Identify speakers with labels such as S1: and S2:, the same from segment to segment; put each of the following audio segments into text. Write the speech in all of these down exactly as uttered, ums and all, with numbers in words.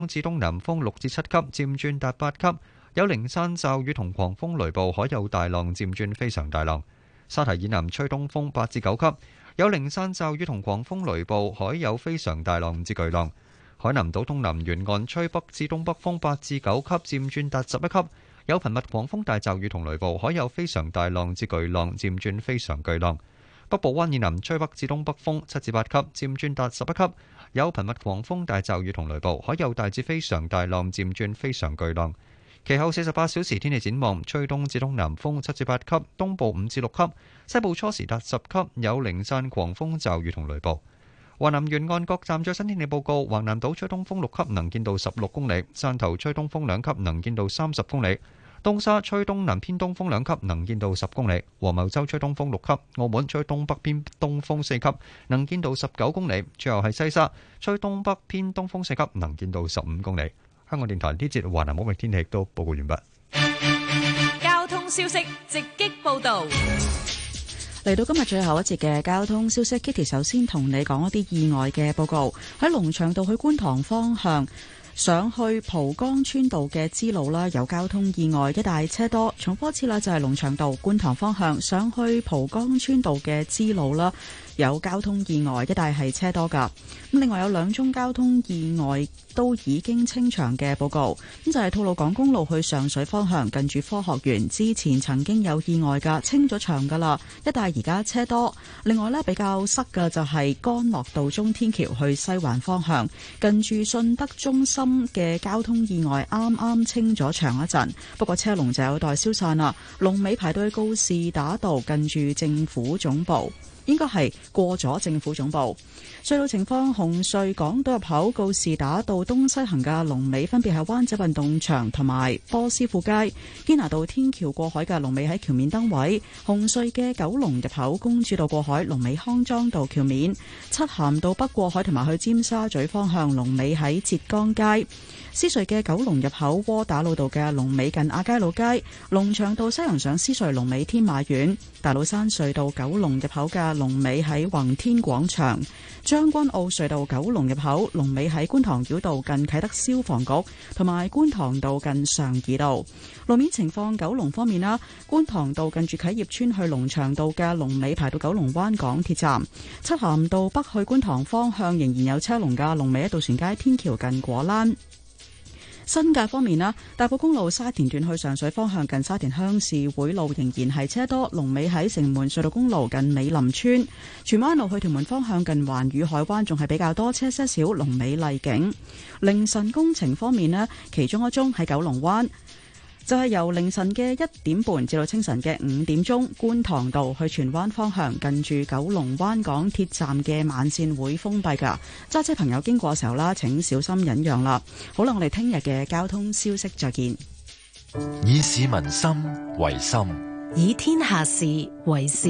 S1: 至東南風六至七級，漸轉達八級，有零散驟雨同狂風雷暴，海有大浪，漸轉非常大浪。沙堤以南吹東風八至九級，有零散驟雨同狂風雷暴，海有非常大浪至巨浪。海南島東南沿岸吹北至東北風八至九級，漸轉達十一級，有頻密狂風大驟雨同雷暴，海有非常大浪至巨浪，漸轉非常巨浪。北部灣以南吹北至東北風七至八級，漸轉達十一級，有頻密狂風大驟雨同雷暴，海有大至非常大浪，漸轉非常巨浪。其後四十八小時天氣展望，吹東至東南風七至八級，東部五至六級，西部初時達十級，有零散狂風驟雨同雷暴。華南沿岸各站最新天氣報告：橫瀾島吹東風六級，能見度十六公里；汕頭吹東風兩級，能見度三十公里；東沙吹東南偏東風兩級，能見度十公里；黃茅洲吹東風六級；澳門吹東北偏東風四級，能見度十九公里；最後係西沙吹東北偏東風四級，能見度十五公里。香港電台呢節華南海域天氣都報告完畢。
S2: 交通消息直擊報導。
S3: 嚟到今日最後一節嘅交通消息 ，Kitty 首先同你講一啲意外嘅報告。喺龍翔道去觀塘方向，上去蒲崗村道嘅支路啦，有交通意外，一帶車多。重複一次啦，就係龍翔道觀塘方向上去蒲崗村道嘅支路啦，有交通意外，一帶係車多噶。咁另外有兩宗交通意外都已經清場嘅報告，咁就係吐露港公路去上水方向，近住科學園之前曾經有意外噶，清咗場噶啦，一帶而家車多。另外呢，比較塞嘅就係干諾道中天橋去西環方向，近住信德中心嘅交通意外啱啱清咗場一陣，不過車龍就有待消散啦。龍尾排到去告士打道，近住政府總部。應該係過咗政府總部。隧道情況：紅隧港島入口告士打道東西行嘅龍尾分別係灣仔運動場同埋波斯富街；堅拿道天橋過海嘅龍尾喺橋面燈位。紅隧嘅九龍入口公主道過海龍尾康莊道橋面；漆咸道北過海同埋去尖沙咀方向龍尾喺浙江街。獅隧嘅九龍入口窩打老道嘅龍尾近亞皆老街。龍翔道西行上獅隧龍尾天馬苑。大老山隧道九龍入口嘅龍尾喺宏天廣場。將軍澳隧道九龍入口龍尾喺觀塘繞道近啟德消防局，同埋觀塘道近上怡道。路面情況，九龍方面啦，觀塘道近住啟業村去龍翔道嘅龍尾排到九龍灣港鐵站。漆咸道北去觀塘方向仍然有車龍嘅龍尾喺渡船街天橋近果欄。新界方面啦，大埔公路沙田段去上水方向近沙田鄉事會路仍然係車多，龍尾喺城門隧道公路近美林村。荃灣路去屯門方向近環宇海灣仲係比較多車些少，龍尾麗景。凌晨工程方面呢，其中一宗喺九龍灣，就係由凌晨嘅一點半至到清晨嘅五點鐘，觀塘道去荃灣方向近住九龍灣港鐵站嘅慢線會封閉㗎，揸車朋友經過嘅時候啦，請小心忍讓啦。好啦，我哋聽日嘅交通消息再見。
S4: 以市民心為心，
S2: 以天下事為事。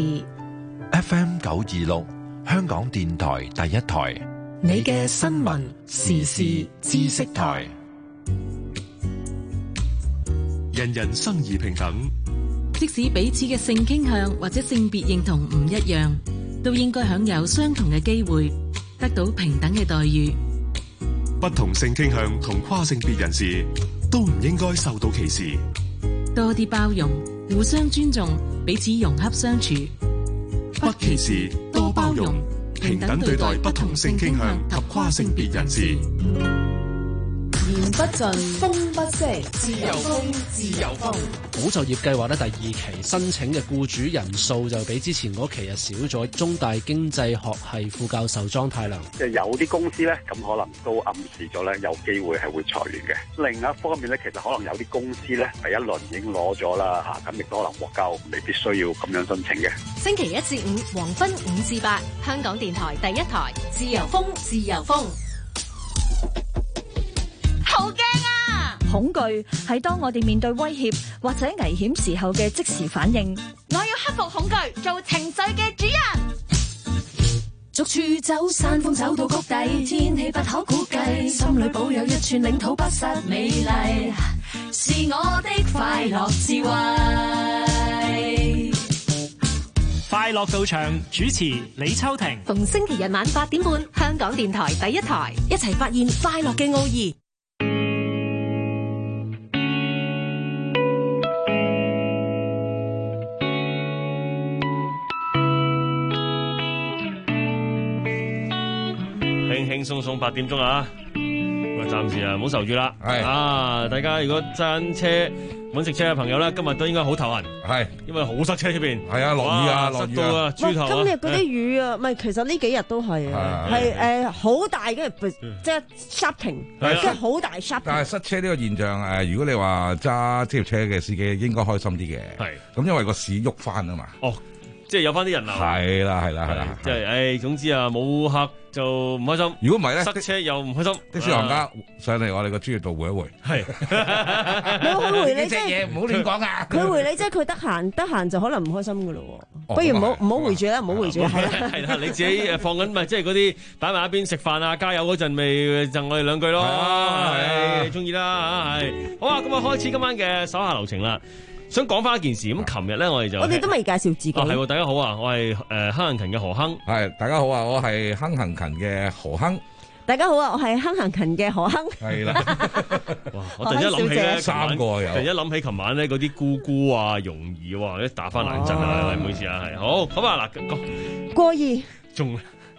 S4: F M 九二六，香港電台第一台，
S2: 你嘅新聞時事知識台。
S5: 人人生而平等，
S6: 即使彼此嘅性傾向或者性別認同唔一樣，都應該享有相同嘅機會，得到平等嘅待遇。
S5: 不同性傾向同跨性別人士都唔應該受到歧視。
S6: 多啲包容，互相尊重，彼此融洽相處。
S5: 不歧視，多包容，平等對待不同性傾向及跨性別人士。
S2: 言不盡，風不息，自由風，自由風。
S7: 保就業計劃咧第二期申請嘅僱主人數就比之前嗰期啊少咗。中大經濟學系副教授莊太良，
S8: 即係有啲公司咧，咁可能都暗示咗咧有機會係會裁員嘅。另一方面咧，其實可能有啲公司咧第一輪已經攞咗啦嚇，咁亦都可能獲交，未必需要咁樣申請嘅。
S2: 星期一至五黃昏五至八，香港電台第一台，自由風，自由風。好驚啊！
S9: 恐懼係當我哋面對威脅或者危險時候嘅即時反應。
S2: 我要克服恐懼，做情緒嘅主人。
S10: 逐處走，山峰走到谷底，天氣不可估計，心裏保有一寸領土不失美麗，是我的快樂智慧。
S11: 快樂到場，主持李秋婷。
S2: 逢星期日晚八點半，香港電台第一台，一齊發現快樂嘅奧義。
S12: 輕鬆鬆八點鐘啊！咁啊，暫時啊，唔好受住啦。
S13: 係
S12: 啊，大家如果揸車揾食車嘅朋友咧，今日都應該好頭痕。
S13: 係，
S12: 因為好塞車出邊。
S13: 係啊，落雨啊，落雨
S12: 塞到啊，豬頭啊。
S14: 今日嗰啲雨啊，唔係，其實呢幾日都係啊，係誒好大嘅，即係 shopping，即係好大 shopping。
S13: 但係塞車呢個現象誒，如果你話揸職業車嘅司機，應該開心啲嘅。係。咁因為個市喐翻啊嘛。
S12: 哦。即係有翻啲人流，
S13: 係啦係啦係啦，
S12: 即係誒，總之啊冇客就唔開心。
S13: 如果唔係咧，
S12: 塞車又唔開心。
S13: 的士行家上嚟我哋個專業度回一回。係，
S14: 佢回你即係
S13: 嘢唔好亂講啊！
S14: 佢回你即係佢得閒，得閒就可能唔開心噶咯。不如唔好唔好回住啦，唔好回住係啦。
S12: 係啦，你自己誒放緊咪即係嗰啲擺埋一邊食飯啊，加油嗰陣咪贈我哋兩句咯。係，中意啦係。好啊，咁啊開始今晚嘅手下留情啦。想講翻一件事，咁琴日咧我哋就
S14: 我哋都未介紹自己。
S12: 哦，係，大家好啊，我係誒坑行勤嘅何亨。
S13: 係，大家好啊，我係坑行勤嘅何亨。
S14: 大家好啊，我係坑行勤嘅何亨。
S13: 係啦，
S12: 哇！我突然間諗起咧，
S13: 三個有。
S12: 突然間諗起琴晚咧嗰啲姑姑啊、容兒哇，一打翻冷震啊，唔好意思啊，係好，好啊嗱，
S14: 過過兒
S12: 仲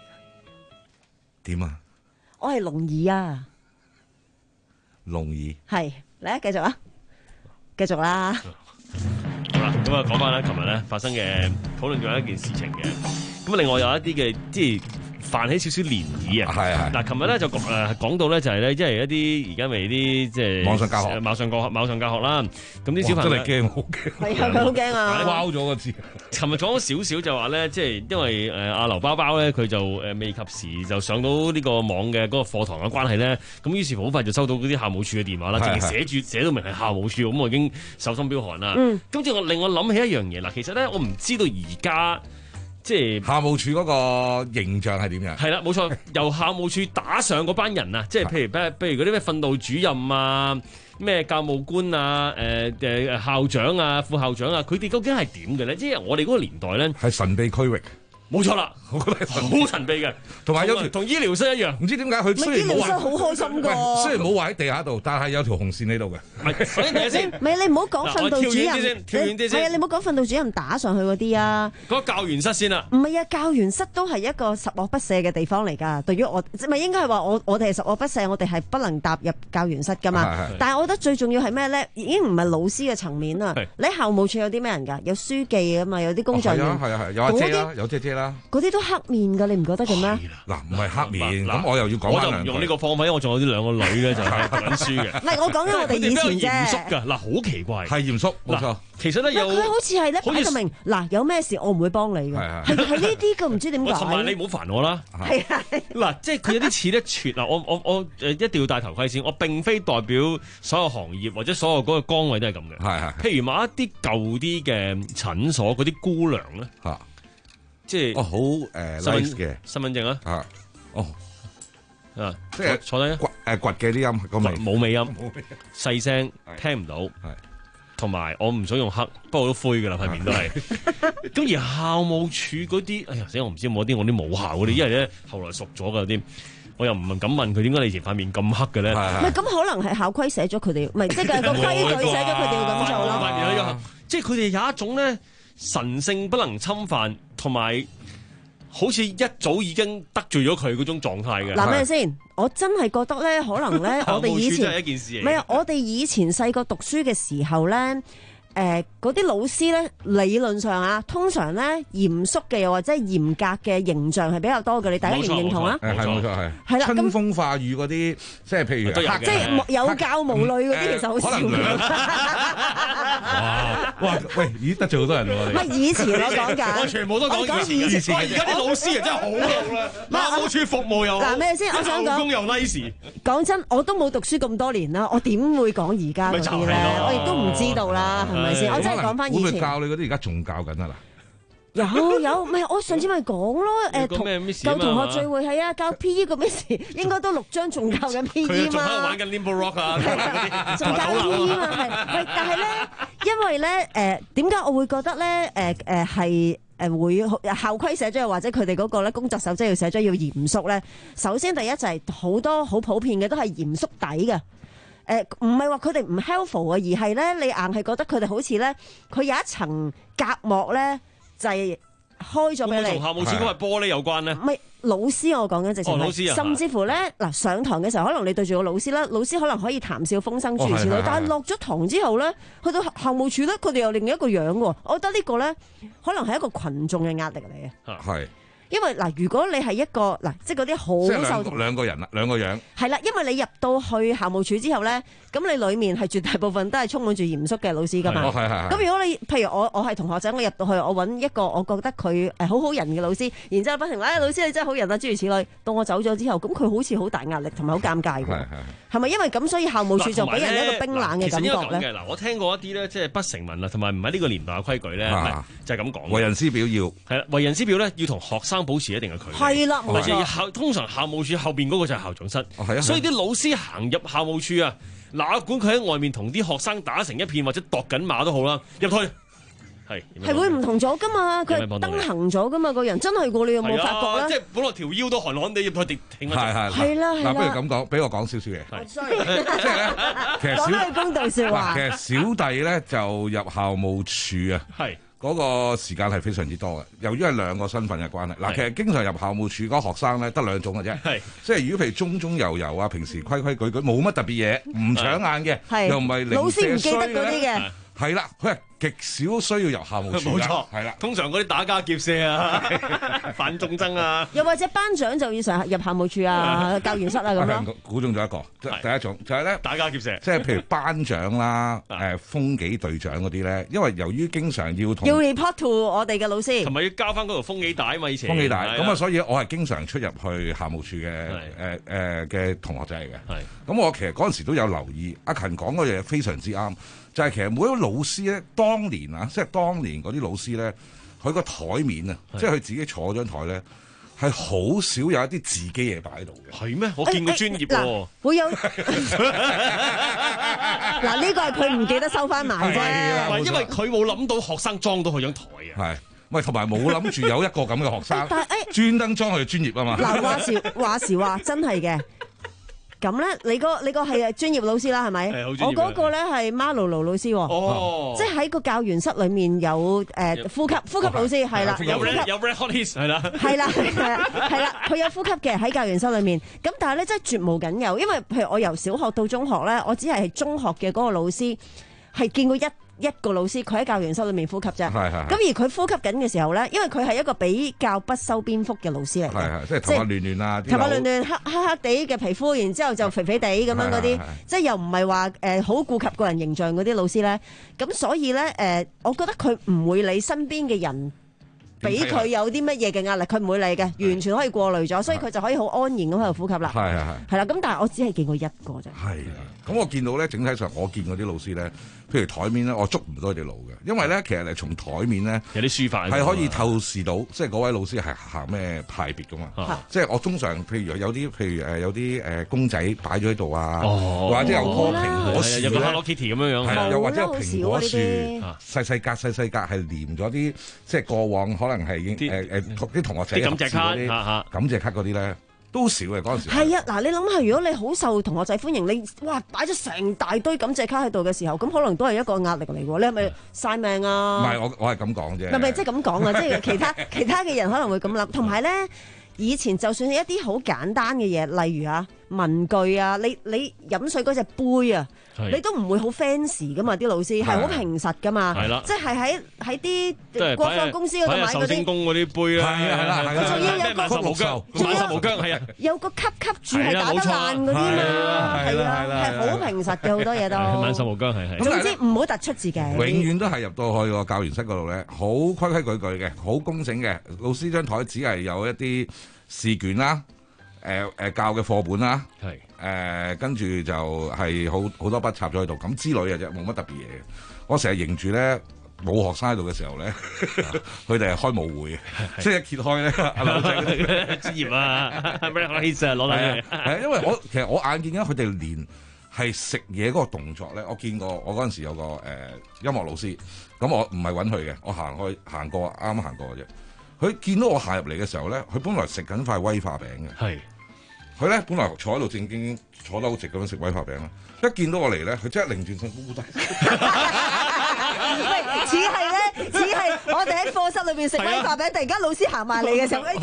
S13: 點啊？
S14: 我係龍兒啊，
S13: 龍兒
S14: 係嚟啊，繼續啊，繼續啦。
S12: 好啦，咁啊講翻啦，琴日咧發生嘅討論咗一件事情嘅，咁另外有一啲嘅即係泛起少少漣漪啊。係係。嗱，琴日咧就誒講到咧就係咧，即係一啲而家咪啲即係
S13: 網上教學，
S12: 網上教學，網上教學啦。咁啲小朋友
S13: 真係驚，好驚。
S14: 係啊，佢好驚啊！
S13: 包咗個字。
S12: 琴日講咗少少就話咧，即係因為誒阿劉包包咧，佢就誒未及時就上到呢個網嘅嗰個課堂嘅關係咧，咁於是好快就收到嗰啲校務處嘅電話啦，直情寫住寫到明係校務處，咁我已經手心飆寒啦。嗯。咁即係我令我諗起一樣嘢啦，其實咧我唔知道而家即係
S13: 校務處嗰個形象係點樣？
S12: 係啦，冇錯，由校務處打上嗰班人啊，即係譬如譬如嗰啲咩訓導主任啊。咩教務官啊，誒誒校長啊、副校長啊，佢哋究竟係點嘅咧？即係我哋嗰個年代咧，
S13: 係神秘區域，
S12: 冇錯啦，我覺得好神秘嘅，同埋有條同醫療室一樣，
S13: 唔知點解佢雖然冇話
S14: 好開心㗎，
S13: 雖然冇話喺地下度，但係有條紅線喺度嘅。
S14: 唔係你唔好講訓導主任，
S12: 跳遠啲先，
S14: 係啊，你唔好講訓導主任打上去嗰啲啊。
S12: 嗰個教員室先啦。
S14: 唔係啊，教員室都係一個十惡不赦嘅地方嚟㗎。對於我，唔係應該係話我我哋係十惡不赦，我哋係不能踏入教員室㗎嘛。但係我覺得最重要係咩咧？已經唔係老師嘅層面啦。你校務處有啲咩人㗎？有書記啊嘛，有啲工作人員。
S13: 係啊係啊，有阿姐啦，有姐姐啦。
S14: 嗰啲都黑面㗎，你唔覺得嘅咩？
S13: 嗱，唔係黑面，咁我又要講
S12: 我就唔用呢個方法，因為我仲有啲兩個女咧，就係讀緊書嘅。
S14: 唔係，我講緊我哋以前啫。
S12: 嚴肅㗎，嗱，好奇怪。
S13: 係嚴肅，冇錯。
S12: 其實咧有
S14: 佢好似係咧擺到明，嗱，有咩事我唔會幫你嘅，係係呢啲嘅，唔知點解。
S12: 同埋你唔好煩我啦。係啊。嗱，即係佢有啲似咧撮嗱，我我我誒一定要戴頭盔先。我並非代表所有行業或者所有嗰個崗位都係咁嘅。係係。譬如某一啲舊啲嘅診所嗰啲姑娘咧嚇。即係
S13: 哦，好誒 nice 嘅
S12: 身份證啊！
S13: 啊，哦，
S12: 啊，
S13: 即係
S12: 坐低
S13: 掘誒掘嘅啲音個尾
S12: 冇尾音，細聲聽唔到，係同埋我唔想用黑，不過我都灰㗎啦，塊面都係。咁而校務處嗰啲，哎呀死我唔知有冇啲我啲母校嗰啲，因為咧後來熟咗㗎啲，我又唔敢問佢點解你以前塊面咁黑嘅咧？唔
S14: 係咁可能係校規寫咗佢哋，唔係即係個規矩寫咗佢哋要咁做咯。
S12: 塊面呢個，即係佢哋有一種咧。神聖不能侵犯，同埋好似一早已經得罪咗佢嗰種狀態嘅。
S14: 嗱咩先？我真係覺得咧，可能咧，我哋以前唔係啊，我哋以前細個讀書嘅時候咧。誒嗰啲老師咧，理論上啊，通常咧嚴肅嘅又或者嚴格嘅形象係比較多嘅，你大家認唔認同啊？
S13: 係冇錯係。
S14: 係啦，
S13: 春風化雨嗰啲，即係譬如
S14: 即係有教無類嗰啲，其實好少。
S13: 可能哇哇喂，咦得罪好多人喎！
S14: 唔係以前我講緊，
S12: 我全部都講以前。而家啲老師啊真係好老啦，校務處服務又
S14: 嗱咩先？我想講，
S12: 工又 nice。
S14: 講真，我都冇讀書咁多年啦，我點會講而家嗰啲咧？我亦都唔知道啦，係咪先？我真係講翻以前。
S13: 會教你嗰啲而家仲教緊啊嗱。
S14: 有有，咪我上次咪講咯，誒同舊同學聚會係啊，教 P E 個 Miss 應該都六章仲教緊 P E 嘛。佢
S12: 仲喺度玩緊 Limbo Rock 啊，
S14: 仲教 P E 嘛係。喂，但係咧，因為咧誒點解我會覺得咧誒誒係誒會校規寫咗，或者佢哋嗰個咧工作守則要寫咗要嚴肅咧？首先第一就係好多好普遍嘅都係嚴肅底嘅。誒唔係話佢哋唔 helpful 啊，而係咧你硬係覺得佢哋好似咧佢有一層隔膜咧。就係開咗俾你，
S12: 同校務處嗰塊玻璃有關咧？
S14: 唔係老師我講緊直情係，
S12: 哦老師啊
S14: 甚至乎咧嗱上堂嘅時候，可能你對住個老師啦，老師可能可以談笑風生諸如此類，
S13: 哦係係係
S14: 但係落咗堂之後咧，去到校務處咧，佢哋又另一個樣喎。我覺得呢個咧，可能係一個群眾嘅壓力嚟嘅。
S13: 係。
S14: 因為嗱，如果你係一個嗱，即係嗰啲
S13: 即係
S14: 好受
S13: 兩兩個人啦，兩個樣。
S14: 係啦，因為你入到去校務處之後咧，咁你裡面係絕大部分都係充滿住嚴肅嘅老師噶嘛。
S13: 哦係係係
S14: 咁如果你譬如我我係同學仔，我入到去，我揾一個我覺得佢誒好好人嘅老師，然之後不停話，誒老師你真係好人啊，諸如此類。到我走咗之後，咁佢好似好大壓力同埋好尷尬㗎。係咪因為咁所以校務處就俾人一個冰冷嘅感覺咧？
S12: 嗱，我聽過一啲咧，即係不成文啊，同埋唔喺呢個年代嘅規矩咧，
S13: 啊
S12: 就係咁講。
S13: 為人師表要
S12: 係啦，為人師表咧要同學生保持一定嘅距離。
S14: 係啦，冇錯。
S12: 校通常校務處後邊嗰個就係校長室，
S13: 哦係啊
S12: 所以啲老師行入校務處啊，哪管佢喺外面同啲學生打成一片或者度緊馬都好啦，入去係
S14: 係會唔同咗噶嘛？佢係登行咗噶嘛？個人真係個，你有冇發覺咧？
S12: 即係本來條腰都寒寒地入去停停
S13: 係係
S14: 係啦係啦。
S13: 嗱，不如咁講，俾我講少少嘢。
S14: sorry，
S13: 即係咧，其實
S14: 講
S13: 小
S14: 句公道説話。
S13: 其實小弟咧就入校務處啊，
S12: 係
S13: 嗰個時間係非常之多嘅。由於係兩個身份嘅關係，嗱，其實經常入校務處嗰個學生咧得兩種嘅啫。
S12: 係
S13: 即係如果譬如中中游游啊，平時規規矩矩，冇乜特別嘢，唔搶眼嘅，又唔係零
S14: 老師唔記得
S13: 舍衰
S14: 嗰啲嘅。
S13: 係啦，佢係極少需要入校務處㗎。
S12: 冇錯，
S13: 係啦。
S12: 通常嗰啲打家劫舍啊、反眾爭啊，
S14: 又或者班長就要成日入校務處啊、教員室啊咁咯。
S13: 估中咗一個，即係第一種就係咧
S12: 打家劫舍，
S13: 即係譬如班長啦、誒風紀隊長嗰啲咧，因為由於經常要同
S14: 要 report to 我哋嘅老師，
S12: 同埋要交翻嗰條風紀帶啊嘛，以前
S13: 風紀帶咁啊，所以我係經常出入去校務處嘅誒誒嘅同學仔嚟嘅。
S12: 係
S13: 咁我其實嗰陣時都有留意，阿勤講嗰嘢非常之啱。就係其實每一個老師咧，當年啊，即係當年嗰啲老師咧，佢個台面啊，即係佢自己坐張台咧，係好少有一啲自己嘢擺喺度嘅。
S12: 係咩？我見過專業喎。
S14: 會有嗱呢個係佢唔記得收翻埋啫。
S12: 唔係因為佢冇諗到學生裝到佢張台啊。
S13: 係，喂，同埋冇諗住有一個咁嘅學生，專登裝佢專業啊嘛。
S14: 嗱話時話時話真係嘅。咁咧，你個你個係專業老師啦，係咪？我嗰個咧係馬路路老師喎，
S12: 哦，
S14: 即係喺個教員室裏面有誒呼吸呼吸老師係啦，
S12: 有有 red hot his 係啦，
S14: 係啦係啦，佢有呼吸嘅喺教員室裏面。咁但係咧真係絕無僅有，因為譬如我由小學到中學咧，我只係係中學嘅嗰個老師係見過一一個老師，佢喺教員室裏面呼吸啫。咁而佢呼吸緊嘅時候咧，因為佢係一個比較不修邊幅嘅老師嚟嘅，
S13: 即係頭髮亂亂啊，
S14: 頭髮亂亂黑黑黑地嘅皮膚，然之後就肥肥地咁樣嗰啲，即係又唔係話誒好顧及個人形象嗰啲老師咧。咁所以咧誒、呃，我覺得佢唔會理身邊嘅人。俾佢有啲乜嘢嘅壓力，佢唔會理嘅，完全可以過濾咗，所以佢就可以好安然咁喺度呼吸啦。
S13: 係係係。
S14: 係啦，咁但係我只係見過一個啫。
S13: 係啊，咁我見到咧，整體上我見嗰啲老師咧，譬如台面咧，我捉唔到佢哋路嘅，因為咧其實你從台面咧
S12: 有啲書法
S13: 係可以透視到，即係嗰位老師係行咩派別噶嘛。
S12: 啊、
S13: 即係我通常譬如有啲譬如誒有啲誒公仔擺咗喺度啊，
S12: 哦、
S13: 或者有棵蘋果樹
S12: 有個 Hello Kitty 咁樣樣，
S13: 係啦，又或者有蘋果樹細細格細細格係黏咗啲，即係過往可能係已經誒。誒啲同學仔
S12: 啲感謝卡，
S13: 感謝卡嗰啲咧都少嘅嗰陣時。
S14: 係啊，嗱你諗下，如果你好受同學仔歡迎，你哇擺咗成大堆感謝卡喺度嘅時候，咁可能都係一個壓力嚟喎。你係咪嘥命啊？
S13: 唔係，我我係咁講啫。
S14: 唔係唔係，即係咁講啊！即係其他其他嘅人可能會咁諗，同埋咧，以前就算係一啲好簡單嘅嘢，例如啊文具啊，你你飲水嗰隻杯啊。你都唔會好 fancy 噶嘛？啲老師係好平實噶嘛？
S12: 係啦，
S14: 即係喺喺啲國貨公司嗰度買嗰啲
S12: 壽星公嗰啲杯啦，
S13: 係啦係啦，
S14: 仲要有個
S12: 萬壽無疆，萬壽無疆係啊，
S14: 有個吸吸住係打得爛嗰啲嘛，係啊，係好平實嘅好多嘢都。
S12: 萬壽無疆係係。
S14: 總之唔好突出自己。
S13: 永遠都係入到去個教員室嗰度咧，好規規矩矩嘅，好工整嘅。老師張台只係有一啲試卷啦，誒誒教嘅課本啦，係。誒跟住就係好好多筆插咗喺度，咁之類嘅啫，冇乜特別嘢。我成日認住咧冇學生喺度嘅時候咧，佢哋係開舞會嘅，即係一揭開咧，阿劉仔嗰啲
S12: 專業啊 ，Red Hot Hits 啊，攞嚟嘅。
S13: 係因為我其實我眼見緊佢哋連係食嘢嗰個動作咧，我見過我嗰陣時有個誒、呃、音樂老師，咁我唔係揾佢嘅，我行開行過啱啱行過嘅啫。佢見到我行入嚟嘅時候咧，佢本來食緊塊威化餅嘅。係。佢咧本來坐喺度正經坐得好直咁樣食威化餅啦，一見到我嚟咧，佢即刻擰轉身，烏低。
S14: 喂，似係咧，似係我哋喺課室裏邊食米飯餅，突然間老師行埋嚟嘅時候，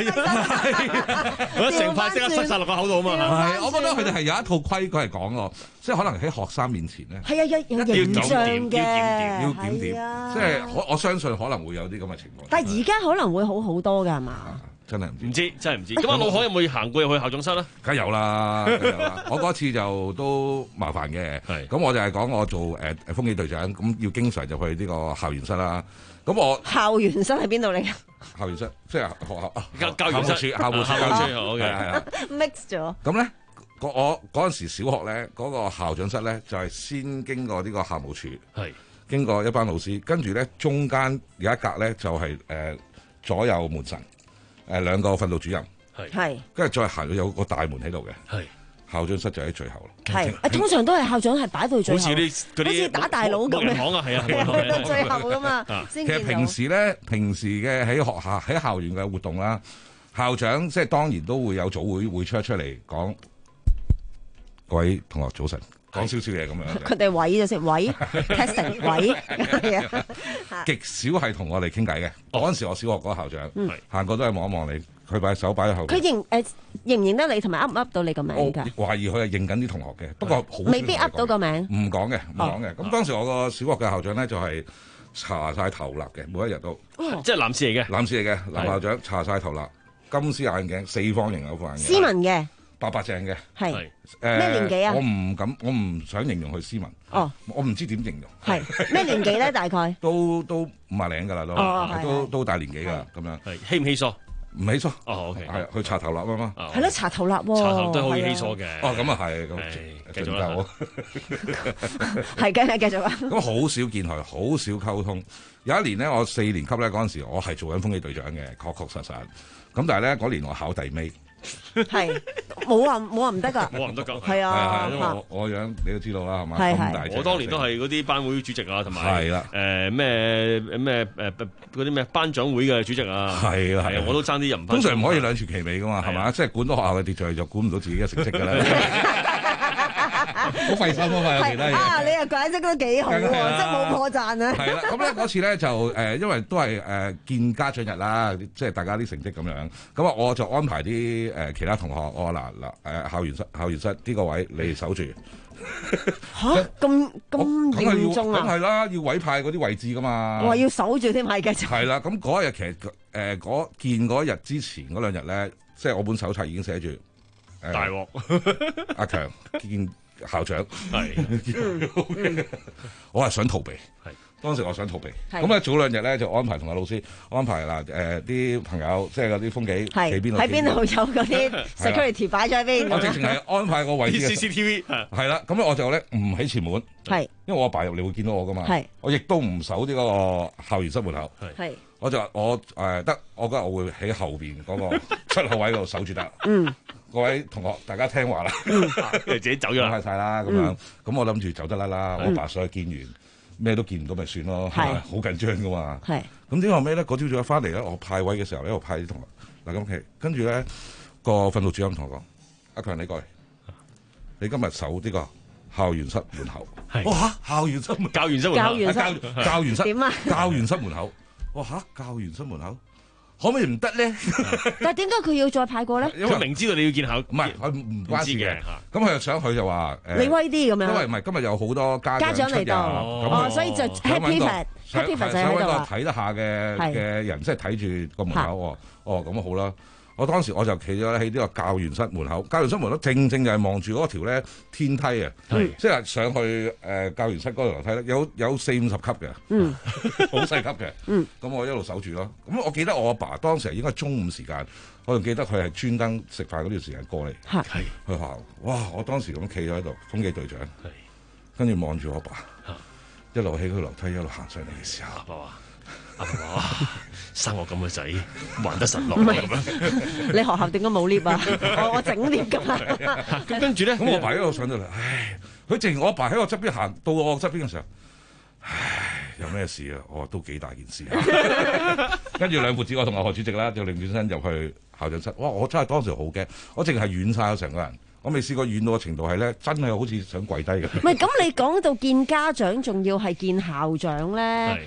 S12: 我成塊即刻塞晒落個口度啊嘛。
S13: 係，我覺得佢哋係有一套規矩係講喎，即係可能喺學生面前咧，
S14: 係啊，有有形象嘅，
S13: 要檢點，即係我我相信可能會有啲咁嘅情況。
S14: 但係而家可能會好好多㗎係嘛？
S13: 真係
S12: 唔知，真係唔知。咁阿老海有冇行過入去校長室咧？
S13: 梗係有啦，梗係有啦。我嗰次就都麻煩嘅。係。咁我就係講我做誒誒風紀隊長，咁要經常入去呢個校園室啦。咁我
S14: 校園室喺邊度嚟㗎？
S13: 校園室即係學校
S12: 教教員室、
S13: 校務處、校務處，
S12: 好嘅，係啊。
S14: mix 咗。
S13: 咁咧，個我嗰陣時小學咧，嗰個校長室咧就係先經過呢個校務處，
S12: 係
S13: 經過一班老師，跟住咧中間有一格咧就係誒左右門神。誒兩個訓導主任
S14: 係，
S13: 跟住再行到有個大門喺度嘅，
S12: 係
S13: 校長室就喺最後咯。
S14: 係，誒通常都係校長係擺到最後，
S12: 好似啲嗰啲
S14: 好似打大佬咁樣。
S12: 行啊，係啊，
S14: 係到最後噶嘛。
S13: 其實平時咧，平時嘅喺學校喺校園嘅活動啦，校長即係當然都會有組會會出一出嚟講，各位同學早晨。講少少嘢咁樣，
S14: 佢哋位咗先，位 testing 位，係啊，
S13: 極少係同我哋傾偈嘅。嗰陣時我小學嗰個校長，行過都係望一望你，佢擺手擺喺後邊。
S14: 佢認誒認唔認得你，同埋噏唔噏到你個名㗎？
S13: 我懷疑佢係認緊啲同學嘅，不過好
S14: 未必噏到個名。
S13: 唔講嘅，唔講嘅。咁當時我個小學嘅校長咧就係搽晒頭蠟嘅，每一日都，
S12: 即係男士嚟嘅，
S13: 男士嚟嘅男校長搽晒頭蠟，金絲眼鏡，四方形有副眼鏡，
S14: 斯文嘅。
S13: 白白淨嘅，
S14: 係
S13: 誒
S14: 咩年紀啊？
S13: 我唔敢，我唔想形容佢斯文。
S14: 哦，
S13: 我唔知點形容。
S14: 係咩年紀咧？大概
S13: 都都五廿零㗎啦，都都都大年紀㗎啦，咁樣。
S12: 係稀唔稀疏？
S13: 唔稀疏。
S12: 哦，OK。
S13: 係去搽頭蠟啊嘛。
S14: 係咯，搽頭蠟喎。
S12: 搽頭都可以稀疏嘅。
S13: 哦，咁啊係，咁繼續啦。
S14: 係嘅，繼續啊。
S13: 咁好少見佢，好少溝通。有一年咧，我四年級咧嗰陣時，我係做緊風紀隊長嘅，確確實實。咁但係咧嗰年我考第尾。
S14: 係冇話冇話唔得㗎，
S12: 冇話唔得㗎，
S14: 係啊，
S13: 因為我我樣你都知道啦，係嘛？
S14: 係
S13: 係。
S12: 我當年都係嗰啲班會主席啊，同埋
S13: 係啦，
S12: 誒咩咩誒嗰啲咩頒獎會嘅主席啊，
S13: 係啦係啊，
S12: 我都爭啲人。
S13: 通常唔可以兩全其美㗎嘛，係嘛？即係管到學校嘅秩序，就管唔到自己嘅成績㗎啦。好費心啊嘛，有其他嘢。
S14: 啊，你又解釋得幾好喎，即係冇破綻啊。
S13: 係啦，咁咧嗰次咧就誒，因為都係誒見家長日啦，即係大家啲成績咁樣。咁啊，我就安排啲誒其他同學，我話嗱嗱誒校園室校園室呢個位你守住。
S14: 嚇咁咁嚴重啊！
S13: 梗係啦，要委派嗰啲位置噶嘛。
S14: 我話要守住添，係嘅。
S13: 係啦，咁嗰日其實誒嗰見嗰日之前嗰兩日咧，即係我本手冊已經寫住誒
S12: 大鑊
S13: 阿強見校長
S12: 係，
S13: 我係想逃避。
S12: 係
S13: 當時我想逃避，咁啊早兩日咧就安排同阿老師安排嗱誒啲朋友，即係嗰啲風紀喺邊度？
S14: 喺邊度有嗰啲 security 擺咗喺邊？
S13: 我直情係安排個位置
S12: C C T V
S13: 係啦，咁咧我就咧唔喺前門，
S14: 係
S13: 因為我阿爸入嚟會見到我噶嘛，
S14: 係我
S13: 亦都唔守呢個校園室門口，
S14: 係
S13: 我就話我誒得，我覺得我會喺後邊嗰個出口位度守住得。
S14: 嗯，
S13: 各位同學大家聽話啦，
S12: 自己走咗啦，
S13: 派晒啦咁樣，咁我諗住走得啦啦，我阿爸上去見完。咩都見唔到咪算咯，係好緊張噶嘛。係咁點後尾咧？嗰朝早一翻嚟咧，我派位嘅時候咧，我派啲同學嗱咁企，跟住咧個訓導主任同我講：阿強你過嚟，你今日守呢個校園室門口。係哇嚇，校園室門
S12: 教員室門口，
S14: 教員室
S13: 教教員室
S14: 點啊？
S13: 教員室門口，哇嚇，教員室門口。可唔可以唔得咧？
S14: 但係點解佢要再派過咧？
S13: 因為
S12: 佢明知道你要見校，
S13: 唔係佢唔關事嘅。咁佢又想佢就話誒，
S14: 你威啲咁樣。
S13: 因為唔係今日有好多家
S14: 家長嚟到，哦，所以就 happy fat，happy fat 就喺度
S13: 想揾個睇得下嘅嘅人，即係睇住個門口。哦，哦咁好啦。我當時我就企咗喺呢個教員室門口，教員室門口正正就係望住嗰條咧天梯啊，即係上去誒教員室嗰條樓梯咧，有有四五十級嘅，嗯，好細級嘅，嗯，咁我一路守住咯。咁我記得我阿爸當時係應該中午時間，我仲記得佢係專登食飯嗰段時間過嚟，係去學校。哇！我當時咁企咗喺度，風紀隊長，係跟住望住我阿爸，一路起佢樓梯，一路行上嚟嘅時候。
S12: 阿爸話生我咁嘅仔，還得實落咁樣。
S14: 你學校點解冇 lift 啊？我我整 lift 㗎嘛。
S12: 咁跟住咧，
S13: 咁我爸一路上到嚟，唉，佢淨我阿爸喺我側邊行到我側邊嘅時候，唉，有咩事啊？我話都幾大件事啊。跟住兩父子，我同阿何主席啦，就擰轉身入去校長室。哇！我真係當時好驚，我淨係軟晒咗成個人。我未試過軟到嘅程度係咧，真係好似想跪低嘅。
S14: 唔係咁，你講到見家長，仲要係見校長咧。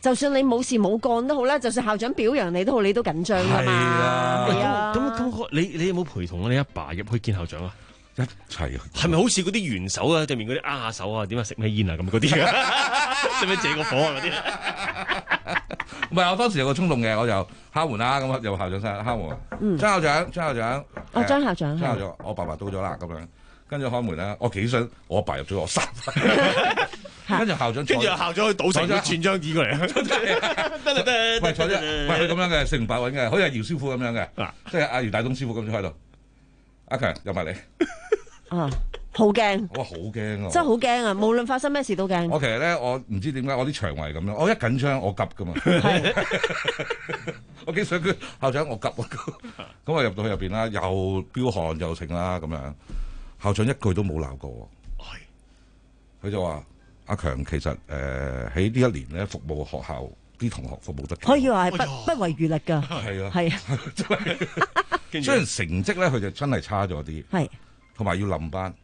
S14: 就算你冇事冇幹都好啦，就算校長表揚你都好，你都緊張㗎嘛。係啊，
S12: 咁咁你你有冇陪同你阿爸入去見校長啊？
S13: 一齊啊！
S12: 係咪好似嗰啲元首啊，對面嗰啲握下手啊，點啊食咩煙啊咁嗰啲啊？使唔使借個火啊嗰啲？
S13: 唔係，我當時有個衝動嘅，我就敲門啦，咁有校長聲敲門。嗯，張校長，張校長。
S14: 哦，張校長。
S13: 張校長，我爸爸到咗啦，咁樣跟住開門咧，我幾想我阿爸入咗我三分。跟住校長，
S12: 跟住校長去倒成串張紙過嚟，得啦得，
S13: 唔係坐啫，唔係佢咁樣嘅，四平八穩嘅，好似係姚師傅咁樣嘅，即係阿姚大東師傅咁樣喺度。阿強入埋嚟，
S14: 啊，好驚！
S13: 哇，好驚啊！
S14: 真係好驚啊！無論發生咩事都驚。
S13: 我其實咧，我唔知點解我啲腸胃咁樣，我一緊張我急噶嘛。我幾想佢校長我急啊！咁我入到去入邊啦，又飆汗又剩啦咁樣。校長一句都冇鬧過，係佢就話：阿強其實誒喺呢一年咧服務學校啲同學服務得
S14: 可以話係不不遺餘力㗎。
S13: 係啊，
S14: 係啊，
S13: 真係。雖然成績咧，佢就真係差咗啲，
S14: 係
S13: 同埋要冧班。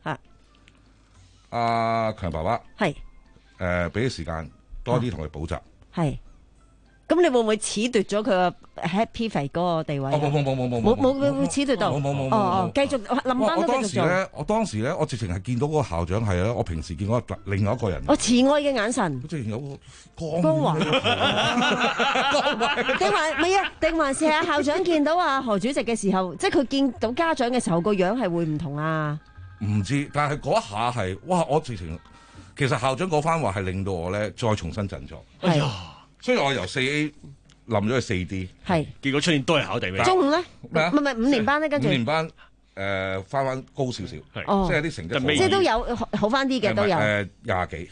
S13: 阿強爸爸
S14: 係
S13: 誒俾啲時間多啲同佢補習。
S14: 係咁，你會唔會褫奪咗佢個 Happy 肥嗰個地位？
S13: 冇冇冇冇冇冇
S14: 冇冇會會褫奪到？
S13: 冇冇冇冇
S14: 哦哦，繼續冧班都繼續做。
S13: 我當時咧，我當時咧，我直情係見到嗰個校長係咧，我平時見嗰個另外一個人。
S14: 我慈愛嘅眼神。
S13: 直情有個
S14: 光環。定還唔係啊？定還是係啊？校長見到啊何主席嘅時候，即係佢見到家長嘅時候，個樣係會唔同啊？
S13: 唔知，但係嗰一下係哇！我直情其實校長嗰番話係令到我咧再重新振作。
S14: 哎呀！
S13: 所以我由四 A 冧咗去四 D，
S14: 係
S12: 結果出年都係考第咩？
S14: 中五咧？
S13: 咩啊？
S14: 唔係唔係五年班咧？跟住
S13: 五年班誒翻翻高少少，即係啲成績
S14: 即係都有好翻啲嘅都有。
S13: 誒廿幾，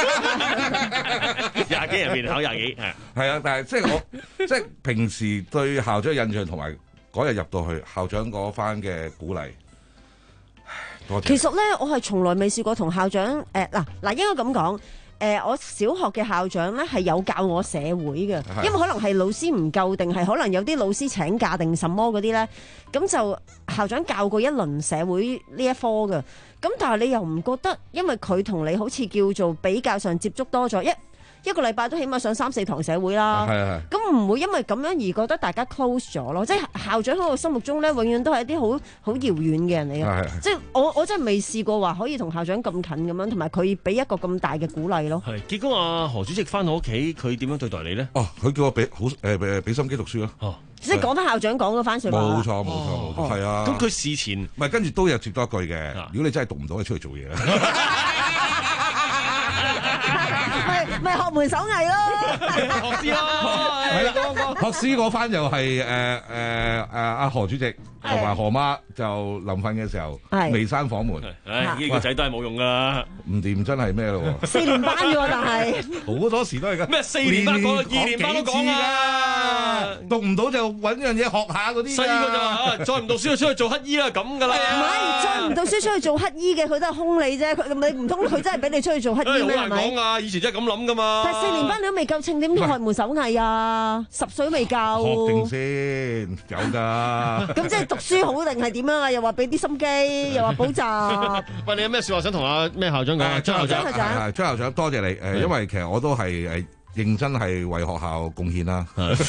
S12: 廿幾入邊考廿幾，係
S13: 係啊！但係即係我即係平時對校長嘅印象同埋嗰日入到去校長嗰番嘅鼓勵，多謝。
S14: 其實咧，我係從來未試過同校長誒嗱嗱應該咁講。誒、呃，我小學嘅校長咧係有教我社會嘅，因為可能係老師唔夠，定係可能有啲老師請假定什麼嗰啲咧，咁就校長教過一輪社會呢一科嘅，咁但係你又唔覺得，因為佢同你好似叫做比較上接觸多咗一。一個禮拜都起碼上三四堂社會啦，咁唔會因為咁樣而覺得大家 close 咗咯。即係校長喺我心目中咧，永遠都係一啲好好遙遠嘅人嚟嘅。即係我我真係未試過話可以同校長咁近咁樣，同埋佢俾一個咁大嘅鼓勵咯。
S12: 係結果啊，何主席翻到屋企，佢點樣對待你咧？
S13: 哦，佢叫我俾好誒誒俾心機讀書咯。
S12: 哦，
S14: 即係講翻校長講嗰番説話。
S13: 冇錯冇錯冇錯，係啊。
S12: 咁佢事前
S13: 唔係跟住都有接多一句嘅。如果你真係讀唔到，你出去做嘢啦。
S14: 咪咪學門手藝咯，
S12: 學師咯，
S13: 係啦，學師嗰番又係誒誒誒阿何主席同埋何媽就臨瞓嘅時候未閂房門，
S12: 唉呢個仔都係冇用噶，
S13: 唔掂真係咩咯？
S14: 四年班嘅喎，但係
S13: 好多時都係咁。
S12: 咩四年班講，二年班都講啊，
S13: 讀唔到就揾樣嘢學下嗰啲。
S12: 細個就話再唔讀書就出去做乞衣啦咁噶啦。
S14: 唔係，再唔讀書出去做乞衣嘅，佢都係兇你啫。佢你唔通佢真係俾你出去做乞衣咩？
S12: 好難講啊，以前真係咁諗噶嘛。
S14: 但係四年班你都未夠稱，點學門手藝啊？十歲都未夠。
S13: 學定先有㗎。
S14: 咁即係讀書好定係點樣啊？又話俾啲心機，又話補習。
S12: 喂，你有咩説話想同阿咩校長講啊？張校長，
S13: 係張校長，多謝你誒，因為其實我都係誒認真係為學校貢獻啦。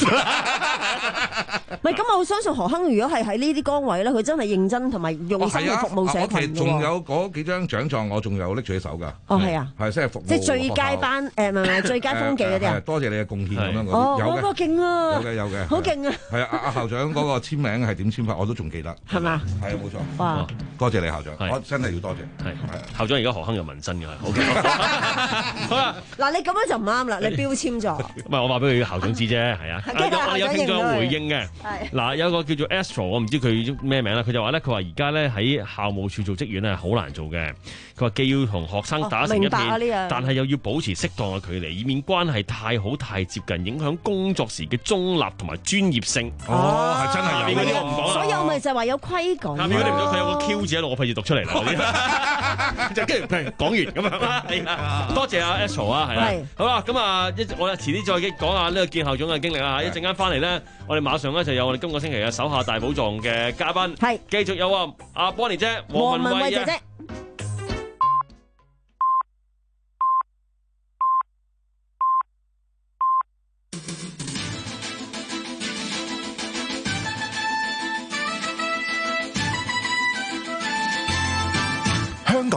S14: 唔係咁，我相信何亨如果係喺呢啲崗位咧，佢真係認真同埋用心去服務社群嘅喎。
S13: 仲有嗰幾張獎狀，我仲有拎住喺手㗎。
S14: 哦，係啊，
S13: 係即係服務。
S14: 即係最佳班誒，唔係唔係最佳風紀嗰啲啊。
S13: 多謝你嘅貢獻咁樣嗰啲。
S14: 哦，
S13: 有嘅，
S14: 嗰個勁啊！
S13: 有嘅有嘅，
S14: 好勁啊！
S13: 係啊，阿阿校長嗰個簽名係點簽法，我都仲記得。
S14: 係嘛？
S13: 係啊，冇錯。
S14: 哇！
S13: 多謝你校長，我真係要多謝。
S12: 係校長而家何亨有紋身嘅係。好嘅。好啦，
S14: 嗱你咁樣就唔啱啦，你標籤咗。
S12: 唔係我話俾佢校長知啫，係啊。我有聽咗回應嘅。嗱有個叫做 Astro， 我唔知佢咩名啦。佢就話咧，佢話而家咧喺校務處做職員咧係好難做嘅。佢話既要同學生打成一片，
S14: 哦、
S12: 但係又要保持適當嘅距離，以免關係太好太接近，影響工作時嘅中立同埋專業性。
S13: 哦，係真係有
S12: 嗰啲我唔講啦。
S14: 所以我咪就係話有規矩。
S12: 下面嗰啲唔到佢有個 Q 字喺度，我費事讀出嚟啦。就跟住講完咁樣啦。多謝阿 Astro 啊，係啦。好啦，咁啊，一我哋遲啲再講下呢個見校長嘅經歷啊。一陣間翻嚟咧，我哋馬上咧就有我哋今個星期嘅手下大寶藏嘅嘉賓，係繼續有啊阿 Bonnie 姐、黃文慧姐姐。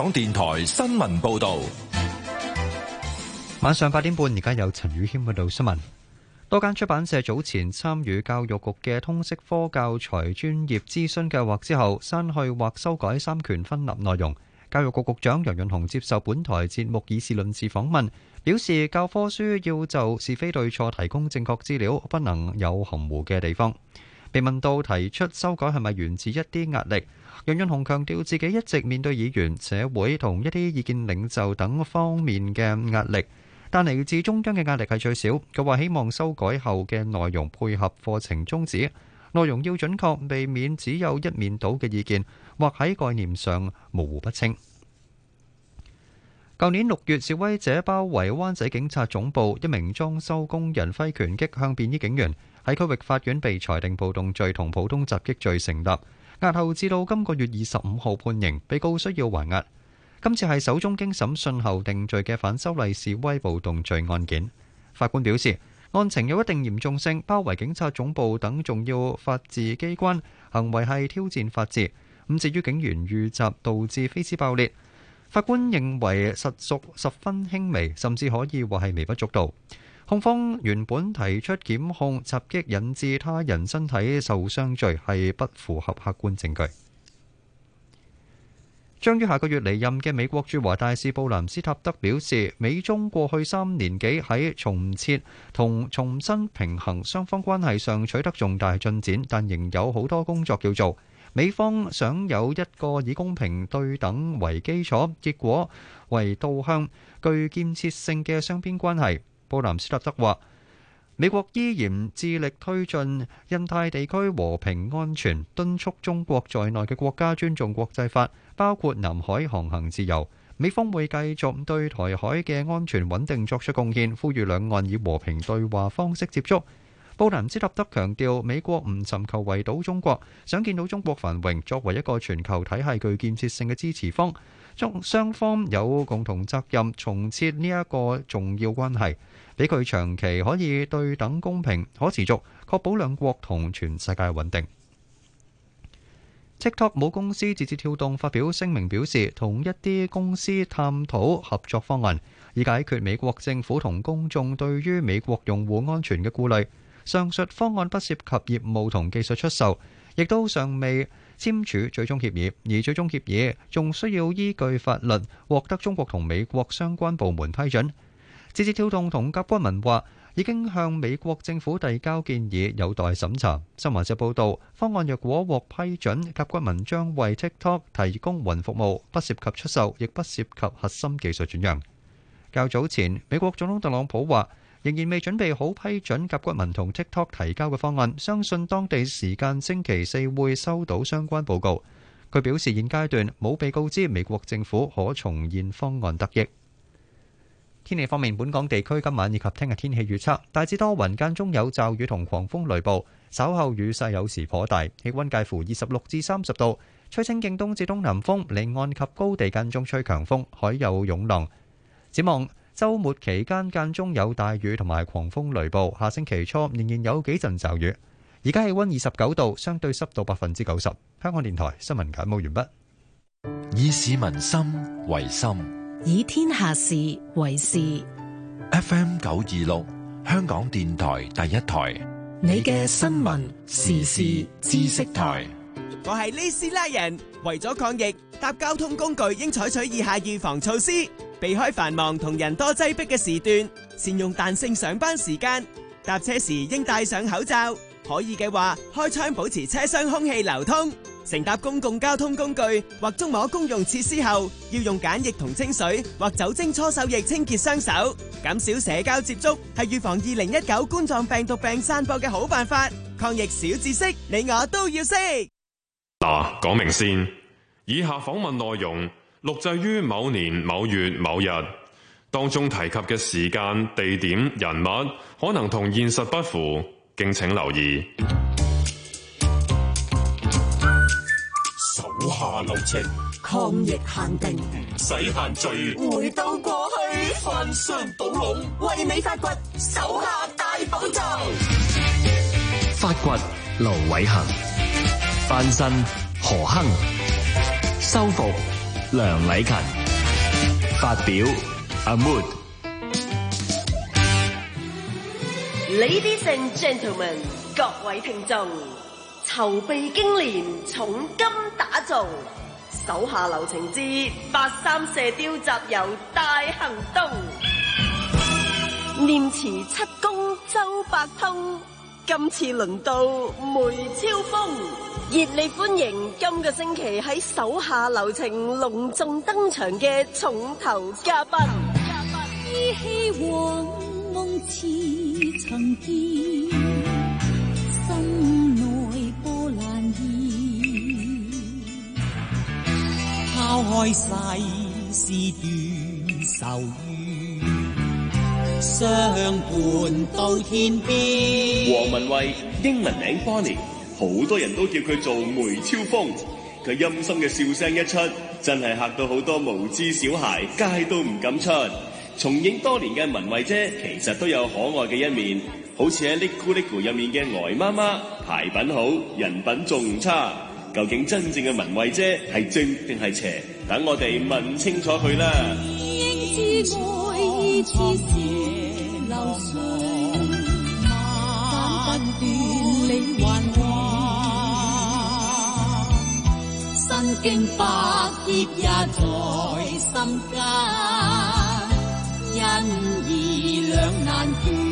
S4: 港電台新聞報道。
S1: 晚上八點半，而家有陳宇謙報道新聞。多間出版社早前參與教育局嘅通識科教材專業諮詢計劃之後，刪去或修改三權分立內容。教育局局長楊潤雄接受本台節目議事論事訪問，表示教科書要就是非對錯提供正確資料，不能有含糊嘅地方。被問到提出修改係咪源自一啲壓力，楊潤雄強調自己一直面對議員、社會同一啲意見領袖等方面嘅壓力，但嚟自中央嘅壓力係最少。佢話希望修改後嘅內容配合課程宗旨，內容要準確，避免只有一面倒嘅意見，或喺概念上模糊不清。舊年六月，示威者包圍灣仔警察總部，一名裝修工人揮拳擊向便衣警員，喺區域法院被裁定暴動罪同普通襲擊罪成立，押後至到今個月二十五號判刑，被告需要還押。今次係首宗經審訊後定罪嘅反修例示威暴動罪案件。法官表示，案情有一定嚴重性，包圍警察總部等重要法治機關，行為係挑戰法治。咁至於警員遇襲導致飛機爆裂，法官認為實屬十分輕微，甚至可以話係微不足道。控方原本提出檢控襲擊引致他人身體受傷罪係不符合客觀證據。將於下個月離任嘅美國駐華大使布蘭斯塔德表示，美中過去三年幾喺重設同重新平衡雙方關係上取得重大進展，但仍有好多工作要做。美方想有一個以公平對等為基礎，結果為導向具建設性嘅雙邊關係。布蘭斯塔德話，美國依然致力推進印太地區和平安全，敦促中國在內嘅國家尊重國際法，包括南海航行自由。美方會繼續對台海嘅安全穩定作出貢獻，呼籲兩岸以和平對話方式接觸。布蘭斯塔德強調，美國唔尋求圍堵中國，想見到中國繁榮。作為一個全球體系具建設性嘅支持方，中雙方有共同責任重設呢一個重要關係，俾佢長期可以對等公平、可持續，確保兩國同全世界穩定。TikTok 母公司字節跳動發表聲明表示，同一啲公司探討合作方案，以解決美國政府同公眾對於美國用戶安全嘅顧慮。上述方案不涉及業務同技術出售，亦都尚未簽署最終協議，而最終協議仲需要依據法律獲得中國同美國相關部門批准。字節跳動同甲骨文話已經向美國政府遞交建議，有待審查。新華社報道，方案若果獲批准，甲骨文將為 TikTok 提供雲服務，不涉及出售，亦不涉及核心技術轉讓。較早前，美國總統特朗普話仍然未準備好批准甲骨文同 TikTok 提交嘅方案，相信當地時間星期四會收到相關報告。佢表示現階段冇被告知美國政府可從現方案得益。天氣方面，本港地區今晚以及聽日天氣預測大致多雲，間中有驟雨同狂風雷暴，稍後雨勢有時頗大，氣溫介乎二十六至三十度，吹清勁東至東南風，離岸及高地間中吹強風，海有湧浪。展望週末期間間中有大雨同埋狂風雷暴，下星期初仍然有幾陣驟雨。而家氣溫二十九度，相對濕度百分之九十。香港電台新聞簡報完畢。
S4: 以市民心為心，
S6: 以天下事為事。
S4: F M 九二六，香港電台第一台，
S15: 你嘅新聞時事知識台。
S16: 我係呢斯拉人，為咗抗疫，搭交通工具應採取以下預防措施。避開繁忙同人多擠迫嘅時段，善用彈性上班時間。搭車時應戴上口罩，可以嘅話開窗保持車廂空氣流通。乘搭公共交通工具或觸摸公用設施後，要用梘液同清水或酒精搓手液清潔雙手。減少社交接觸係預防二零一九冠狀病毒病散播嘅好辦法。抗疫小知識，你我都要識。
S17: 嗱，講明先，以下訪問內容錄製於某年某月某日，當中提及嘅時間、地點、人物可能同現實不符，敬請留意。
S15: 手下留情，
S10: 抗疫限定，
S15: 唔使限聚，
S10: 回到過去，
S15: 翻箱倒籠，
S10: 為你發掘手下大寶藏。
S18: 發掘盧偉恒，翻身何亨，收復梁禮勤。 發表。阿 Mood。
S19: Ladies and gentlemen， 各位聽眾，籌備經年，重金打造，手下留情之八三射雕集郵大行動，念慈七公周伯通，今次輪到梅超風，熱烈歡迎今個星期喺手下留情隆重登場嘅重頭嘉賓。
S10: 依稀往夢似曾見，心內波瀾現，拋開世事斷愁怨，相伴到天邊。
S20: 黃文蔚英文名 Bonnie， 好多人都叫佢做梅超風。佢陰森嘅笑聲一出，真係嚇到好多無知小孩，街都唔敢出。重影多年嘅文慧姐其實都有可愛嘅一面，好似喺《嚦咕嚦咕》入面嘅呆媽媽，牌品好，人品仲唔差。究竟真正嘅文慧姐係正定係邪？等我哋問清楚佢啦。
S10: 應知愛意似是流水，斬不斷理還亂，身經百劫也在心間。因義兩難斷。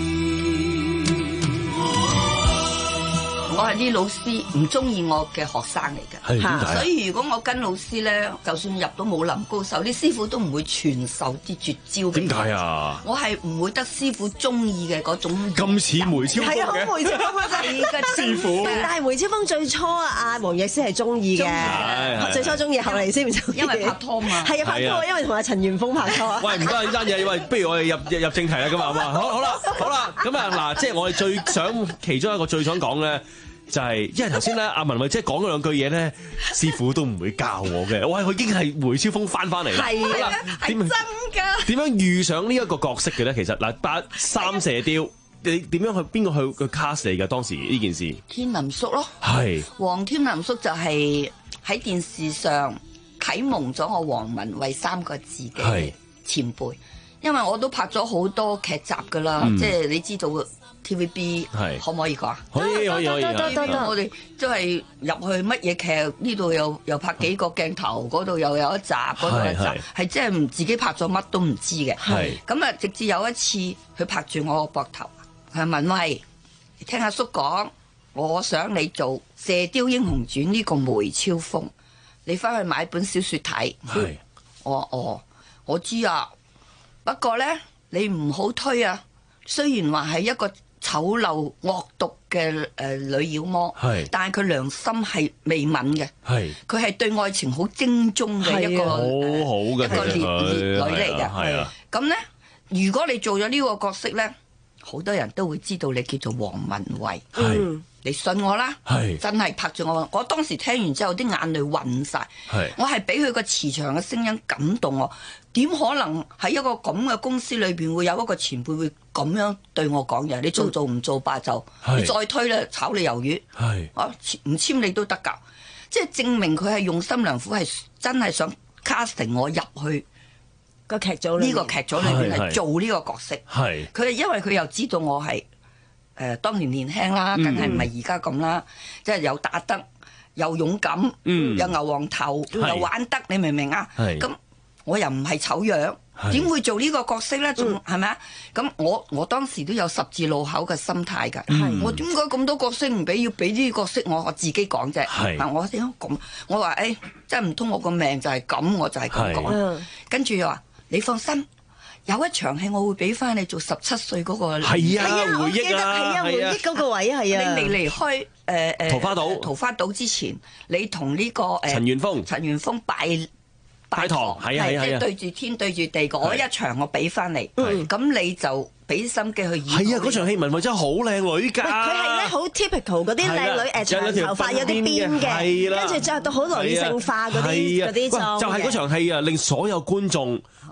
S21: 我係啲老師唔中意我嘅學生嚟嘅，
S22: 係點解？
S21: 所以如果我跟老師咧，就算入到武林高手，啲師傅都唔會傳授啲絕招俾我。
S22: 點解啊？
S21: 我係唔會得師傅中意嘅嗰種。
S22: 咁似梅超風嘅。
S14: 係啊，梅超風啊，
S21: 係嘅
S22: 師傅。
S14: 但係梅超風最初啊，阿黃藥師係中意嘅，最初中意，後嚟先唔中意。
S21: 因為拍拖嘛。
S14: 係啊，拍拖，因為同阿陳元峰拍拖。
S22: 喂，唔得呢單嘢，喂，不如我哋入入正題啦，咁啊，好嘛？好，好啦，好啦，咁啊，嗱，即係我哋最想其中一個最想講咧。就係、是，因為頭先咧，阿文慧姐講嗰兩句嘢咧，師傅都唔會教我嘅。喂，佢已經係梅超風翻翻嚟啦。
S21: 係啊，係真㗎。
S22: 點樣遇上呢一個角色嘅咧？其實嗱，八三射雕，你點樣去邊個去去 cast 你嘅當時呢件事？
S21: 天林叔咯。
S22: 係。
S21: 黃天林叔就係喺電視上啟蒙咗我黃文慧三個字嘅前輩，因為我都拍咗好多劇集㗎啦，嗯、即係你知道。T V B 可唔可以講？
S22: 可以可以可以。
S21: 我哋都係入去乜嘢劇？呢度又又拍幾個鏡頭，嗰度又有一集，嗰度一集，係即係唔自己拍咗乜都唔知嘅。咁啊，直至有一次佢拍住我個膊頭，佢問喂，聽阿叔講，我想你做《射雕英雄傳》呢個梅超風，你翻去買本小説睇。我哦，我知啊，不過咧你唔好推啊。雖然話係一個醜陋惡毒嘅誒、呃、女妖魔，但係佢良心係未泯嘅，佢係對愛情好精忠嘅一個好
S22: 好嘅
S21: 一個烈烈女嚟嘅。
S22: 係啊，
S21: 咁咧，如果你做咗呢個角色咧，好多人都會知道你叫做黃文慧。嗯，你信我啦，真係拍住我。我當時聽完之後，啲眼淚暈晒。我係俾佢個慈祥嘅聲音感動我。點可能喺一個咁嘅公司裏邊會有一個前輩會咁樣對我講嘢？你做做唔做吧就，你再推咧炒你魷魚，啊唔簽你都得㗎，即係證明佢係用心良苦，係真係想 casting 我入去
S14: 個劇組呢
S21: 個劇組裏邊係做呢個角色。佢係因為佢又知道我係誒、呃、當年年輕啦，梗係唔係而家咁啦，即係有打得又勇敢，嗯、有牛黃頭又玩得，你明唔明啊？咁我又唔係醜樣，點會做呢個角色咧？仲係咪啊？咁我我當時都有十字路口嘅心態㗎。我點解咁多角色唔俾？要俾呢啲角色我我自己講啫。嗱，我點解咁？我話誒、欸，真係唔通我個命就係咁，我就係咁講。跟住又話你放心，有一場戲我會俾翻你做十七歲嗰個。
S22: 係啊，回憶啊，
S14: 係啊，回憶嗰個位係啊。
S21: 你未離開誒誒
S22: 桃花島，
S21: 桃花島之前，你同呢個誒
S22: 陳元峰，
S21: 陳元峰拜。
S22: 拜堂係啊係啊，
S21: 即係對住天對住地嗰一場，我俾翻你，咁你就俾心機去演。
S22: 係啊，嗰場戲文慧真係好靚女㗎。
S14: 佢係咧好 typical 嗰啲靚女誒，長頭髮有啲辮嘅，跟住着到好女性化嗰啲嗰啲裝。
S22: 就係嗰場戲啊，令所有觀眾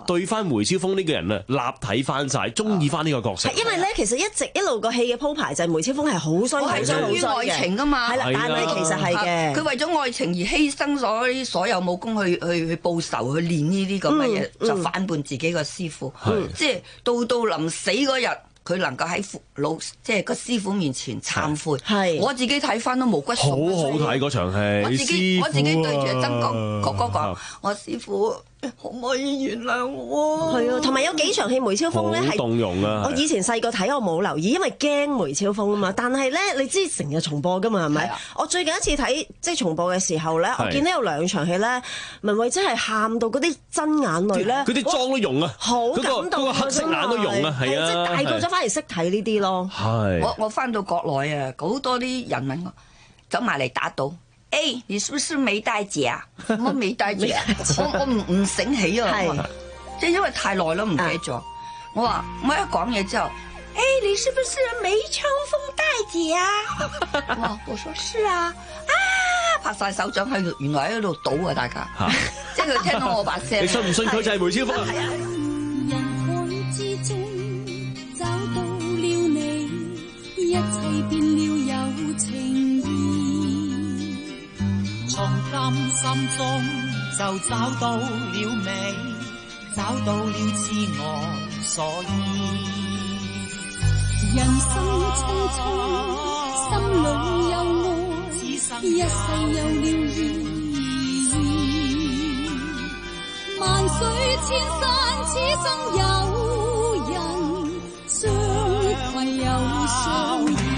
S22: 對翻梅超風呢個人啊，立體翻晒，中意翻呢個角色。
S14: 因為咧，其實一直一路個戲嘅鋪排就係梅超風係好衰，好衰，好
S21: 於愛情㗎嘛。
S14: 係啦，但係其實係嘅，
S21: 佢為咗愛情而犧牲咗所有武功去去去報仇，去練呢啲咁嘅嘢，就反叛自己個師傅。即係到到臨死嗰日。佢能夠喺老即係個師傅面前懺悔，係我自己睇翻都毛骨悚然。
S22: 好好睇嗰場戲，
S21: 我自己我自己對住曾國哥哥講：我師傅可唔可以原諒我？
S14: 係啊，同埋有幾場戲梅超風咧係
S22: 動容啊！
S14: 我以前細個睇我冇留意，因為驚梅超風啊嘛。但係咧，你知成日重播噶嘛係咪？我最近一次睇即係重播嘅時候咧，我見到有兩場戲咧，文慧真係喊到嗰啲真眼淚咧，
S22: 嗰啲妝都溶啊，
S14: 好感動，
S22: 嗰個黑色眼都溶啊，係啊，
S14: 即係大個咗翻嚟識睇呢啲咯。
S22: 係
S21: 我我翻到國內啊，好多啲人問我走埋嚟打賭。誒、欸，你是不是沒帶姐啊？我沒帶姐，我我唔唔醒起啊，即係因為太耐啦，唔記得咗。我話我一講嘢之後，誒、欸，你是不是梅超風帶姐啊？我我說是啊，啊，拍晒手掌喺度，原來喺度賭啊，大家，即係佢聽到我把聲。
S22: 你信唔信佢就係梅超風啊？
S10: 人海之中找到了你，一切變了有情義。從今心中就找到了美，找到了自我所依。人生匆匆，心裏有愛，一世有了意義。萬水千山，此生有人相攜又相依。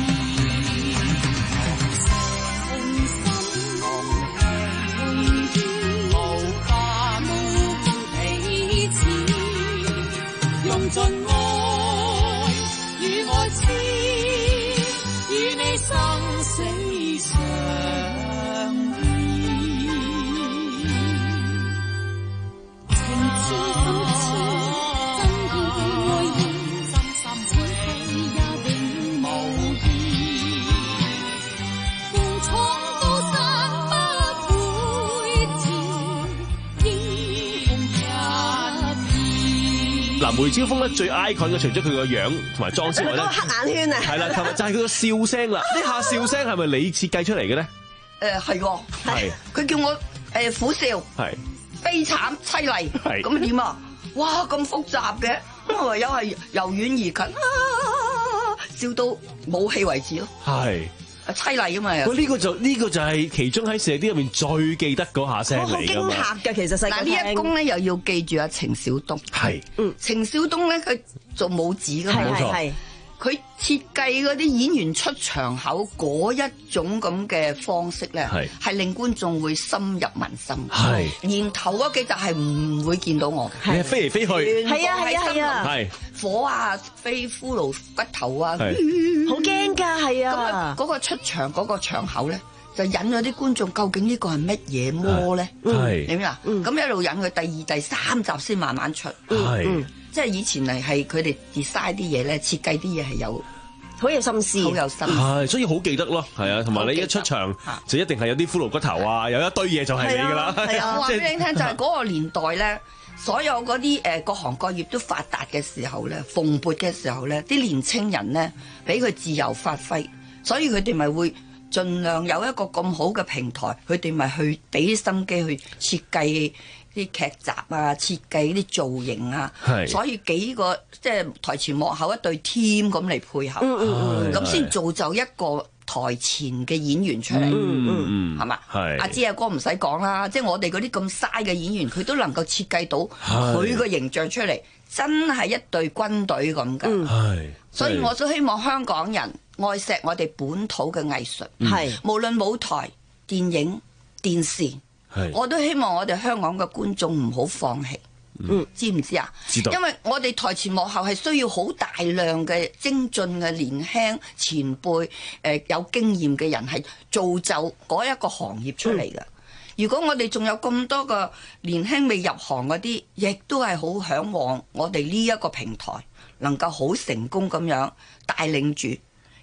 S10: 盡愛與愛痴，與你生死相依，情似深切，真意愛意，真心此地也永無異。共闖高山不會遲，應共一意。
S22: 嗱，梅超風咧最 icon 嘅，除咗佢個樣同埋妝之外咧，
S14: 黑眼圈啊，
S22: 係啦，同埋就係佢個笑聲啦。呢下笑聲係咪你設計出嚟嘅咧？
S21: 誒係喎，係佢叫我誒苦笑，係悲慘凄厲，係咁點啊？哇咁複雜嘅，咁我唯有係由遠而近，啊、笑到冇氣為止咯。係。凄厲啊嘛！
S22: 喂，呢個就呢、呢個就係其中喺射雕入面最記得嗰下聲嚟㗎嘛。
S14: 好驚嚇㗎，其實細個聽。
S21: 嗱呢一公咧又要記住阿程小東。係，嗯，程小東咧佢做武指㗎嘛，冇錯。佢設計嗰啲演員出場口嗰一種咁嘅方式咧，係係令觀眾會深入民心。係，然頭嗰幾集係唔會見到我嘅，
S22: 你係飛嚟飛去，
S14: 係啊係啊係啊，
S22: 係
S21: 火啊飛骷髏骨頭啊，
S14: 好驚㗎，係啊！
S21: 咁嗰個出場嗰個場口咧，就引咗啲觀眾，究竟呢個係乜嘢魔咧？係，你明啊？咁一路引佢第二、第三集先慢慢出。係。即係以前嚟係佢哋 design 啲嘢咧，設計啲嘢係有
S14: 好有心思，
S21: 好有心思，
S22: 係所以好記得咯，係啊，同埋你一出場就一定係有啲骷髏骨頭啊，有一堆嘢就係你噶啦。
S21: 係啊，我話俾你聽就係嗰個年代咧，所有嗰啲誒各行各業都發達嘅時候咧，蓬勃嘅時候咧，啲年青人咧俾佢自由發揮，所以佢哋咪會盡量有一個咁好嘅平台，佢哋咪去俾心機去設計啲劇集啊，設計啲造型啊，所以幾個即係台前幕後一對 team 咁嚟配合，咁先造就一個台前嘅演員出嚟，係嘛？阿芝阿哥唔使講啦，即係我哋嗰啲咁嘥嘅演員，佢都能夠設計到佢個形象出嚟，真係一隊軍隊咁㗎。所以我都希望香港人愛錫我哋本土嘅藝術，係無論舞台、電影、電視。我都希望我哋香港嘅觀眾唔好放棄，嗯，知唔知啊？知道。因為我哋台前幕後係需要好大量嘅精進嘅年輕前輩，誒、呃、有經驗嘅人係造就嗰一個行業出嚟嘅。嗯、如果我哋仲有咁多個年輕未入行嗰啲，亦都係好嚮往我哋呢一個平台能夠好成功咁樣帶領住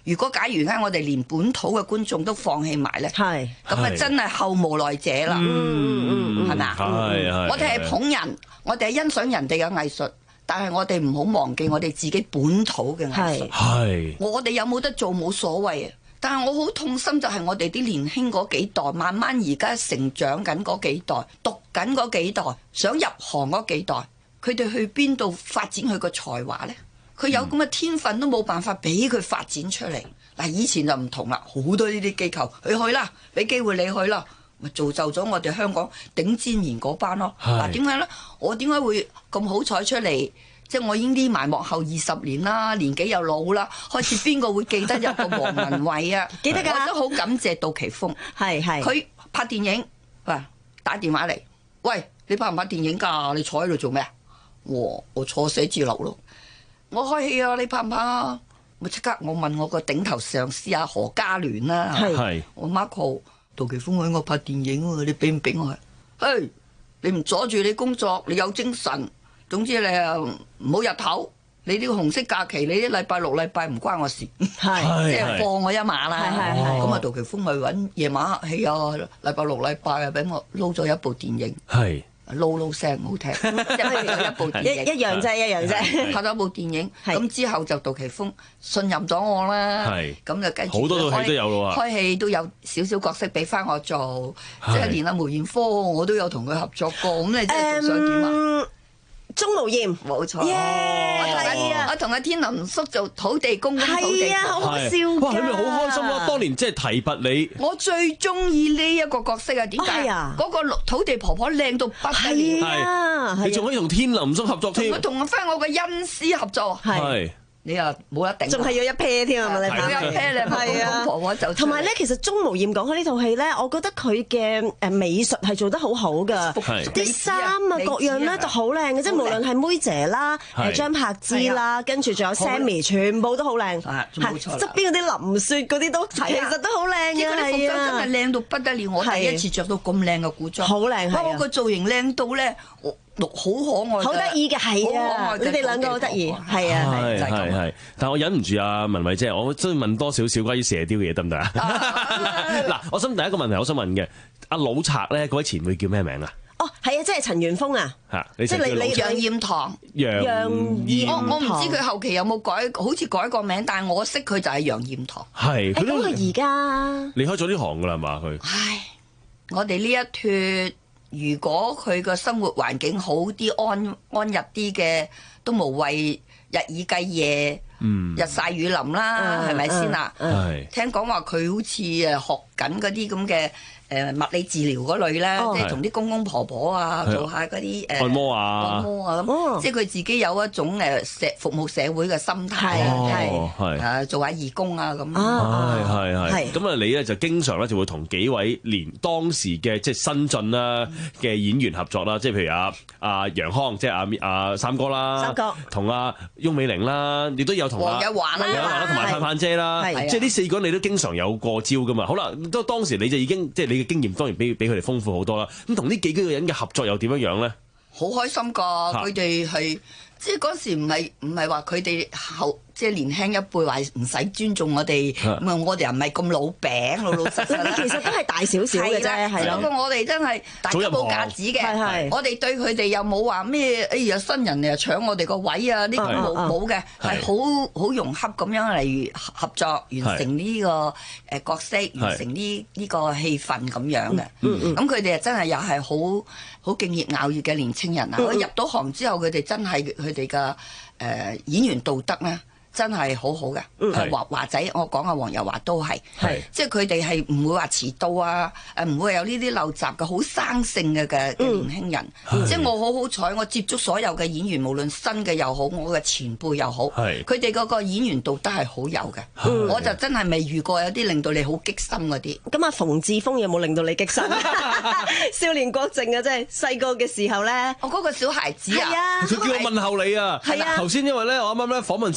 S21: 如果假如咧，我哋連本土嘅觀眾都放棄埋咧，
S14: 係
S21: 咁啊，真係後無來者啦，係咪啊？我哋係捧人，我哋係欣賞人哋嘅藝術，但係我哋唔好忘記我哋自己本土嘅藝術。
S22: 係
S21: 我哋有冇得做冇所謂啊！但係我好痛心就係我哋啲年輕嗰幾代，慢慢而家成長緊嗰幾代，讀緊嗰幾代，想入行嗰幾代，佢哋去邊度發展佢個才華呢？佢有咁嘅天分都冇辦法俾佢發展出嚟。嗱，以前就唔同啦，好多呢啲機構，你去啦，俾機會你去啦，咪造就咗我哋香港頂尖研嗰班咯。嗱，點解呢？我點解會咁好彩出嚟？即係我已經匿埋幕後二十年啦，年紀又老啦，開始邊個會記得有個黃文偉啊？記得㗎，我都好感謝杜琪峰，係係佢拍電影，喂，打電話嚟，喂，你拍唔拍電影㗎？你坐喺度做咩啊？我我坐寫字樓咯。我開戲啊，你拍唔拍啊？我即刻我問我個頂頭上司啊何家聯啦，係我 Marco 杜琪峰揾我拍電影喎，你俾唔俾我啊？嘿，你唔阻住你工作，你有精神，總之你啊唔好日頭，你呢個紅色假期，你啲禮拜六禮拜唔關我事，係即係放我一馬啦。咁啊，杜琪峰咪揾夜晚黑戲啊，禮拜六禮拜啊，俾我撈咗一部電影。係。撈撈聲好聽，一一部電影
S14: 一一樣啫，一樣啫。
S21: 拍咗部電影，咁之後就杜琪峰信任咗我啦。係，咁就跟住
S22: 好多套戲都有咯喎。
S21: 開戲都有少少角色俾翻我做，即係連阿梅艷芳我都有同佢合作過。咁你即係仲想點啊？
S14: 鍾無艷，
S21: 冇錯。
S14: 係啊，
S21: 我同阿天林叔做土地公咁土地。
S14: 係啊，好好笑㗎。
S22: 哇，你咪好開心咯！當年即係提拔你。
S21: 我最中意呢一個角色啊！點解啊？嗰個土地婆婆靚到不得了。
S14: 係，
S22: 你仲可以同天林叔合作添。
S21: 我同翻我個恩師合作。係。你又冇得頂，
S14: 仲係要一 pair 添啊嘛！你
S21: 拍一 pair 你係啊，婆婆就
S14: 同埋咧，其實鐘無艷講開呢套戲咧，我覺得佢嘅誒美術係做得好好噶，啲衫啊各樣咧都好靚嘅，即係無論係妹姐啦、誒張柏芝啦，跟住仲有 Sammy，全部都好靚，係側邊嗰啲林雪嗰啲都其實都好靚嘅，
S21: 係啊，真係靚到不得了！我第一次着到咁靚嘅古裝，
S14: 好靚，
S21: 不過個造型靚到咧，我。好可愛，
S14: 好得意嘅，係啊！你哋兩個好得意，係啊，係
S22: 係係。但係我忍唔住啊，文慧姐，我真係問多少少關於射雕嘅嘢得唔得啊？嗱，我想第一個問題，我想問嘅阿老賊咧，嗰位前輩叫咩名啊？
S14: 哦，係啊，即係陳元豐啊！
S22: 嚇，
S14: 即係你你
S21: 楊艷堂，
S22: 楊艷
S21: 堂，我我唔知佢後期有冇改，好似改過名，但係我識佢就係楊艷堂。
S22: 係，
S14: 咁佢而家
S22: 離開咗呢行㗎啦，係嘛佢？
S21: 唉，我哋呢一脱。如果佢個生活環境好啲、安安逸啲嘅，都無謂日以繼夜、嗯、日曬雨淋啦，係咪先啊？係聽講話佢好似誒學緊嗰啲咁嘅誒物理治療嗰類咧，即係同啲公公婆婆啊做下嗰啲誒
S22: 按摩啊、
S21: 按摩啊咁，即係佢自己有一種誒社服務社會嘅心態啊，係誒做下義工啊咁。
S22: 係係係。咁啊，你咧就經常咧就會同幾位連當時嘅即係新進啦嘅演員合作啦，即係譬如阿阿楊康，即係阿阿三哥啦，
S14: 三哥
S22: 同阿翁美玲啦，亦都有同
S21: 黃日華啦，
S22: 黃日華啦，同埋范范姐啦，即係呢四個人你都經常有過招噶嘛。好啦，都當時你就已經即係你嘅經驗當然比比佢哋豐富好多啦。咁同呢幾個人嘅合作又點樣樣咧？
S21: 好開心㗎！佢哋係即係嗰時唔係唔係話佢哋後即係年輕一輩話唔使尊重我哋，咁啊我哋又唔係咁老餅老老實實。
S14: 你其實都係大少少嘅啫，係咯。
S21: 不過我哋真係大家冇架子嘅，我哋對佢哋又冇話咩，哎呀新人嚟搶我哋個位啊！呢個冇冇嘅，係好好融洽咁樣嚟合作，完成呢個誒角色，完成呢呢個氣氛咁樣嘅。咁佢哋真係又係好好敬業樂業嘅年青人啊！我入到行之後，佢哋真係佢哋嘅誒演員道德咧。真係好好嘅，係華華仔，我講阿黃日華都係，即係佢哋係唔會話遲到啊，誒唔會有呢啲陋習嘅，好生性嘅嘅年輕人。即係我好好彩，我接觸所有嘅演員，無論新嘅又好，我嘅前輩又好，佢哋嗰個演員道德係好有嘅。我就真係未遇過有啲令到你好激心嗰啲。
S14: 咁阿馮志峰有冇令到你激心？少年國政啊，真係細個嘅時候咧，
S21: 我嗰個小孩子啊，
S22: 佢叫我問候你啊。係啊，頭先因為咧，我啱啱咧訪問前咧，我同佢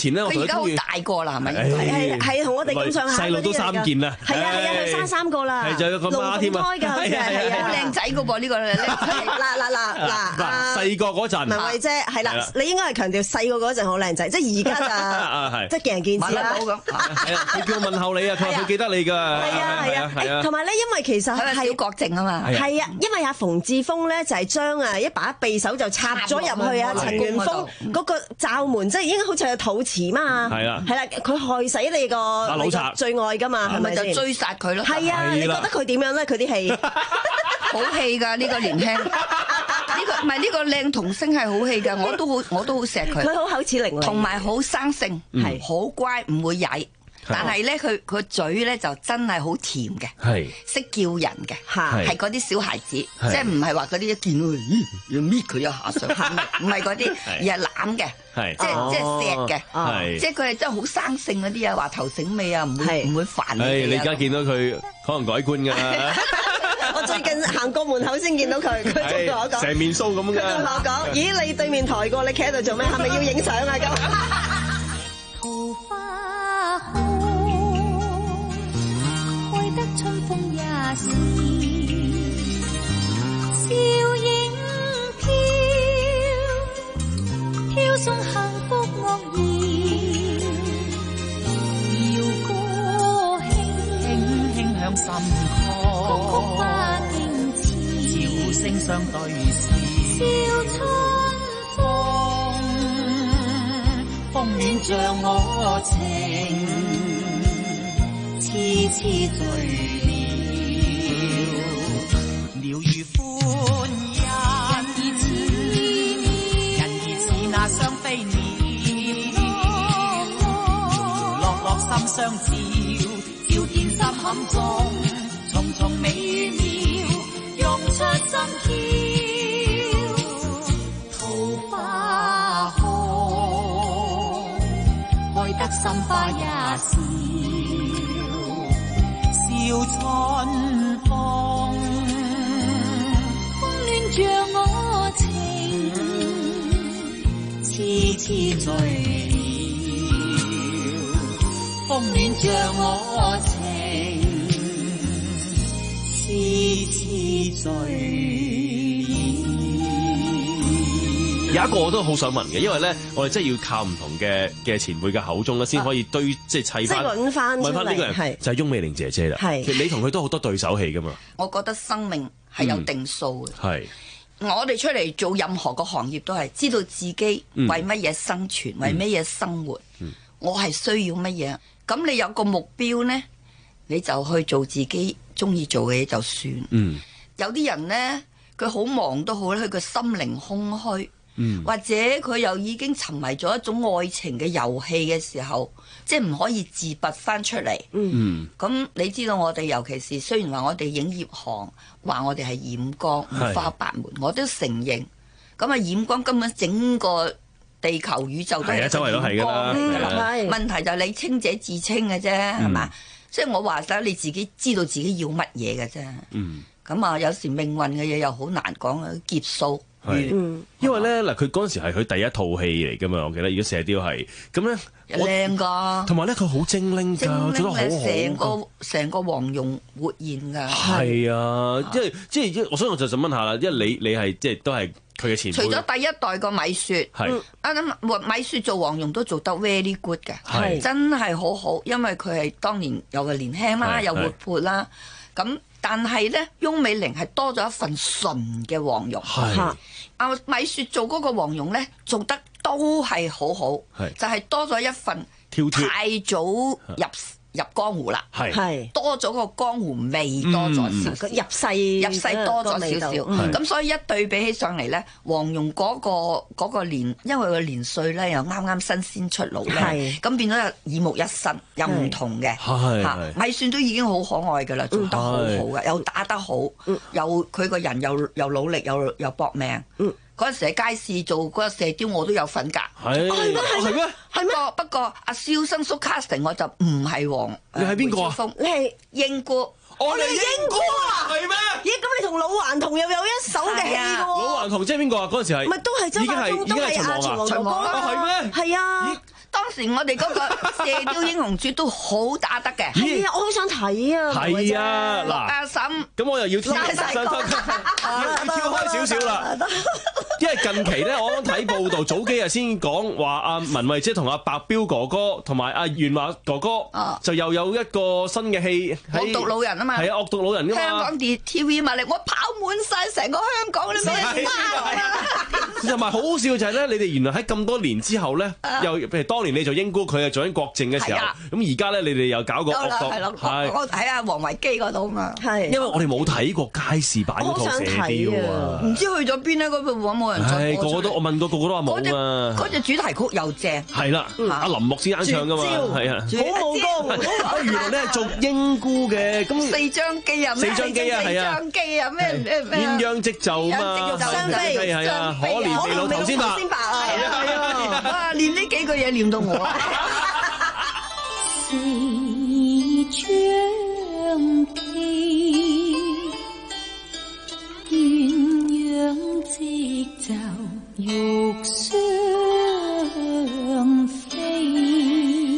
S21: 家好大個啦，係咪？
S14: 係係同我哋咁上下
S22: 細路都三件啦。
S14: 係啊係啊，佢生三個啦。
S22: 係就有個媽添啊。
S14: 龍鳳胎㗎，好似係
S21: 好靚仔㗎噃呢個。
S14: 嗱嗱嗱嗱，
S22: 細個嗰陣。
S14: 文慧姐係啦，你應該係強調細個嗰陣好靚仔，即係而家就即係見仁見智啦。
S22: 係啊，佢叫我問候你啊，佢話佢記得你㗎。
S14: 係啊係啊係啊，同埋咧，因為其實係
S21: 小郭靖啊嘛。
S14: 係啊，因為阿馮志峰咧就係將啊一把匕首就插咗入去啊陳元峰嗰個罩門，即係應該好似係肚臍嘛。係啦係啦，佢害死你個
S22: 老賊
S14: 最愛㗎嘛，係咪
S21: 就追殺佢咯？
S14: 係啊，你覺得佢點樣咧？佢啲戲
S21: 好戲㗎，呢個年輕，呢個唔係呢個靚童星係好戲㗎，我都好我都好錫佢。
S14: 佢好口齒伶俐，
S21: 同埋好生性，係好乖，唔會曳。但係咧，佢佢嘴咧就真係好甜嘅，係識叫人嘅，係嗰啲小孩子，即係唔係話嗰啲一見到佢，咦要搣佢一下上，唔係嗰啲，而係攬嘅，即係即係錫嘅，即係佢係真係好生性嗰啲啊，話頭醒尾啊，唔會唔會煩你。
S22: 誒，你而家見到佢可能改觀㗎啦。
S14: 我最近行過門口先見到佢，佢仲同我講
S22: 成面鬚咁㗎。
S14: 佢仲同我講：咦，你對面台過，你企喺度做咩？係咪要影相啊？咁。
S10: 桃花開開得春風也是，笑影飄飄送幸福樂意，謠歌輕輕輕響心坎，曲曲花聽詞，笑聲相對視，笑春風，風暖像我情，痴痴醉了，鳥語歡欣，人兒似人兒似那雙飛鳥，落落心相照，照見心坎中，重重美妙，湧出心竅，桃花開，開得心花也笑。笑春風，風暖像我情，痴痴醉了，風暖像我情，痴痴醉了。
S22: 有一個我都好想問嘅，因為咧，我哋真係要靠唔同嘅嘅前輩嘅口中咧，先可以堆即係砌翻，
S14: 揾翻
S22: 揾翻呢個人，就係翁美玲姐姐啦。其實你同佢都好多對手戲噶嘛。
S21: 我覺得生命係有定數嘅。
S22: 係、
S21: 嗯，我哋出嚟做任何個行業都係知道自己為乜嘢生存，嗯、為乜嘢生活。嗯、我係需要乜嘢？咁你有個目標咧，你就去做自己中意做嘅嘢就算。嗯、有啲人咧，佢好忙都好咧，佢個心靈空虛。嗯、或者佢又已經沉迷咗一種愛情嘅遊戲嘅時候，即係唔可以自拔翻出嚟。嗯，咁你知道我哋尤其是雖然話我哋影業行話我哋係染光五花八門，我都承認。咁啊染光根本整個地球宇宙都係一個染光嚟㗎啦。問題就係你清者自清嘅啫，係嘛、嗯？即係我話晒你自己知道自己要乜嘢嘅啫。嗯，咁啊有時命運嘅嘢又好難講啊，劫數。
S22: 係，嗯、因為咧嗱，佢嗰陣時係佢第一套戲嚟㗎嘛，我記得。如果射雕係咁咧，
S21: 靚㗎，
S22: 同埋咧佢好精靈㗎，做得好好。
S21: 成個成個黃蓉活現㗎。係
S22: 啊，即係即係，我所以我就想問下啦，因為你你係即係都係佢嘅前輩。
S21: 除咗第一代個米雪，係啊咁米雪做黃蓉都做得 very good 嘅，係真係好好，因為佢係當年又係年輕啦，又活潑啦，咁。但係咧，翁美玲係多咗一份純嘅黃蓉。係啊，米雪做嗰個黃蓉咧，做得都係好好。係就係多咗一份太早入入江湖啦。係多咗個江湖味，多咗少少。入世入世多咗少少。咁所以一對比起上嚟咧，黃蓉嗰個嗰個年，因為個年歲咧又啱啱新鮮出爐咧，咁變咗耳目一新，又唔同嘅。嚇米雪都已經好可愛㗎啦，做得好好嘅，又打得好，又佢個人又又努力，又又搏命。嗰陣時喺街市做嗰個射雕，我都有份㗎。係係咩？係咩？係咩？不過阿蕭生叔 casting 我就唔係黃。
S22: 你係邊個啊？
S14: 你係
S21: 英姑。
S22: 我哋英姑啊？係咩？
S14: 咦？咁你同老頑童又有一手嘅戲喎？
S22: 老頑童即係邊個啊？嗰陣時係
S14: 咪都係周伯通，都係阿秦王哥啦？
S22: 係咩？
S14: 係啊。
S21: 當時我哋嗰個《射雕英雄傳》都好打得嘅。
S14: 係啊，我好想睇啊。
S22: 係啊，嗱，
S21: 阿嬸，
S22: 咁我又要跳，要跳開少少啦。因為近期咧，我啱睇報道，早幾日先講話阿文慧姐同阿白彪哥哥同埋阿元華哥哥，就又有一個新嘅戲。
S21: 惡毒老人啊嘛。
S22: 係啊，惡毒老人㗎嘛。
S21: 香港電 T V 嘛，嚟我跑滿晒成個香港啲咩
S22: 同埋好笑就係咧，你哋原來喺咁多年之後咧，又譬如當年你做英姑，佢係做緊郭靖嘅時候，咁而家咧你哋又搞個惡毒，
S21: 係我睇下王維基嗰度嘛，係
S22: 因為我哋冇睇過街市版嗰套射雕啊，
S21: 唔知去咗邊咧？嗰部冇冇人
S22: 係個個都我問過個個都話冇啊。
S21: 嗰隻主題曲又正，
S22: 係啦，阿林木先啱唱噶嘛，係啊，
S21: 好武功。
S22: 原來咧係做英姑嘅，咁
S21: 四張機啊，
S22: 四張機啊，係啊，
S21: 四張機啊，咩咩咩
S22: 鴛鴦織就啊嘛，
S21: 雙飛
S22: 係啊，可憐未老頭先白，
S21: 係啊係啊，哇！練呢幾句嘢練到我啊！四張機，鴛鴦織就玉雙飛。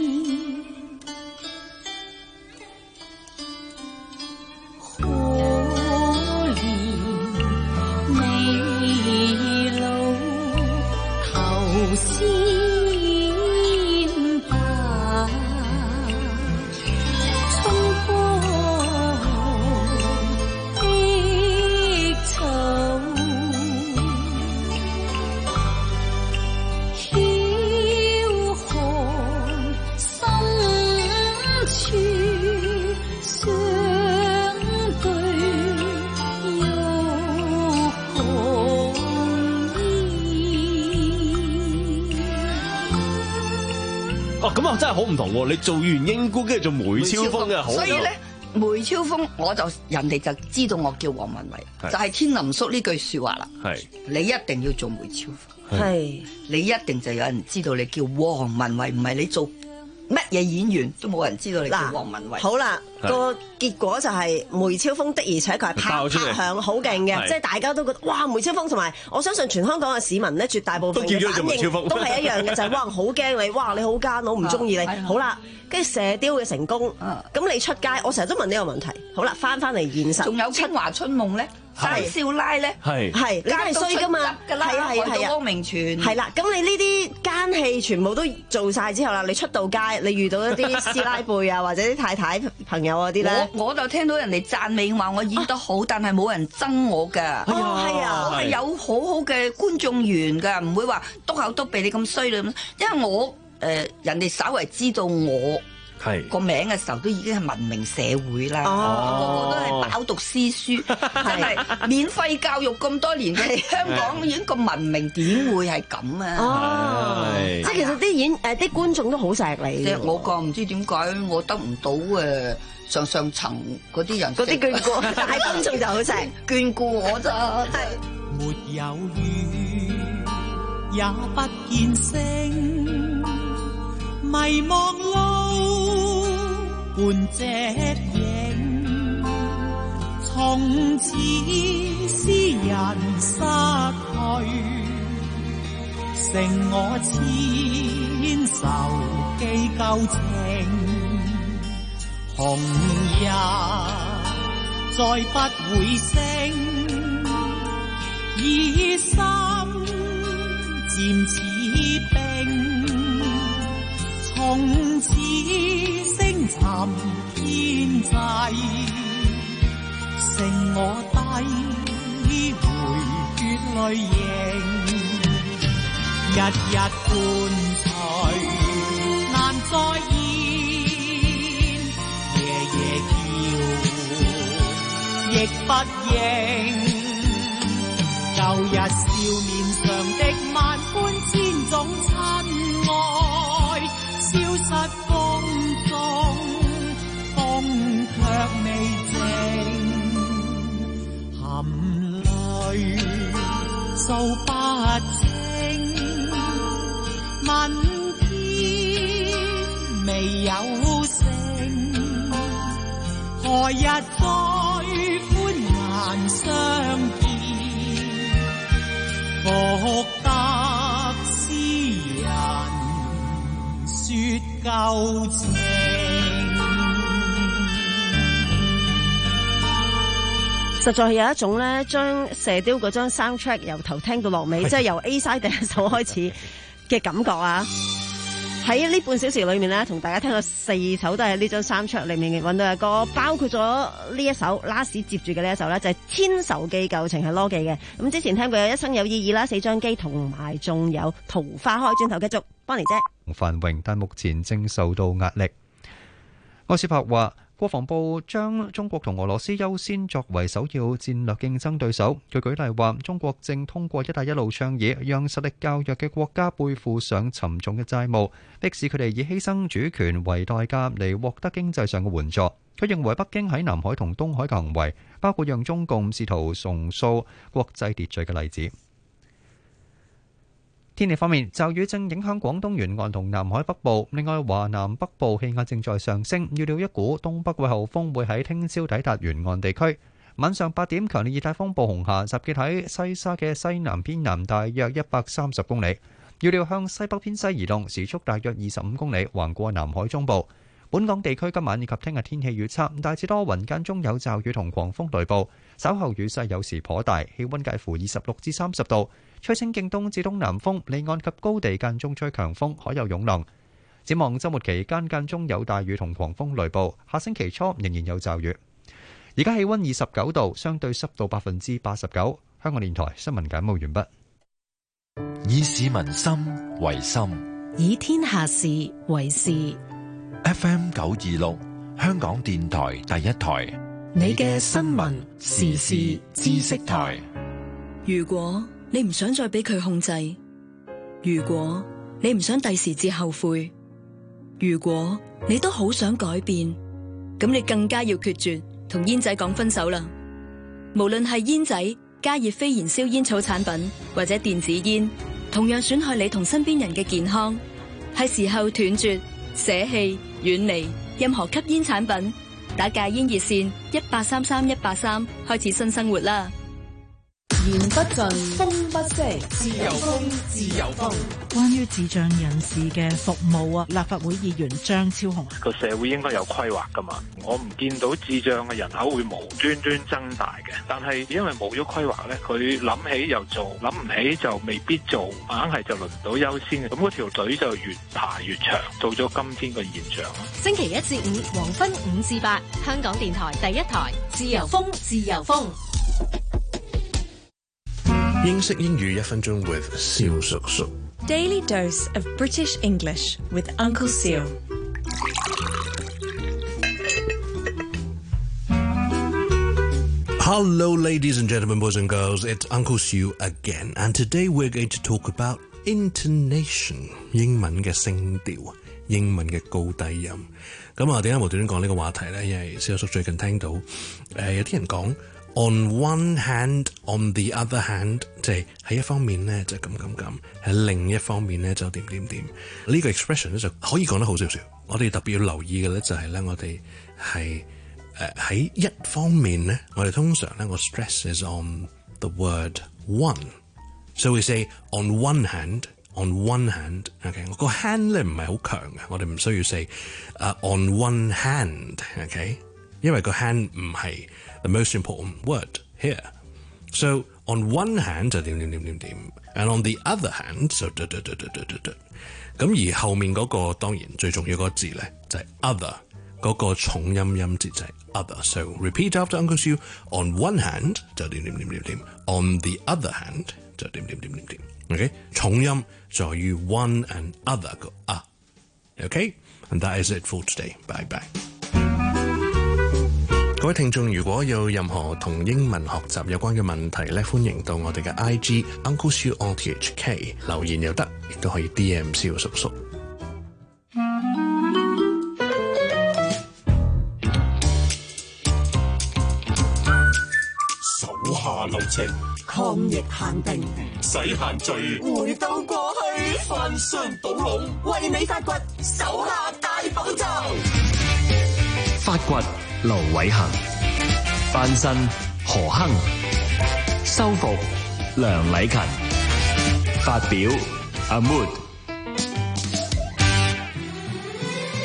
S22: 咁啊，真係好唔同喎！你做完英姑，跟住做梅超風嘅，好。
S21: 所以咧，梅超風我就人哋就知道我叫黃文慧，就係天林叔呢句説話啦。係，你一定要做梅超風，係，你一定就有人知道你叫黃文慧，唔係你做乜嘢演員都冇人知道你叫黃文慧。
S14: 好啦，個結果就係梅超風的而且確係拍拍響好勁嘅，即係大家都覺得哇！梅超風同埋我相信全香港嘅市民咧，絕大部分嘅反應都係一樣嘅，就係哇好驚你，哇你好奸，我唔中意你。好啦，跟住射雕嘅成功，咁你出街，我成日都問呢個問題。好啦，翻翻嚟現實，
S21: 仲有《京華春夢》咧。三少奶咧，係
S14: 係你都係衰噶嘛，係啊係啊係啊，
S21: 汪明荃
S14: 係啦。咁你呢啲奸戲全部都做晒之後啦，你出到街，你遇到一啲師奶輩啊，或者啲太太朋友嗰啲咧，
S21: 我我就聽到人哋讚美話我演得好，但係冇人憎我㗎。
S14: 哦係啊，
S21: 我係有好好嘅觀眾緣㗎，唔會話篤口篤鼻你咁衰啦。因為我誒人哋稍為知道我。係個名嘅時候都已經係文明社會啦，個個都係飽讀詩書，真係免費教育咁多年嘅香港已經咁文明，點會係咁啊？
S14: 哦，即係其實啲演誒啲觀眾都好錫你。
S21: 即係我個唔知點解我得唔到誒上上層嗰啲人
S14: 嗰啲眷顧，但係觀眾就好錫
S21: 眷顧我咋。
S10: 沒有雨也不見星，迷茫路伴隻影，從此詩人失去，剩我千愁記舊情，紅日再不會升，以心漸似冰，從此星沉天際，剩我低回血淚凝，日日伴隨難再現，夜夜叫亦不應，舊日笑面上的萬般千種親愛，消失風中，風卻未靜，含淚訴不清，問天未有聲，何日再歡顏相見，復得詩人說舊情。
S14: 實在係有一種咧，將射雕嗰張 soundtrack 由頭聽到落尾，即係由 A side 第一首開始嘅感覺啊！喺呢半小時裏面咧，同大家聽咗四首都係呢張 soundtrack 裏面揾到嘅歌，包括咗呢一首 last 接住嘅呢一首咧，就係、是《千愁記舊情》係羅記嘅。咁之前聽過有《一生有意義》啦，《四張機》同埋仲有《桃花開》。轉頭繼續，邦妮姐。
S1: 繁榮，但目前正受到壓力。柯斯柏話。國防部將中國同俄羅斯優先作為首要戰略競爭對手。佢舉例話，中國正通過「一帶一路」倡議，讓實力較弱嘅國家背負上沉重嘅債務，迫使佢哋以犧牲主權為代價嚟獲得經濟上嘅援助。佢認為北京喺南海同東海嘅行為，包括讓中共試圖重塑國際秩序嘅例子。天氣方面，驟雨正影響廣東沿岸同南海北部。另外，華南北部氣壓正在上升，預料一股東北季候風會喺聽朝抵達沿岸地區。晚上八點，強烈熱帶風暴紅霞集結喺西沙嘅西南偏南大約一百三十公里，預料向西北偏西移動，時速大約二十五公里，橫過南海中部。本港地區今晚以及聽日天氣預測，大致多雲，間中有驟雨同狂風雷暴，稍後雨勢有時頗大，氣溫介乎二十六至三十度，吹清勁東至東南風，離岸及高地間中吹強風，海有湧浪。展望週末期間間中有大雨同狂風雷暴，下星期初仍然有驟雨。而家氣溫二十九度，相對濕度百分之八十九。香港電台新聞簡報完畢。
S4: 以市民心為心，
S6: 以天下事為事。
S4: F M 九二六，香港電台第一台，
S15: 你嘅新聞時事知識台。
S3: 如果你唔想再俾佢控制，如果你唔想第時至後悔，如果你都好想改變，咁你更加要決絕同煙仔講分手啦。無論係煙仔、加熱非燃燒煙草產品或者電子煙，同樣損害你同身邊人嘅健康。係時候斷絕、捨棄、遠離任何吸煙產品，打戒煙熱線一八三三一八三開始新生活啦。
S6: 言不盡，風不息，
S15: 自由風，自由風。
S5: 關於智障人士嘅服務啊，立法會議員張超雄，
S23: 個社會應該有規劃噶嘛，我唔見到智障嘅人口會無端端增大嘅，但係因為冇咗規劃咧，佢諗起又做，諗唔起就未必做，硬係就輪唔到優先嘅，咁嗰條隊就越排越長，到咗今天個現象。
S2: 星期一至五黃昏五至八，香港電台第一台，自由風，自由風。
S24: 英式英語一分鐘 with 蕭叔叔。
S9: Daily dose of British English with Uncle Seal.
S24: Hello, ladies and gentlemen, boys and girls. It's Uncle Seal again, and today we're going to talk about intonation. 英文嘅聲調，英文嘅高低音。咁啊，點解無端端講呢個話題咧？因為蕭叔最近聽到誒、呃、有啲人講。On one hand, on the other hand， 即係喺一方面咧就咁咁咁，喺另一方面咧就點點點。呢個 expression 咧就可以講得好少少。我哋特別要留意嘅咧就係咧，我哋係誒喺一方面咧，我哋通常咧我 stress is on the word one。So we say on one hand, on one hand， OK， 個 hand 咧唔係好強嘅，我哋唔需要 say 誒、uh, on one hand，OK，、okay? 因為個 hand 唔係the most important word here. So on one hand 就點點點點點 and on the other hand 就嘟嘟嘟嘟嘟嘟嘟。咁而後面嗰個當然最重要嗰個字咧就係 other， 嗰個重音音節就係 other。So repeat after Uncle Sue. On one hand 就點點點點點 on the other hand 就點點點點點 OK， 重音在於 one and other 個啊 OK， and that is it for today. Bye bye。各位聽眾，如果有任何同英文學習有關嘅問題咧，歡迎到我哋嘅 I G Uncle Sue on T H K 留言又得，亦都可以 D M 蕭叔叔。
S10: 手下留情，抗疫限定，使限聚，回到過去，翻箱倒籠，為你發掘手下大寶藏。
S18: 發掘盧偉恒，翻身何亨，修復梁禮勤，發表阿 Mood。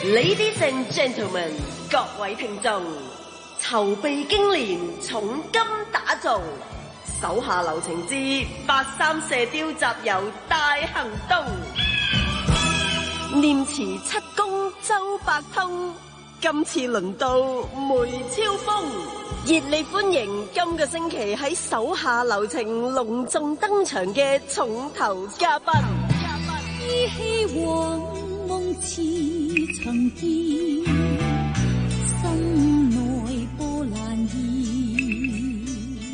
S19: Ladies and gentlemen， 各位聽眾，籌備經年，重金打造，手下留情之八三射雕集郵大行動，念慈七公周伯通，今次輪到梅超風，熱烈歡迎今個星期喺手下留情隆重登場嘅重頭嘉賓。
S10: 依稀往夢似曾見，心內波瀾現，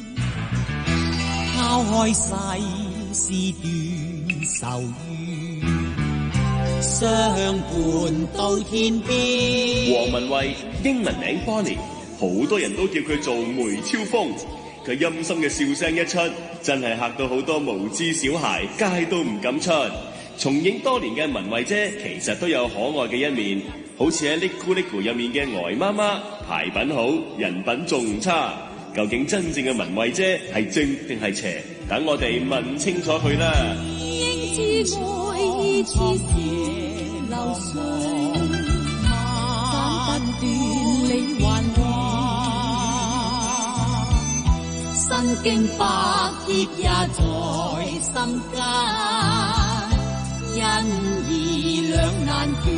S10: 拋開世事斷愁怨，相伴到天邊。
S20: 黃文蔚英文名 Bonnie， 好多人都叫佢做梅超風。佢陰森嘅笑聲一出，真係嚇到好多無知小孩，街都唔敢出。重影多年嘅文慧姐其實都有可愛嘅一面，好似喺《嚦咕嚦咕》入面嘅呆媽媽，牌品好，人品仲唔差。究竟真正嘅文慧姐係正定係邪？等我哋問清楚佢啦。
S10: 應知愛似是流水，斬不斷理還亂，身經百劫也在心間。因義兩難斷。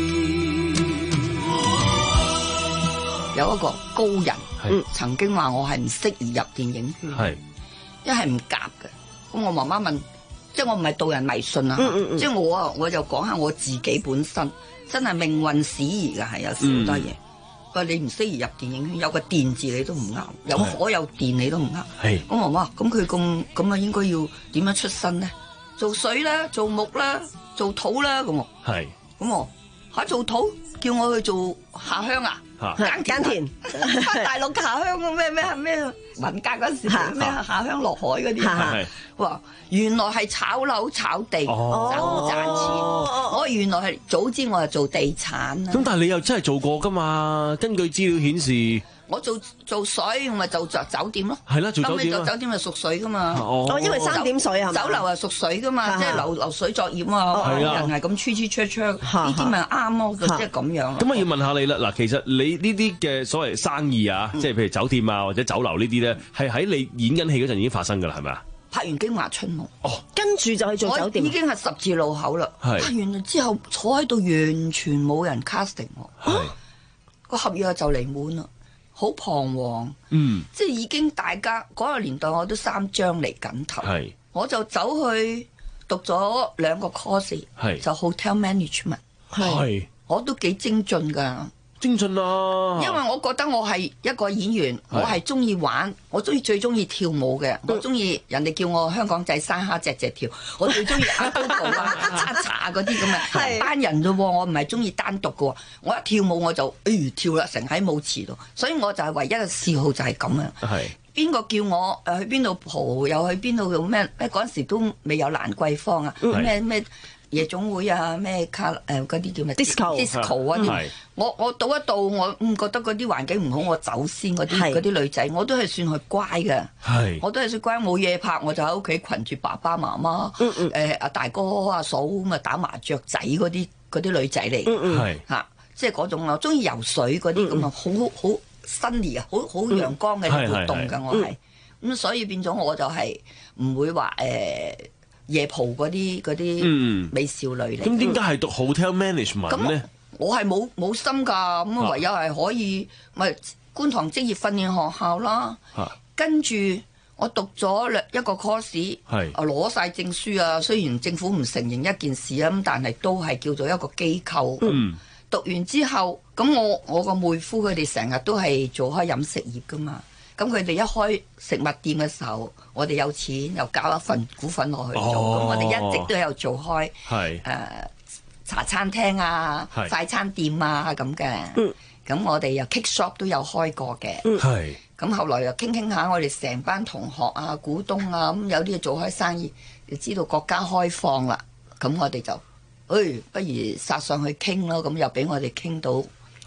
S21: 有一個高人，嗯、曾經話我係唔適宜入電影圈，係一係唔夾嘅。咁我媽媽問，即係我唔係導人迷信啊，嗯嗯嗯即係我啊，我就講下我自己本身真係命運使然嘅，係有時好多嘢。佢話、嗯、你唔適宜入電影圈，有個電字你都唔啱，有火有電你都唔啱。係咁媽媽，咁佢咁咁啊，應該要點樣出身咧？做水啦，做木啦，做土啦，咁我係咁我吓做土，叫我去做下鄉啊，耕耕田，翻大陸下鄉嘅咩咩咩文革嗰時咩下鄉落海嗰啲，哇，原來係炒樓炒地賺賺錢，我原來係早知我係做地產啊。
S22: 咁但係你又真係做過噶嘛？根據資料顯示。
S21: 我做做水，我咪做做酒店咯。
S22: 係啦，做酒店。
S21: 做酒店係屬水噶嘛。
S14: 哦，因為三點水係嘛。
S21: 酒樓係屬水噶嘛，即係流流水作業啊。係啊。人係咁吹吹吹吹，呢啲咪啱咯，即係咁樣。
S22: 咁啊，要問下你啦。嗱，其實你呢啲嘅所謂生意啊，即係譬如酒店啊或者酒樓呢啲咧，係喺你演緊戲嗰陣已經發生㗎啦，係咪啊？
S21: 拍完《京華春夢》，
S14: 哦，跟住就去做酒店。
S21: 已經係十字路口啦。拍完之後坐喺度，完全冇人 casting 我。係。個合約就嚟滿啦。好彷徨，嗯，即係已經大家嗰、那個年代我都三張嚟緊頭，係，我就走去讀咗兩個 course， 係，就 hotel management， 係，我都幾精進㗎。
S22: 精進啊！
S21: 因為我覺得我係一個演員，我係中意玩，我中意最中意跳舞嘅，我中意人哋叫我香港仔生蝦隻隻跳，我最中意阿 Coco 啊、叉叉嗰啲咁嘅，一班人啫喎，我唔係中意單獨嘅喎，我一跳舞我就誒跳啦，成喺舞池度，所以我就係唯一嘅嗜好就係咁樣。係邊個叫我誒去邊度蒲，又去邊度做咩？誒嗰陣時都未有蘭桂坊啊，咩咩。夜總會啊，咩卡誒嗰啲叫咩 disco disco 啊啲，我我到一到我唔覺得嗰啲環境唔好，我走先嗰啲嗰啲女仔，我都係算係乖嘅，我都係算乖，冇嘢拍我就喺屋企群住爸爸媽媽，誒阿大哥阿嫂咁啊打麻雀仔嗰啲嗰啲女仔嚟，係嚇，即係嗰種我中意游水嗰啲咁啊，好好 sunny 啊，好好陽光嘅活動㗎，我係咁所以變咗我就係唔會話誒。夜蒲嗰啲嗰啲美少女嚟，
S22: 咁點解係讀 hotel management 咧？
S21: 我係冇冇心㗎，咁啊唯有係可以咪觀塘職業訓練學校啦。跟住我讀咗兩一個 course， 係攞晒證書啊。雖然政府唔承認一件事啊，咁但係都係叫做一個機構。嗯，讀完之後，咁我我個妹夫佢哋成日都係做開飲食業㗎嘛。咁佢哋一開食物店嘅時候，我哋有錢又交一份股份落去做，咁、哦、我哋一直都有做開誒、呃、茶餐廳啊、快餐店啊咁嘅。咁、嗯、我哋又 cake shop 都有開過嘅。咁、嗯、後來又傾傾下，我哋成班同學啊、股東啊，咁有啲嘢做開生意，就知道國家開放啦。咁我哋就，誒、哎，不如殺上去傾咯。咁又俾我哋傾到。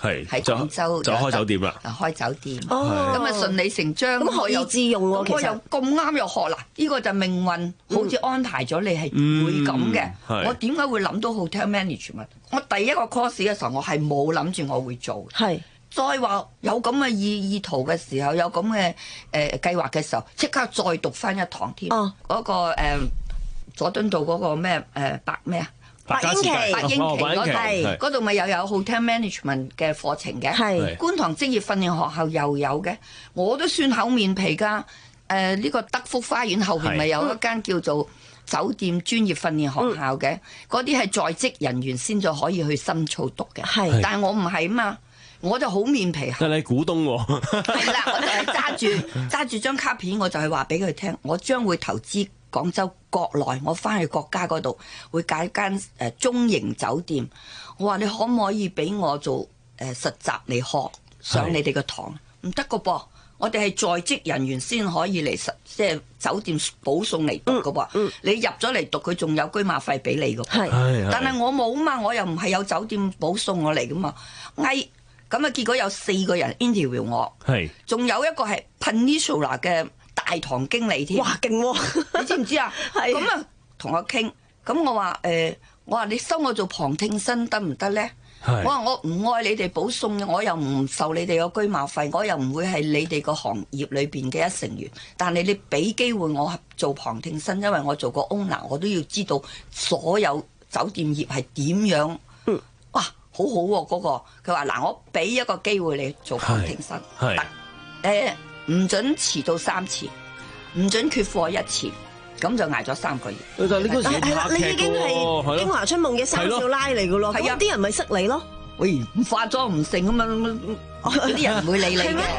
S22: 係
S21: 喺廣州
S22: 就開酒店啦，
S21: 開酒店，
S14: 哦
S21: 咁啊順理成章，
S14: 咁可以自用喎。其實
S21: 我又咁啱又學啦，呢個就命運好似安排咗你係會咁嘅。我點解會諗到 hotel management？我第一個 course 嘅時候，我係冇諗住我會做。
S14: 係
S21: 再話有咁嘅意意圖嘅時候，有咁嘅誒計劃嘅時候，即刻再讀翻一堂添。嗰、那個誒、呃、佐敦道嗰個咩誒白咩啊？
S22: 白英奇，
S21: 白英奇嗰度，嗰度咪又有 hotel management 嘅課程嘅。
S14: 係
S21: 觀塘職業訓練學校又有嘅，我都算厚面皮㗎。誒、呃、呢、這個德福花園後邊咪有一間叫做酒店專業訓練學校嘅，嗰啲係在職人員先至可以去深造讀嘅。係，但係我唔係啊嘛。我就好面皮，
S22: 但係你股東喎，
S21: 係啦，我就係揸住揸住張卡片，我就係話俾佢聽，我將會投資廣州國內，我翻去國家嗰度會揀間誒中型酒店。我話你可唔可以俾我做誒、呃、實習嚟學上你哋嘅堂？唔得個噃，我哋係在職人員先可以嚟實即係酒店保送嚟讀嘅噃、嗯嗯。你入咗嚟讀，佢仲有居馬費俾你嘅。係，但係我冇嘛，我又唔係有酒店保送我嚟嘅嘛，嗌。咁啊！結果有四個人 interview 我，係，仲有一個係 Peninsula 嘅大堂經理添。哇，勁喎！你知唔知啊？係咁啊，同我傾。咁我話誒、呃，我話你收我做旁聽生得唔得咧？我話我唔愛你哋保送嘅，我又唔受你哋個居馬費，我又唔會係你哋個行業裏邊嘅一成員。但係你俾機會我做旁聽生，因為我做過 owner，我都要知道所有酒店業係點樣。嗯，哇！好好喎，嗰個佢話嗱，我俾一個機會你做旁聽生，係誒唔准遲到三次，唔准缺課一次，咁就捱咗三個月。
S22: 但係呢個
S14: 係啦，你已經係京華春夢嘅三少奶嚟噶咯，咁啲人咪識你咯。
S21: 喂，唔化妝唔成咁樣，嗰啲人唔會理你嘅。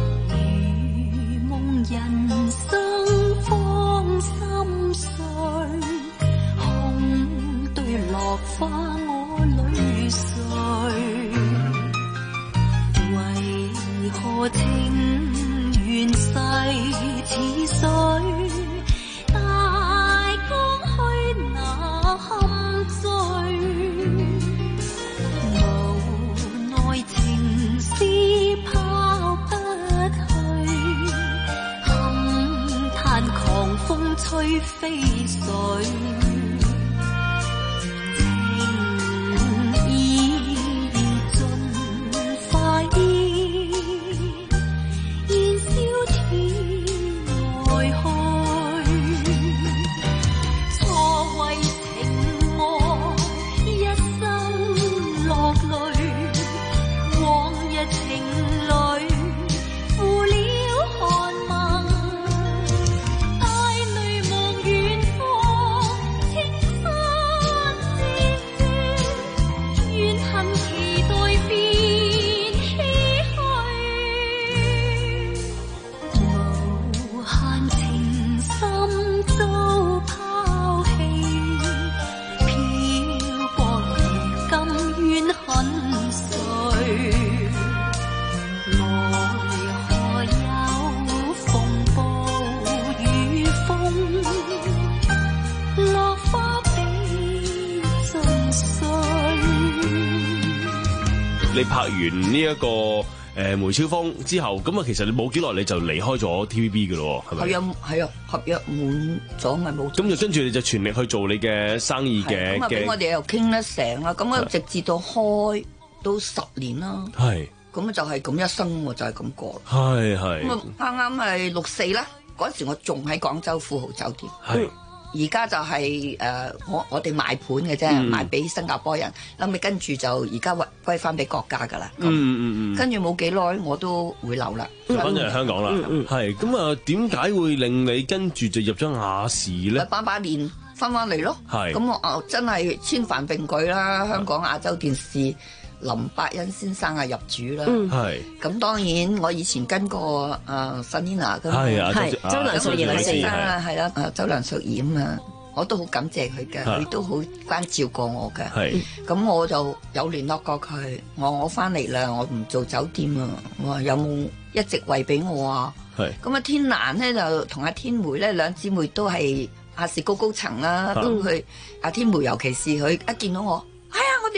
S10: 夢人生芳心碎，空對落花我淚垂，為何情緣逝似水，大江去那堪醉，無奈情絲拋不去，堪嘆狂風吹飛水。
S22: 你拍完呢一個誒梅超風之後，咁啊其實你冇幾耐你就離開咗 T V B 嘅咯，係咪？
S21: 係啊，係啊，合約滿咗咪冇。
S22: 咁就跟住你就全力去做你嘅生意嘅。
S21: 咁啊，俾我哋又傾得成啦，咁啊直至到開都十年啦。係。咁啊就係咁一生喎，就係咁過。係係。咁啊啱啱係六四啦，嗰時我仲喺廣州富豪酒店。係。而家就係、是、誒、呃、我我哋賣盤嘅啫，嗯、賣俾新加坡人，咁咪跟住就而家歸歸翻俾國家噶啦。嗯嗯嗯。跟住冇幾耐我都回流啦，
S22: 翻咗嚟香港啦。係咁啊，點解會令你跟住就入咗亞視咧？
S21: 把把年翻翻嚟咯。係。咁我啊真係千帆並舉啦，香港亞洲電視。林百欣先生啊入主啦，係、嗯、咁當然我以前跟過啊 Selina 噶，係啊周周梁淑怡女士啊，係啦，啊周梁淑怡咁啊，我都好感謝佢嘅，佢都好關照過我嘅，係咁我就有聯絡過佢，我我翻嚟啦，我唔做酒店啊，我話有冇一席位俾我啊？係咁啊，天蘭咧就同阿天梅咧兩姊妹都係亞視高高層啦，咁佢阿天梅尤其是佢一見到我。哎呀！我哋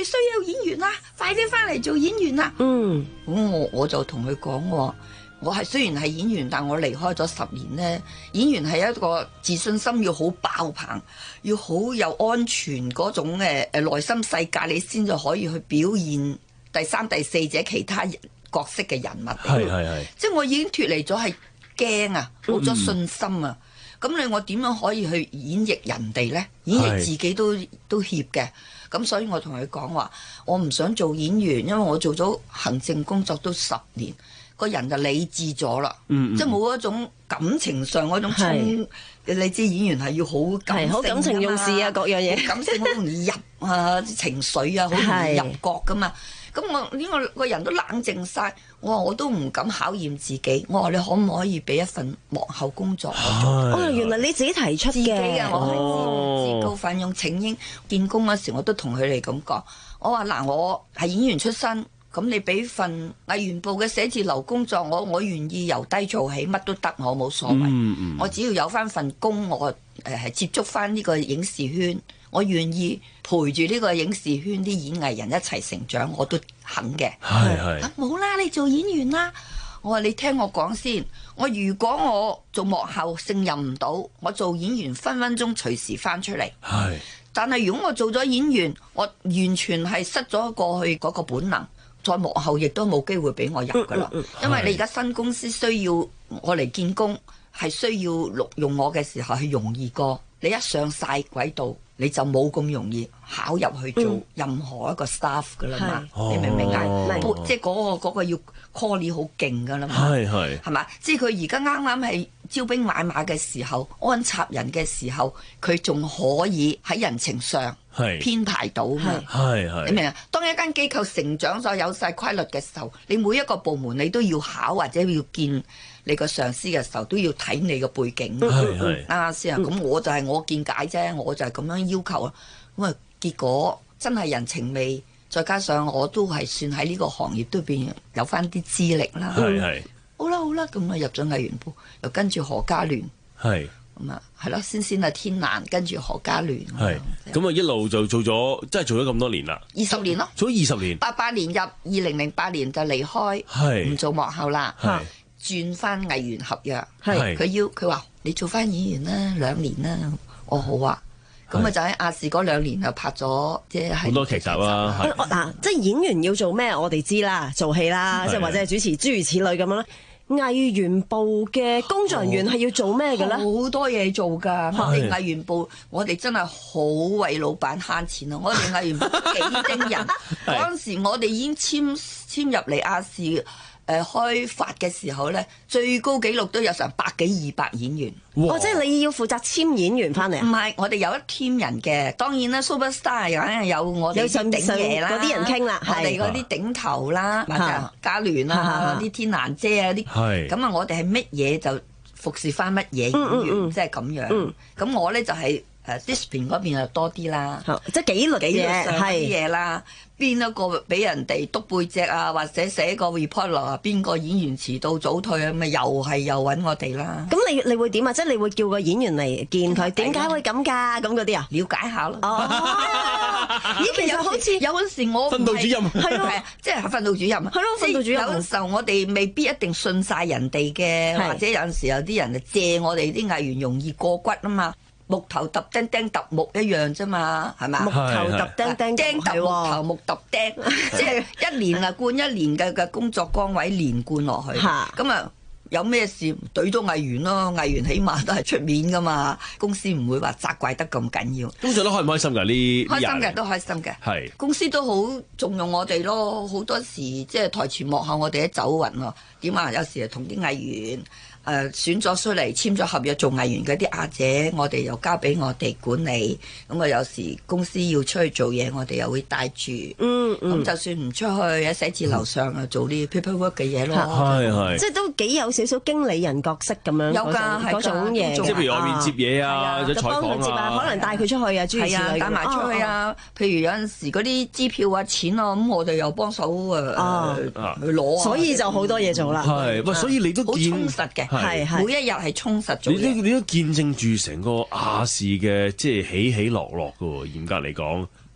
S21: 哋需要演員啦，快啲翻嚟做演員啦。
S14: 嗯，
S21: 咁我我就同佢講我。我係雖然係演員，但我離開咗十年咧。演員係一個自信心要好爆棚，要好有安全嗰種誒誒內心世界，你先至可以去表現第三、第四者其他角色嘅人物。
S22: 係係係，
S21: 即係我已經脫離咗係驚啊，冇咗信心啊。咁、嗯、你我點樣可以去演繹人哋咧？演繹自己都都怯嘅。咁所以我同佢講話，我唔想做演員，因為我做咗行政工作都十年。個人就理智咗啦，嗯嗯即係冇一種感情上嗰種衝。你知演員係要好感性，好感情用事啊，各樣嘢感性好容易入啊情緒啊，好容易入角噶嘛。咁我呢個個人都冷靜晒，我話我都唔敢考驗自己。我話你可唔可以俾一份幕後工作我做？
S14: 哦，原來你自己提出嘅，自己嘅，我係
S21: 自告奮勇請纓見工嗰時，我都同佢哋咁講。我話嗱，我係演員出身。咁你俾份藝員部嘅寫字樓工作，我我願意由低做起，乜都得，我冇所謂。嗯嗯、我只要有翻份工，我誒係、呃、接觸翻呢個影視圈，我願意陪住呢個影視圈啲演藝人一齊成長，我都肯嘅。係係。咁冇啦，你做演員啦。我話你聽我講先，我如果我做幕後勝任唔到，我做演員分分鐘隨時翻出嚟。係。但係如果我做咗演員，我完全係失咗過去嗰個本能。在幕後亦都冇機會俾我入噶啦，嗯嗯嗯、因為你而家新公司需要我嚟見工，係需要錄用我嘅時候係容易過。你一上晒軌道，你就冇咁容易考入去做任何一個 staff 噶啦嘛。嗯、你明唔明啊？哦、即係嗰、嗰個嗰個要 call 你好勁噶啦嘛。係係係嘛？即係佢而家啱啱係招兵買馬嘅時候，安插人嘅時候，佢仲可以喺人情上。係編排到嘛？係係，你明啊？當一間機構成長咗有晒規律嘅時候，你每一個部門你都要考或者要見你個上司嘅時候，都要睇你個背景。係係，啱啱先啊？咁我就係我見解啫，我就係咁樣要求啊。咁啊，結果真係人情味，再加上我都係算喺呢個行業都邊有翻啲資歷啦。係係，好啦好啦，咁啊入咗藝員部，又跟住何家聯。係。咁啊，係咯，先先啊天蘭，跟住何家聯，係
S22: 咁啊一路就做咗，即係做咗咁多年啦，
S21: 二十年咯，
S22: 做咗二十年，
S21: 八八年入，二零零八年就離開，係唔做幕後啦，係轉翻藝員合約，係佢要佢話你做翻演員啦，兩年啦，我好啊，咁啊就喺亞視嗰兩年又拍咗即係
S22: 好多劇集啊，
S14: 嗱，即係演員要做咩，我哋知啦，做戲啦，即係或者係主持諸如此類咁樣啦。藝員部嘅工作人員係要做咩嘅咧？
S21: 好多嘢做㗎。我哋藝員部，我哋真係好為老闆慳錢啊！我哋藝員部幾精人，嗰陣時我哋已經簽簽入嚟亞視。誒、呃、開發嘅時候咧，最高紀錄都有成百幾二百演員。
S14: 哦，即係你要負責簽演員翻嚟啊？
S21: 唔係，我哋有一 team 人嘅。當然啦 ，Superstar 梗係有我哋啲頂嘢啦，
S14: 嗰啲人傾啦，
S21: 我哋嗰啲頂頭啦，或者嘉聯啊，啲天蘭姐啊啲。係。咁啊，我哋係乜嘢就服侍翻乜嘢演員，即係咁樣。咁、嗯、我咧就係、是。誒 discipline 嗰邊又多啲啦，
S14: 即係紀律嘅嘢，
S21: 係啲嘢啦。邊一個俾人哋督背脊啊，或者寫個 report 落啊，邊個演員遲到早退啊，咁咪又係又揾我哋啦。
S14: 咁你你會點啊？即係你會叫個演員嚟見佢，點解會咁㗎？咁嗰啲啊，
S21: 了解下咯。
S14: 哦，咦，其實好似
S21: 有陣時我
S22: 訓導主任
S21: 係咯，即係訓導主任。係咯，訓導主任。有陣時候我哋未必一定信晒人哋嘅，或者有陣時有啲人就借我哋啲藝員容易過骨啊嘛。木頭揼釘釘揼木一樣啫嘛，係嘛？
S14: 木頭揼釘釘
S21: 釘揼木頭，木揼釘，即係一年啊貫一年嘅嘅工作崗位連貫落去。咁啊，有咩事懟到藝員咯？藝員起碼都係出面噶嘛，公司唔會話責怪得咁緊要。
S22: 咁做得開唔開心㗎？呢
S21: 開心嘅都開心嘅。係公司都好重用我哋咯，好多時即係台前幕後我哋都走運咯。點啊？有時啊同啲藝員。誒、呃、選咗出嚟簽咗合約做藝員嗰啲阿姐，我哋又交俾我哋管理。咁啊，有時公司要出去做嘢，我哋又會帶住。嗯嗯。咁就算唔出去喺寫字樓上啊，做啲 paperwork 嘅嘢咯。係係。
S14: 即係都幾有少少經理人角色咁樣。有㗎，係嗰種嘢。
S22: 即係譬如外面接嘢啊，即係採訪啊，
S14: 可能帶佢出去啊，諸如此類。
S21: 帶埋出去啊。哦、譬如有陣時嗰啲支票啊、錢啊，咁我哋又幫手誒去攞。
S14: 所以就好多嘢做啦。
S22: 係，喂，所以你都
S21: 好充實嘅。係係，每一日係充實咗。
S22: 你都你都見證住成個亞視嘅即係起起落落嘅喎，嚴格嚟講。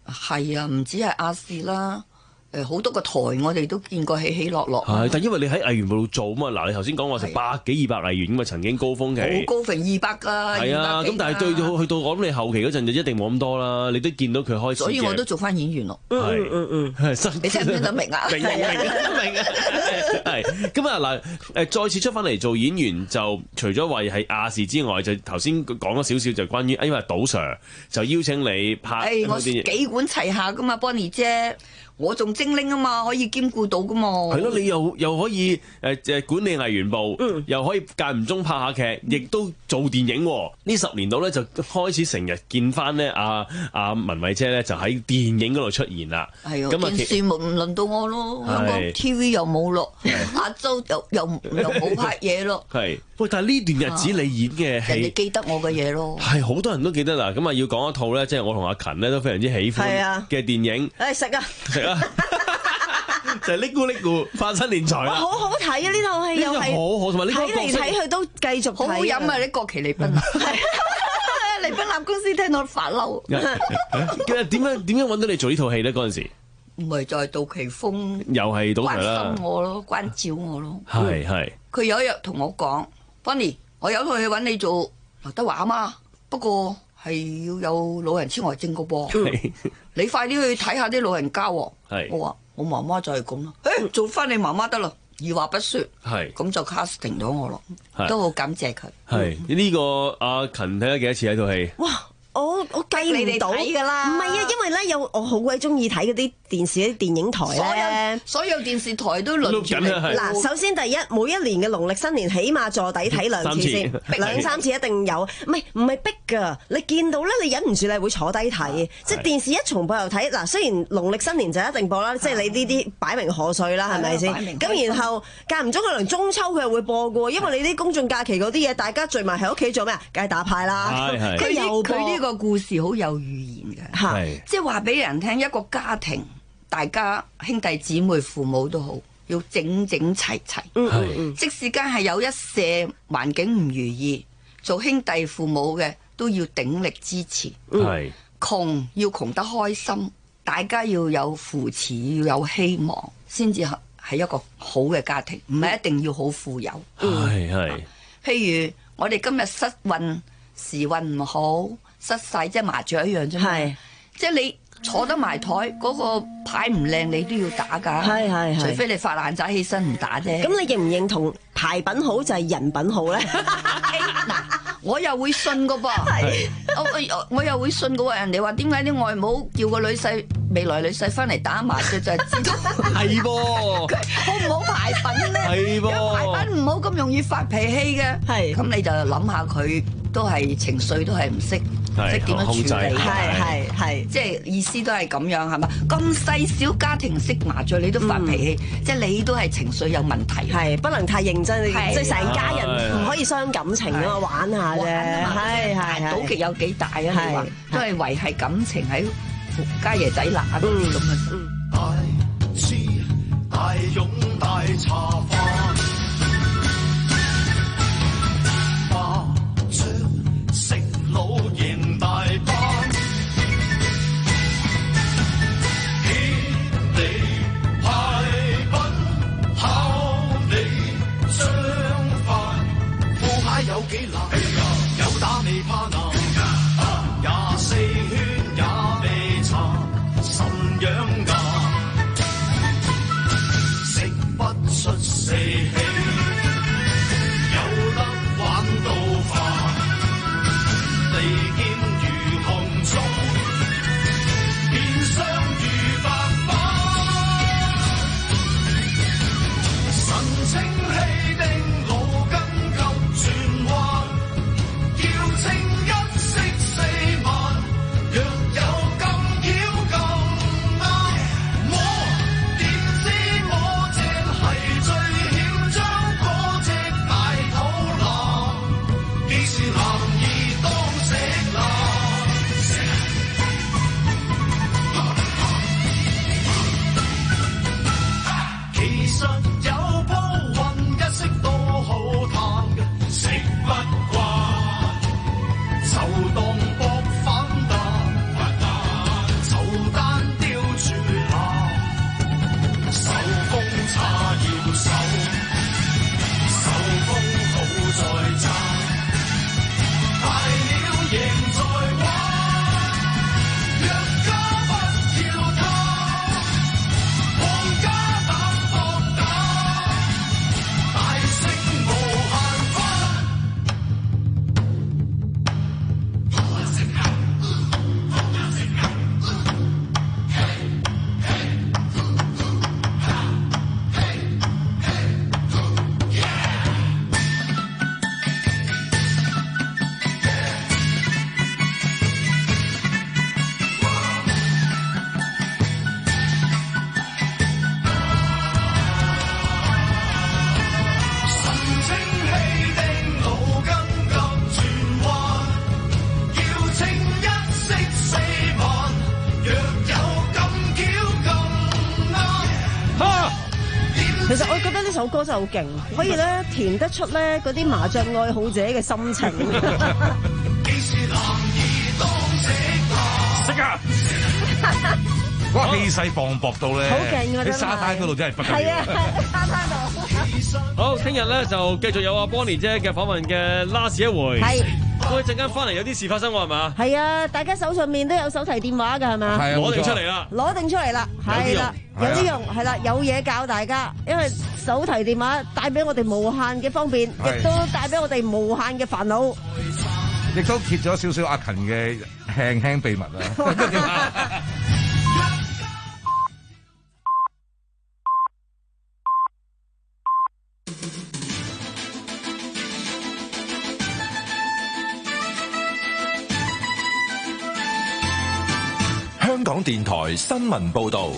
S21: 係啊，唔止係亞視啦。誒好多個台我哋都見過起起落落。
S22: 係，但因為你喺藝員部度做嘛，嗱你頭先講話成百幾二百藝員咁啊，曾經高峰期。
S21: 好高成二百㗎。
S22: 係啊，咁但係對到去到我諗你後期嗰陣就一定冇咁多啦，你都見到佢開始。
S21: 所以我都做翻演員咯。
S22: 係
S21: 嗯嗯嗯。你聽唔聽得明啊？
S22: 明明明明啊！係咁啊嗱誒，再次出翻嚟做演員就除咗話係亞視之外，就頭先講咗少少就關於因為賭 Sir 就邀請你拍。
S21: 誒我幾管齊下㗎嘛 ，Bonnie 姐。我仲精靈啊嘛，可以兼顧到噶嘛。
S22: 係咯，你又又可以誒誒管理藝員部，嗯、又可以間唔中拍下劇，亦都做電影。呢十年度咧就開始成日見翻咧阿阿文慧姐咧就喺電影嗰度出現啦。
S21: 係啊，電視唔輪到我咯，香港 T V 又冇咯，亞洲又又又冇拍嘢咯。
S22: 係，喂，但係呢段日子你演嘅戲，
S21: 人哋記得我嘅嘢咯。
S22: 係好多人都記得啦。咁啊要講一套咧，即係我同阿勤咧都非常之喜歡嘅電影。
S14: 誒食啊！食啊！
S22: 就係呢咕呢咕化身練財啦，
S14: 好好睇啊！呢套戲又係
S22: 好好，同埋呢個
S14: 睇嚟睇去都繼續
S21: 好好飲啊！呢國旗利賓啊，利賓納公司聽到發嬲。
S22: 點樣點樣揾到你做呢套戲咧？嗰陣時
S21: 唔係就係杜琪峰，
S22: 又係杜 Sir 啦，
S21: 關心我咯，關照我咯。
S22: 係係。
S21: 佢有一日同我講 ，Bonnie， 我有套戲揾你做劉德華啊嘛，不過係要有老人痴呆症個噃。你快啲去睇下啲老人家喎。我話我媽媽就係咁咯，誒做翻你媽媽得啦，二話不説，係咁就 casting 咗我咯，都好感謝佢。
S22: 係呢個阿勤睇咗幾多次喺套戲？
S14: 哇！我我計唔到
S21: 㗎啦，
S14: 唔係啊，因為咧有我好鬼中意睇嗰啲電視啲電影台咧，
S21: 所有電視台都輪住嚟。
S14: 嗱，首先第一，每一年嘅農曆新年起碼坐底睇兩次先，兩三次一定有。唔係唔係逼㗎，你見到咧，你忍唔住你會坐低睇。即係電視一重播又睇。嗱，雖然農曆新年就一定播啦，即係你呢啲擺明賀歲啦，係咪先？咁然後間唔中可能中秋佢又會播㗎，因為你啲公眾假期嗰啲嘢，大家聚埋喺屋企做咩啊？梗係打牌啦。
S21: 佢又佢呢個個故事好有寓言嘅，即係話俾人聽，一個家庭大家兄弟姊妹父母都好，要整整齊齊。嗯嗯，即使間係有一些環境唔如意，做兄弟父母嘅都要鼎力支持。係窮要窮得開心，大家要有扶持，要有希望，先至係一個好嘅家庭，唔係一定要好富有。
S22: 係係，
S21: 譬如我哋今日失運，時運唔好。失晒即係麻雀一樣啫嘛，即係你坐得埋台嗰個牌唔靚，你都要打㗎。係係係，除非你發爛渣起身唔打啫。
S14: 咁你認唔認同牌品好就係人品好咧？
S21: 嗱，我又會信㗎噃，我我又會信㗎喎。人哋話點解啲外母叫個女婿未來女婿翻嚟打麻雀就係知道
S22: 係噃，
S21: 好唔好牌品咧？係噃，牌品唔好咁容易發脾氣嘅。係，咁你就諗下佢。都係情緒都係唔識，識點樣處理，係係係，即係意思都係咁樣係嘛？咁細小家庭識麻雀，你都發脾氣，即係你都係情緒有問題，
S14: 係不能太認真，即係成家人唔可以傷感情啊嘛，玩下啫，係係
S21: 賭極有幾大啊？你話都係維係感情喺家爺仔乸嗰啲咁啊。
S7: 大支大勇大茶飯。老贏大班，欠你派品，考你雙飯，副牌有幾難，有打未怕難，廿四圈也未查，神養牙，食不出死
S14: 其實我覺得呢首歌真係好勁，可以咧填得出咧嗰啲麻雀愛好者嘅心情。
S8: 識啊！哇，氣勢磅礴到咧，
S14: 好勁啊！
S8: 喺沙灘嗰度真係不得了。
S14: 係啊，沙灘度。
S22: 好，聽日咧就繼續有阿 Bonnie 姐嘅訪問嘅 last 一回。
S14: 係。
S22: 我哋陣間翻嚟有啲事發生喎，係嘛？
S14: 係啊，大家手上面都有手提電話㗎，係嘛？
S22: 係啊，攞定出嚟啦！
S14: 攞定出嚟啦，係啦，有啲用，係啦，有嘢教大家，因為手提電話帶俾我哋無限嘅方便，亦都帶俾我哋無限嘅煩惱。
S8: 亦都揭咗少少阿勤嘅輕輕秘密啊！
S4: 香港電台新聞報導，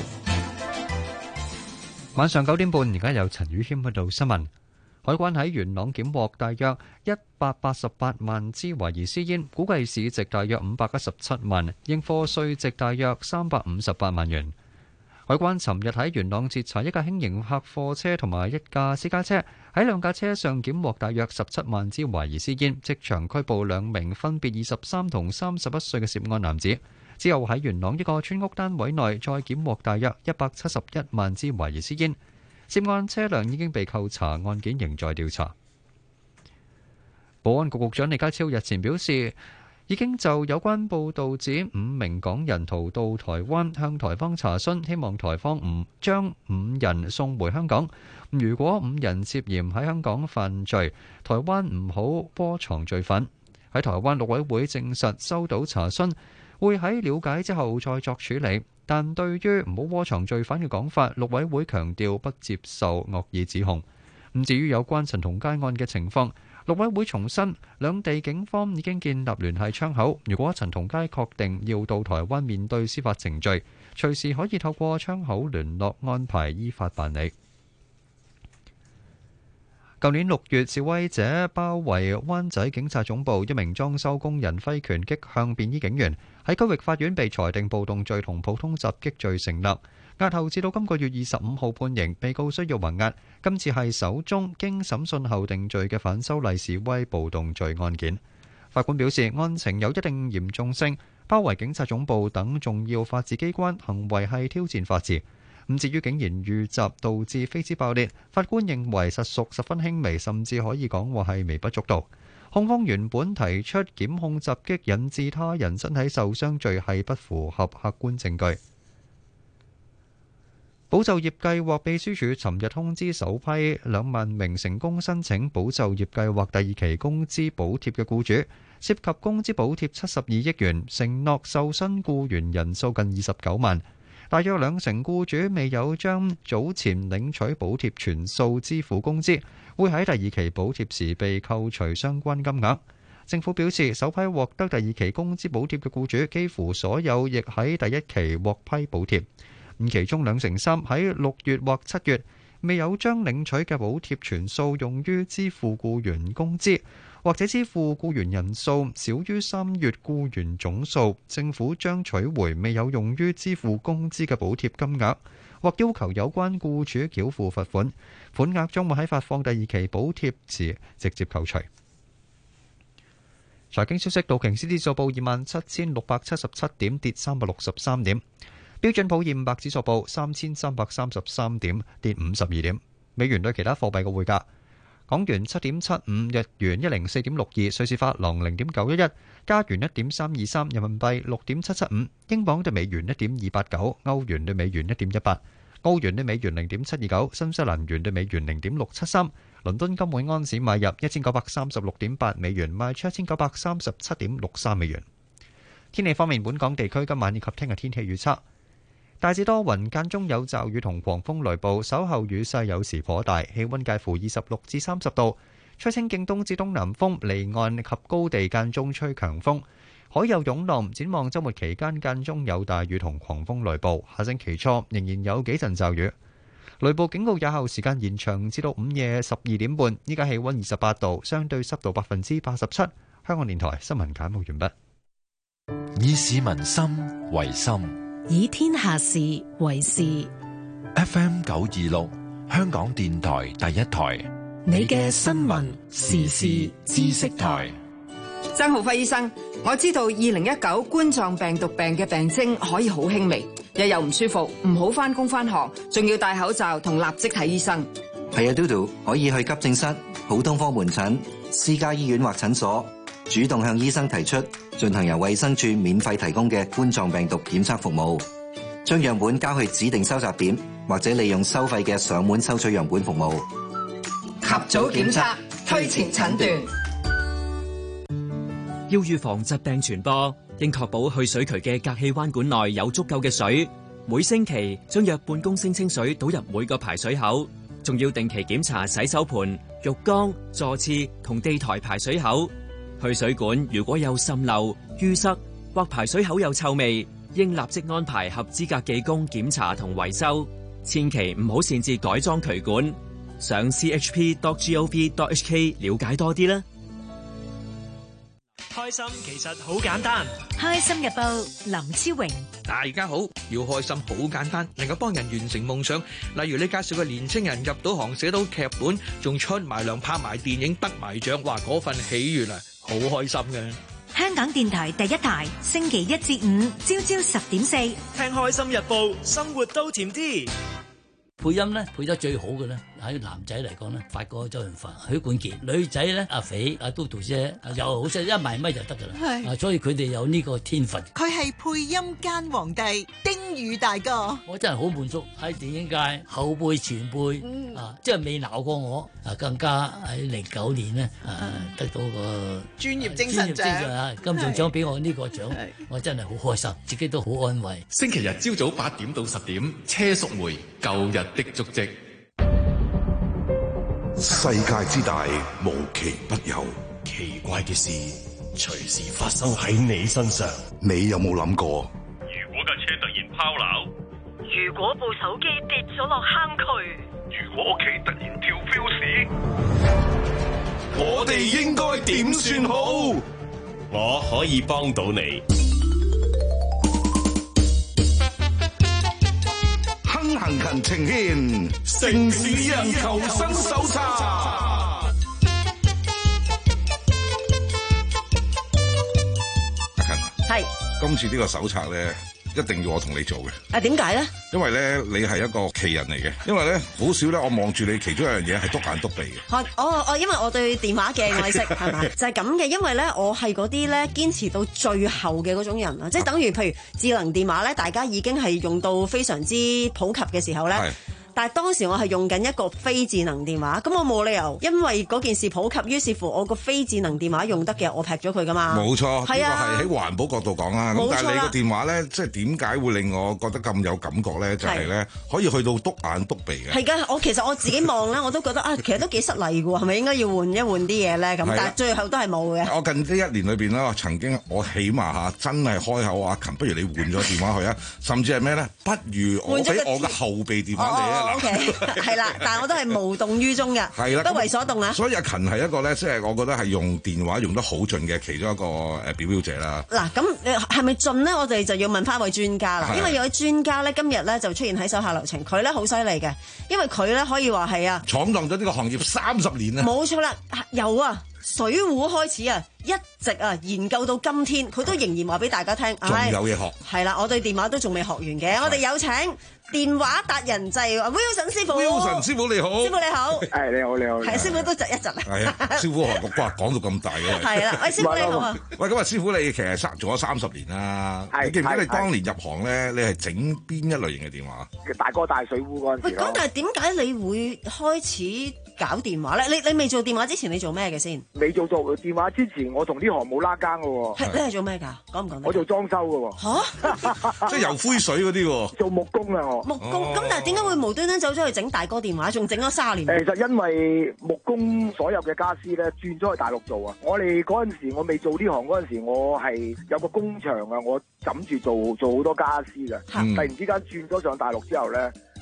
S1: 晚上九點半，而家有陳宇謙報道新聞。海關喺元朗檢獲大約一百八十八萬支懷疑私煙，估計市值大約五百一十七萬，應課稅值大約三百五十八萬元。海關尋日喺元朗截查一架輕型客貨車同埋一架私家車，喺兩架車上檢獲大約十七萬支懷疑私煙，即場拘捕兩名分別二十三同三十一歲嘅涉案男子。之後喺元朗一個村屋單位內再檢獲大約一百七十一萬支懷疑私煙。涉案車輛已經被扣查，案件仍在調查。保安局局長李家超日前表示，已經就有關報道指五名港人逃到台灣，向台方查詢，希望台方唔將五人送回香港。如果五人涉嫌喺香港犯罪，台灣唔好窩藏罪犯。喺台灣陸委會證實收到查詢，會喺了解之後再作處理。但對於唔好窩藏罪犯嘅講法，陸委會強調不接受惡意指控。咁至於有關陳同佳案嘅情況，陸委會重申，兩地警方已經建立聯繫窗口。如果陳同佳確定要到台灣面對司法程序，隨時可以透過窗口聯絡安排依法辦理。舊年六月，示威者包圍灣仔警察總部，一名裝修工人揮拳擊向便衣警員，喺區域法院被裁定暴動罪同普通襲擊罪成立，押後至到今個月二十五號判刑。被告需要還押。今次係首宗經審訊後定罪嘅反修例示威暴動罪案件。法官表示，案情有一定嚴重性，包圍警察總部等重要法治機關，行為係挑戰法治。咁至於竟然遇襲導致飛枝爆裂，法官認為實屬十分輕微，甚至可以講話係微不足道。控方原本提出檢控襲擊引致他人身體受傷罪係不符合客觀證據。保就業計劃秘書處尋日通知首批兩萬名成功申請保就業計劃第二期工資補貼嘅僱主，涉及工資補貼七十二億元，承諾受薪僱員人數近二十九萬。大約兩成僱主未有將早前領取補貼全數支付工資，會喺第二期補貼時被扣除相關金額。政府表示，首批獲得第二期工資補貼嘅僱主，幾乎所有亦喺第一期獲批補貼。咁其中兩成三喺六月或七月未有將領取嘅補貼全數用於支付僱員工資，或者支付僱員人數少於三月僱員總數，政府將取回未有用於支付工資嘅補貼金額，或要求有關僱主繳付罰款，款額將會喺發放第二期補貼時直接扣除。財經消息，道瓊斯指數報二萬七千六百七十七點，跌三百六十三點。標準普爾五百指數報三千三百三十三點，跌五十二點。美元對其他貨幣嘅匯價：港元七點七五，日元一零四點六二，瑞士法郎零點九一一，加元一點三二三，人民幣六點七七五，英鎊對美元一點二八九，歐元對美元一點一八，澳元對美元零點七二九，新西蘭元對美元零點六七三。倫敦金每安士買入一千九百三十六點八美元，賣出一千九百三十七點六三美元。天氣方面，本港地區今晚以及聽日天氣預測。大致多雲，間中有驟雨同狂風雷暴，稍後雨勢有時頗大，氣溫介乎二十六至三十度，吹清勁東至東南風，離岸及高地間中吹強風，海有湧浪。展望週末期間間中有大雨同狂風雷暴，下星期初仍然有幾陣驟雨。雷暴警告有效時間延長至到午夜十二點半。依家氣溫二十八度，相對濕度百分之八十七。香港電台新聞簡報完畢。
S4: 以市民心為心，
S6: 以天下事為事。
S4: F M 九二六香港電台第一台。
S15: 你嘅新聞時事知識台。
S11: 曾浩輝醫生，我知道二零一九冠狀病毒病嘅病徵可以好輕微，日又唔舒服，唔好返工返學，仲要戴口罩同立即睇醫生。
S12: 係啊，嘟嘟可以去急症室、普通科門診、私家醫院或診所，主動向醫生提出進行由衛生署免費提供嘅冠狀病毒檢測服務，將樣本交去指定收集點，或者利用收費嘅上門收取樣本服務。
S11: 及早檢測，推前診斷。
S13: 要預防疾病傳播，應確保去水渠嘅隔氣彎管內有足夠嘅水。每星期將約半公升清水倒入每個排水口，仲要定期檢查洗手盆、浴缸、座廁同地台排水口。去水管如果有滲漏、淤塞或排水口有臭味，應立即安排合資格技工檢查同維修。千祈唔好擅自改裝渠管。上 c h p dot gov dot h k 了解多啲啦。
S16: 開心其實好簡單。
S2: 開心日報林超榮，
S25: 大家好，要開心好簡單，能夠幫人完成夢想。例如你介紹個年青人入到行，寫到劇本，仲出埋糧，拍埋電影，得埋獎，哇！嗰份喜悅啊，好開心嘅。
S2: 香港電台第一台，星期一至五朝朝十點四，
S16: 聽開心日報，生活都甜啲。
S26: 配音咧配得最好嘅咧，喺男仔嚟講咧，發哥周潤發、許冠傑；女仔咧，阿肥、阿嘟嘟姐又好識一埋咪就得噶啦。啊，所以佢哋有呢個天分。
S27: 佢係配音間皇帝丁宇大哥。
S26: 我真係好滿足喺電影界後輩前輩、嗯、啊，即係未鬧過我啊，更加喺零九年咧啊得到個
S27: 專業精神獎
S26: 啊，金像獎俾我呢個獎，我真係好開心，自己都好安慰。
S28: 星期日朝早八點到十點，車淑梅舊日的足跡。
S29: 世界之大，無奇不有，奇怪嘅事隨時發生喺你身上。你有冇諗過？
S30: 如果架車突然拋錨，
S31: 如果部手機跌咗落坑渠，
S30: 如果屋企突然跳 fuse，
S29: 我哋應該點算好？
S28: 我可以幫到你。
S29: 行勤呈獻城市人求生手冊。
S8: 阿勤，
S14: 係
S8: 今次呢個手冊咧，一定要我同你做嘅。
S14: 啊，點解咧？
S8: 因為咧，你係一個奇人嚟嘅。因為咧，好少咧，我望住你其中一樣嘢係篤眼篤鼻嘅。
S14: 哦哦，因為我對電話鏡我係識係嘛，就係咁嘅。因為咧，我係嗰啲咧堅持到最後嘅嗰種人啊，即係等於譬如智能電話咧，大家已經係用到非常之普及嘅時候咧。但係當時我係用緊一個非智能電話，咁我冇理由因為嗰件事普及，於是乎我個非智能電話用得嘅，我劈咗佢噶嘛。
S8: 冇錯，
S14: 係啊，
S8: 呢個係喺環保角度講啦。咁但係你個電話咧，即係點解會令我覺得咁有感覺咧？就係咧，可以去到篤眼篤鼻嘅。
S14: 係㗎，我其實我自己望咧，我都覺得啊，其實都幾失禮㗎喎，係咪應該要換一換啲嘢咧？咁但係最後都係冇嘅。
S8: 我近呢一年裏邊咧，我曾經我起碼嚇真係開口阿勤，不如你換咗電話去啊！甚至係咩咧？不如我俾我嘅後備電話你啊！嗱。
S14: 係啦，但係我都係無動於衷嘅，不為所動啊！
S8: 所以阿勤係一個咧，即係我覺得係用電話用得好盡嘅其中一個誒表表者啦。
S14: 嗱，咁係咪盡呢？我哋就要問翻一位專家啦，因為有位專家咧今日咧就出現喺手下留情，佢咧好犀利嘅，因為佢咧可以話係啊，
S8: 闖蕩咗呢個行業三十年啊！
S14: 冇錯啦，由啊水壺開始啊，一直啊研究到今天，佢都仍然話俾大家聽，
S8: 仲有嘢學。
S14: 係啦，我對電話都仲未學完嘅，我哋有請電話達人就係 Wilson 師傅。
S8: Wilson 師傅你好，
S14: 師傅你好，
S32: 係你好你好。
S14: 係師傅都窒一窒啊。
S8: 係啊，師傅韓國瓜講到咁大嘅。
S14: 係啦，喂師傅你好啊。
S8: 喂，咁啊師傅你其實三做咗三十年啦，你記唔記得你當年入行咧，你係整邊一類型嘅電話？
S32: 大哥大水壺嗰陣時。
S14: 喂，咁但係點解你會開始搞電話咧？你你未做電話之前你做咩嘅先？
S32: 未做做電話之前，我同呢行冇拉更嘅喎。
S14: 係你係做咩㗎？講唔講得？
S32: 我做裝修嘅喎。
S14: 嚇！
S8: 即係油灰水嗰啲喎。
S32: 做木工啊我。
S14: 木工咁，但係點解會無端端走咗去整大哥電話，仲整咗三十年？
S32: 誒，其實因為木工所有嘅家私咧轉咗去大陸做啊。我哋嗰陣時我未做呢行嗰陣時，我係有個工場啊，我枕住做做好多家私嘅。突然之間轉咗上大陸之後咧。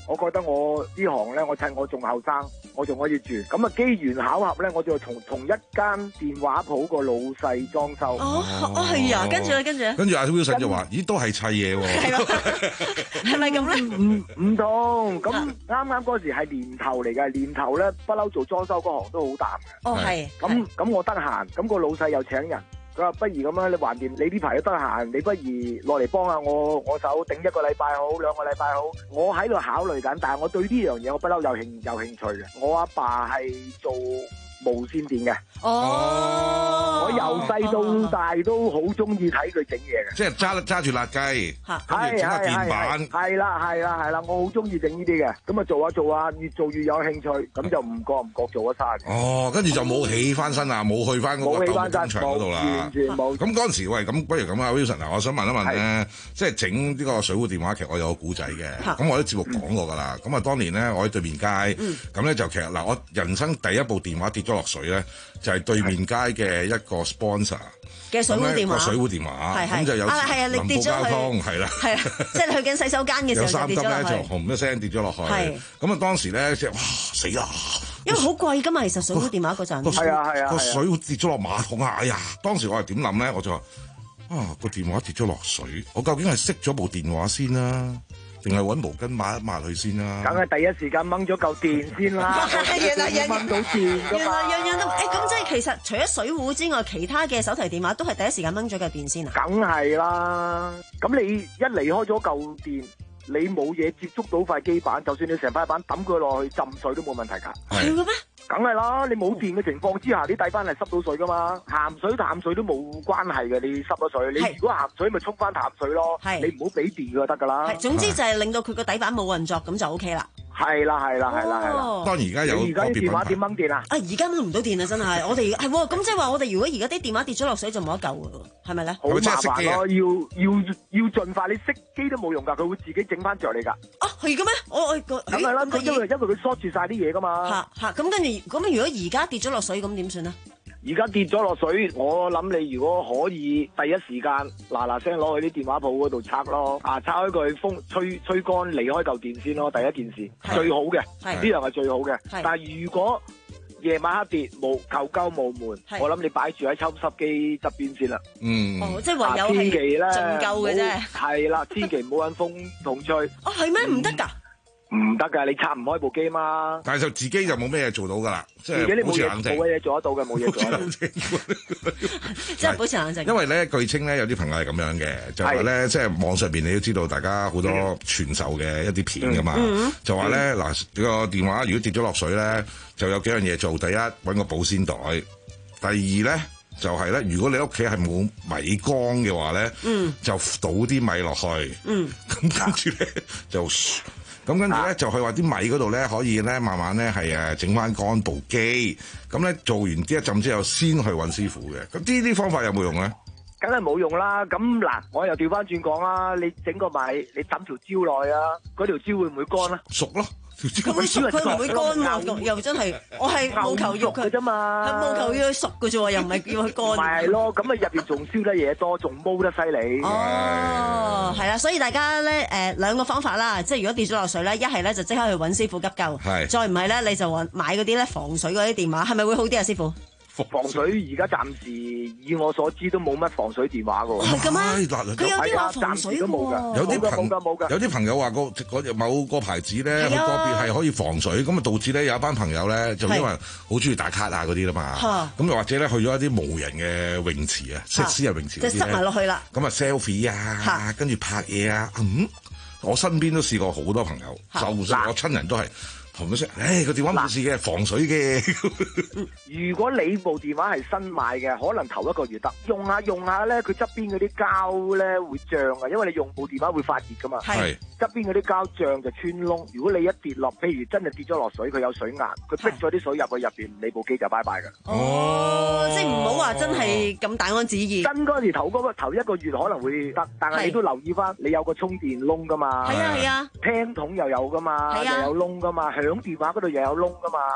S32: 我覺得我呢行咧，我趁我仲後生，我仲可以住。咁啊，機緣巧合咧，我就從同一間電話鋪個老細裝修。
S14: 哦，哦係啊，跟住咧，跟住咧，
S8: 跟住阿 Wilson 就話：咦，都係砌嘢喎。
S14: 係咯，係咪咁咧？
S32: 唔唔同。咁啱啱嗰時係年頭嚟嘅，年頭咧不嬲做裝修嗰行都好淡嘅。
S14: 哦，係。
S32: 咁咁我得閒，咁個老細又請人。佢話不如咁樣，你橫掂你呢排都得閒，你不如落嚟幫下我，我手頂一個禮拜好，兩個禮拜好。我喺度考慮緊，但係我對呢樣嘢我不嬲有興有興趣嘅。我阿爸係做無線電嘅。
S14: 哦，
S32: 我由細到大都好中意睇佢整嘢嘅，
S8: 即係揸揸住辣雞，跟住整下電板，
S32: 係啦係啦係啦，我好中意整呢啲嘅，咁啊做下做下，越做越有興趣，咁就唔覺唔覺做咗山。
S8: 哦，跟住就冇起翻身啊，冇去翻嗰個鬥木工場嗰度啦，
S32: 完全冇。
S8: 咁嗰陣時，喂，咁不如咁啊 ，Wilson 啊，我想問一問咧，即係整呢個水壺電話，其實我有個古仔嘅，咁我啲節目講過㗎啦。咁啊，當年咧，我喺對面街，咁咧就其實嗱，我人生第一部電話跌咗落水咧。就係對面街嘅一個 sponsor
S14: 嘅水壺電話，
S8: 水壺電話，咁就有
S14: 啊係啊，你跌咗
S8: 交通係啦，
S14: 係啊，即係去緊洗手間嘅時候
S8: 有三粒咧
S14: 就跌咗落去，
S8: 就轟一聲跌咗落去，咁啊當時咧即係哇死啦！
S14: 因為好貴㗎嘛，其實水壺電話嗰陣，
S32: 係啊係啊，
S8: 個水壺跌咗落馬桶啊！哎呀，當時我係點諗咧？我就話啊個電話跌咗落水，我究竟係熄咗部電話先啦？定係揾毛巾抹一抹佢先啦。
S32: 梗係第一時間掹咗嚿電先啦。
S14: 原來樣
S32: 掹到電㗎嘛。
S14: 原來樣樣都誒咁，即係其實除咗水壺之外，其他嘅手提電話都係第一時間掹咗嚿電先啊。
S32: 梗係啦。咁你一離開咗嚿電，你冇嘢接觸到塊機板，就算你成塊板抌佢落去浸水都冇問題㗎。
S14: 係嘅咩？
S32: 梗係啦，你冇電嘅情況之下，啲底板係濕到水噶嘛，鹹水淡水都冇關係嘅，你濕咗水，你如果鹹水咪沖翻淡水咯，你唔好俾電就得噶啦。
S14: 總之就係令到佢個底板冇運作，咁就 O K 啦。
S32: 係啦係啦係啦係啦。
S8: 當然而家有
S32: 而家啲電話點掹電啊？
S14: 啊而家掹唔到電啊！真係，我哋係喎，咁即係話我哋如果而家啲電話跌咗落水就冇得救㗎喎，係咪咧？
S32: 好麻煩咯，要要要盡快，你熄機都冇用㗎，佢會自己整翻着你㗎。
S14: 啊係嘅咩？我我個
S32: 梗係啦，佢因為因為佢鎖住晒啲嘢㗎嘛。
S14: 嚇嚇，咁跟住咁如果而家跌咗落水咁點算咧？
S32: 而家跌咗落水，我諗你如果可以第一時間嗱嗱聲攞去啲電話鋪嗰度拆咯，啊拆開佢風吹吹乾離開嚿電先咯，第一件事最好嘅，呢樣係最好嘅。但係如果夜晚黑跌冇求救冇門，我諗你擺住喺抽濕機側邊先啦。
S8: 嗯，
S14: 哦，即係唯有係盡救嘅啫。
S32: 係啦，千祈唔好揾風筒吹。
S14: 哦，係咩？唔得㗎？
S32: 唔得噶，你拆唔開部機嘛？
S8: 但係就自己就冇咩嘢做到噶啦，即
S32: 係
S8: 保持冷靜，
S32: 冇嘢做得到嘅，冇嘢做得到。
S14: 即係保持冷靜。
S8: 因為咧，據稱咧有啲朋友係咁樣嘅，就話咧，即係網上邊你都知道，大家好多傳授嘅一啲片噶嘛，嗯、就話咧嗱，呢個電話如果跌咗落水咧，就有幾樣嘢做。第一，揾個保鮮袋；第二咧，就係、是、咧，如果你屋企係冇米缸嘅話咧，嗯、就倒啲米落去，咁、嗯、跟住咧就。咁跟住咧就去話啲米嗰度咧可以咧慢慢咧係誒整翻乾部機，咁咧做完呢一陣之後先去揾師傅嘅。咁呢啲方法有冇用咧？
S32: 梗係冇用啦。咁嗱，我又調翻轉講啦，你整個米，你揼條蕉落去啊，嗰條蕉會唔會乾啊？
S8: 熟咯。
S14: 佢會熟，佢唔會乾喎，又真係，我係務求要佢啫嘛，係務求要佢熟嘅啫喎，又唔係要佢乾。
S32: 咪係咯，咁啊入邊仲燒得嘢多，仲煲得犀利。
S14: 哦，係啦，所以大家咧誒兩個方法啦，即係如果跌咗落水咧，一係咧就即刻去揾師傅急救，係，再唔係咧你就揾買嗰啲咧防水嗰啲電話，係咪會好啲啊，師傅？
S32: 防水而家暫時以我所知都冇乜防水電話噶喎。
S14: 係咁咩？佢有啲話防水
S32: 都冇㗎，
S8: 有啲朋
S32: 冇㗎，
S8: 有啲朋友話個嗰某個牌子咧，個別係可以防水，咁啊導致咧有一班朋友咧就因為好中意打卡啊嗰啲啦嘛，咁又或者咧去咗一啲無人嘅泳池啊，即係私人泳池，
S14: 即係塞埋落去啦。
S8: 咁啊 selfie 啊，跟住拍嘢啊，嗯，我身邊都試過好多朋友，就算我親人都係。同佢說，誒個電話冇事嘅，防水嘅。
S32: 如果你部電話係新買嘅，可能頭一個月得，用下用下咧，佢側邊嗰啲膠咧會脹啊，因為你用部電話會發熱噶嘛。係。側邊嗰啲膠脹就穿窿，如果你一跌落，譬如真係跌咗落水，佢有水壓，佢逼咗啲水入去入邊，你部機就拜拜㗎。
S14: 哦，即係唔好話真係咁大安旨意。
S32: 真嗰陣時頭嗰個頭一個月可能會得，但係你都留意翻，你有個充電窿㗎嘛。
S14: 係啊係啊。
S32: 聽筒又有㗎嘛，又有窿㗎嘛。響電話嗰度又有窿噶嘛，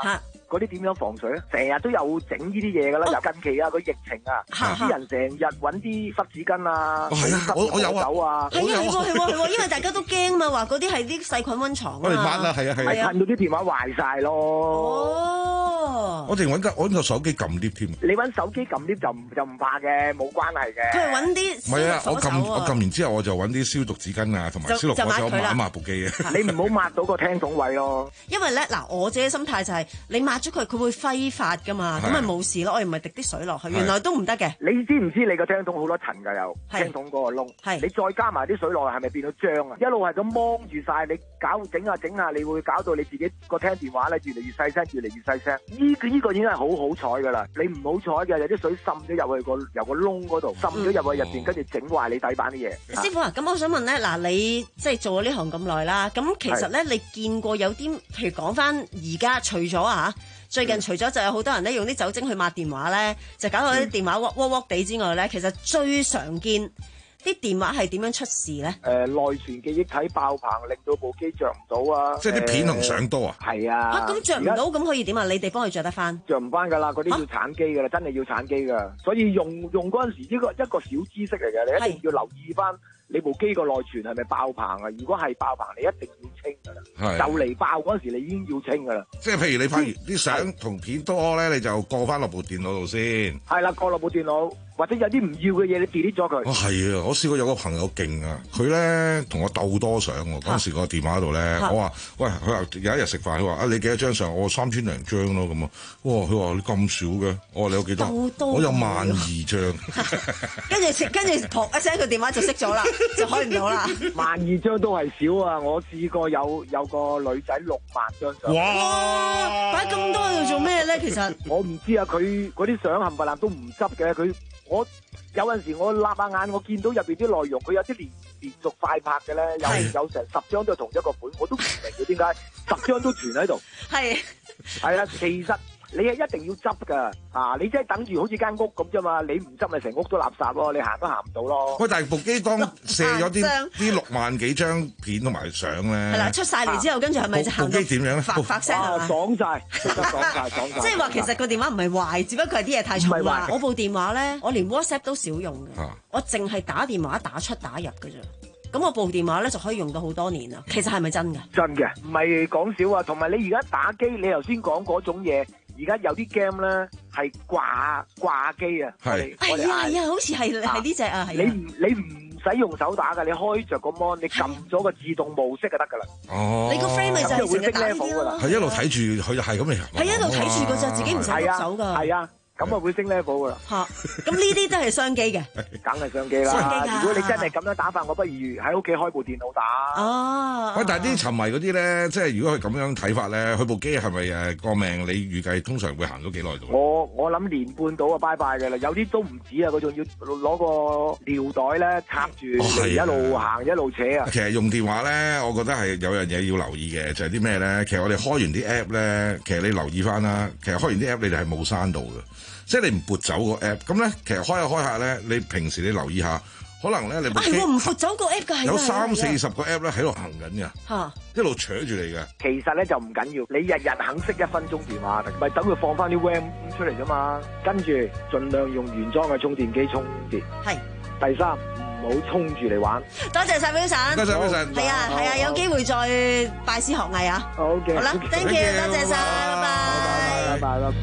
S32: 嗰啲點樣防水咧？成日都有整呢啲嘢噶啦，尤近期啊，個疫情啊，啲人成日揾啲濕紙巾啊，
S8: 係啊，我我有啊，
S32: 係
S14: 啊係喎係喎係喎，因為大家都驚嘛，話嗰啲係啲細菌溫床啊。
S8: 我哋抹啦，係啊係啊，
S32: 噴到啲電話壞晒咯。
S14: 哦，
S32: 我
S8: 哋揾得我揾個手機撳 lift 添。
S32: 你揾手機撳 lift 就唔就唔怕嘅，冇關係嘅。
S14: 佢係揾啲
S8: 唔係啊，我撳我撳完之後我就揾啲消毒紙巾啊，同埋消毒火手抹一抹部機啊。
S32: 你唔好抹到個聽筒位咯。
S14: 因為咧嗱，我自己心態就係你抹咗佢，佢會揮發噶嘛，咁咪冇事咯。我又唔係滴啲水落去，原來都唔得嘅。
S32: 你知唔知你個聽筒好多塵㗎？有聽筒嗰個窿，你再加埋啲水落去，係咪變到漿啊？一路係咁掹住晒，你搞整下整下，你會搞到你自己個聽電話咧越嚟越細聲，越嚟越細聲。呢個呢個已經係好好彩㗎啦。你唔好彩嘅，有啲水滲咗入去個由個窿嗰度，滲咗入去入邊，跟住整壞你底板啲嘢。
S14: 師傅啊，咁我想問咧，嗱你即係做咗呢行咁耐啦，咁其實咧你見過有啲，譬如講翻而家除咗啊，最近除咗就有好多人咧用啲酒精去抹電話咧，就搞到啲電話鑊鑊鑊地之外咧，其實最常見啲電話係點樣出事咧？
S32: 誒內存記憶體爆棚，令到部機着唔到啊！
S8: 即係啲片同相多啊？
S32: 係啊！
S14: 啊咁着唔到，咁可以點啊？你哋幫佢着得翻？
S32: 着唔翻㗎啦，嗰啲要鏟機㗎啦，真係要鏟機㗎。所以用用嗰陣時，呢個一個小知識嚟嘅，你一定要留意翻你部機個內存係咪爆棚啊？如果係爆棚，你一定要清㗎啦。就嚟爆嗰陣時，你已經要清㗎啦。
S8: 即係譬如你拍完啲相同片多咧，你就過翻落部電腦度先。
S32: 係啦，過落部電腦。或者有啲唔要嘅嘢，你 delete 咗佢。
S8: 哦，係啊！我試過有個朋友勁啊，佢咧同我鬥多相喎。嗰陣時個電話度咧，我話：喂，佢話有一日食飯，佢話：啊，你幾多張相？我三千零張咯咁啊。哇！佢話你咁少嘅，我話你有幾多？我有萬二張。
S14: 跟住跟住撲一聲，佢電話就熄咗啦，就開唔到啦。
S32: 萬二張都係少啊！我試過有有個女仔六萬張相。
S14: 哇！擺咁多喺度做咩咧？其實
S32: 我唔知啊，佢嗰啲相冚唪唥都唔執嘅，佢。我有陣時我立下眼，我見到入邊啲內容，佢有啲連連續快拍嘅咧，有有成十張都係同一個款，我都唔明佢點解十張都存喺度。係係啊，其實你係一定要執噶啊！你即係等住好似間屋咁啫嘛，你唔執咪成屋都垃圾咯，你行都行唔到咯。喂，
S8: 但係部機當射咗啲啲六萬幾張片同埋相咧，
S14: 係啦，出晒嚟之後，跟住係咪就行到
S8: 部機點樣咧？
S14: 發發聲係嘛？
S32: 爽晒，爽晒，爽晒。
S14: 即係話其實個電話唔係壞，只不過係啲嘢太重啦。我部電話咧，我連 WhatsApp 都少用嘅，我淨係打電話打出打入嘅啫。咁我部電話咧就可以用到好多年啦。其實係咪真㗎？
S32: 真嘅，唔係講笑啊！同埋你而家打機，你頭先講嗰種嘢。而家有啲 game 咧係掛掛機啊，
S8: 係，
S32: 係
S14: 啊係啊，好似係係呢隻啊，係。
S32: 你唔你唔使用手打㗎，你開着個 mon，你撳咗個自動模式就得㗎啦。
S8: 哦，
S14: 你個 frame 咪就係成日打呢啲咯。
S8: 係一路睇住佢就係咁嚟。
S14: 係一路睇住嗰隻，自己唔使喐手㗎。
S32: 係啊。咁啊會升 level 噶啦，
S14: 嚇！咁呢啲都係商機嘅，
S32: 梗係商機啦。如果你真係咁樣打法，我不如喺屋企開部電腦打。
S14: 哦，
S8: 喂，但係啲沉迷嗰啲咧，即係如果佢咁樣睇法咧，佢部機係咪誒個命？你預計通常會行咗幾耐度？
S32: 我我諗年半到啊，拜拜嘅啦。有啲都唔止啊，佢仲要攞個尿袋咧插住嚟一路行一路扯啊。
S8: 其實用電話咧，我覺得係有樣嘢要留意嘅，就係啲咩咧？其實我哋開完啲 app 咧，其實你留意翻啦。其實開完啲 app 你哋係冇刪到嘅。即係你唔撥走個 app，咁咧其實開下開下咧，你平時你留意下，可能咧你部機
S14: 係唔撥走個 app 㗎，
S8: 有三四十個 app 咧喺度行緊㗎，
S14: 嚇
S8: 一路扯住你嘅。
S32: 其實咧就唔緊要，你日日肯熄一分鐘電話，咪等佢放翻啲 RAM 出嚟啫嘛。跟住盡量用原裝嘅充電機充電。係。第三，唔好衝住嚟玩。
S14: 多謝晒 Wilson，
S8: 多謝 Wilson。
S14: 係啊係啊，有機會再拜師學藝啊。
S32: 好嘅。
S14: 好啦 ，thank you，多謝晒，拜拜。
S32: 拜拜拜拜。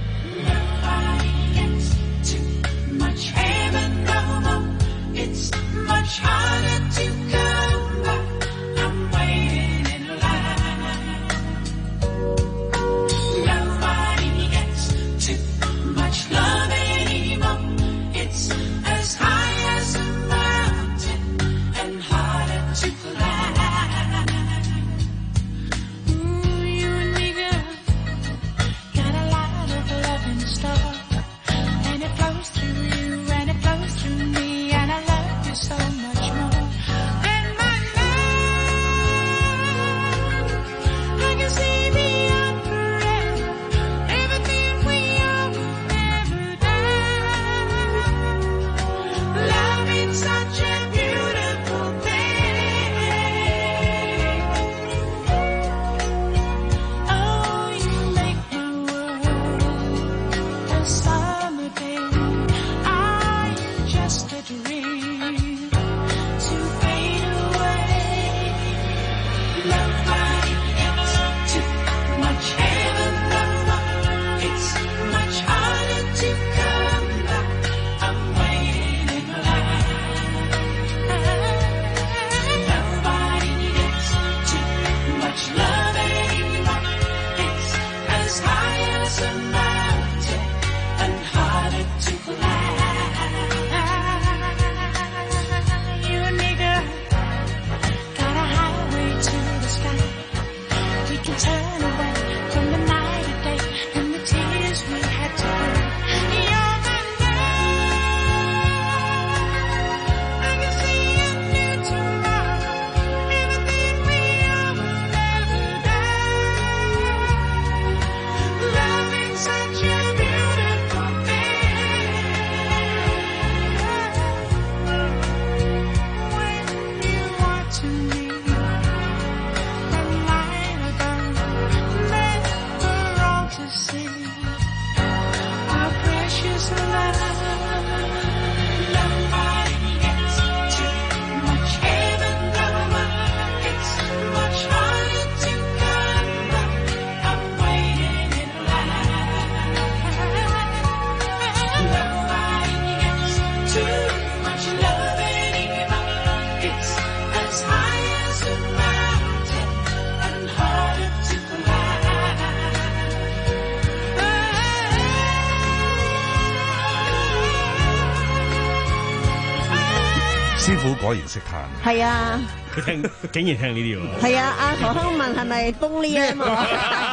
S3: Much heaven no more. It's much harder to come back. I'm waiting in line. Nobody gets too much love anymore. It's as high as a mountain and harder to climb. Ooh, you and me, girl, got a lot of love in store, and it flows through you. So much more than to turn away from the night of day and the tears we had to burn. You're the love. I can see a new tomorrow. Everything we are will never die. Loving such a beautiful thing. When you want to me, the light above, never wrong to see. Our precious love. Nobody gets too much heaven, lover. It's much harder to come by. I'm waiting in line. Nobody gets too much love anymore. It's as high as a mountain and harder to climb.
S8: 師傅果然識彈。
S14: 係啊，
S5: 佢聽竟然聽呢啲喎。
S14: 係啊，阿何香問係咪 Boney M 啊？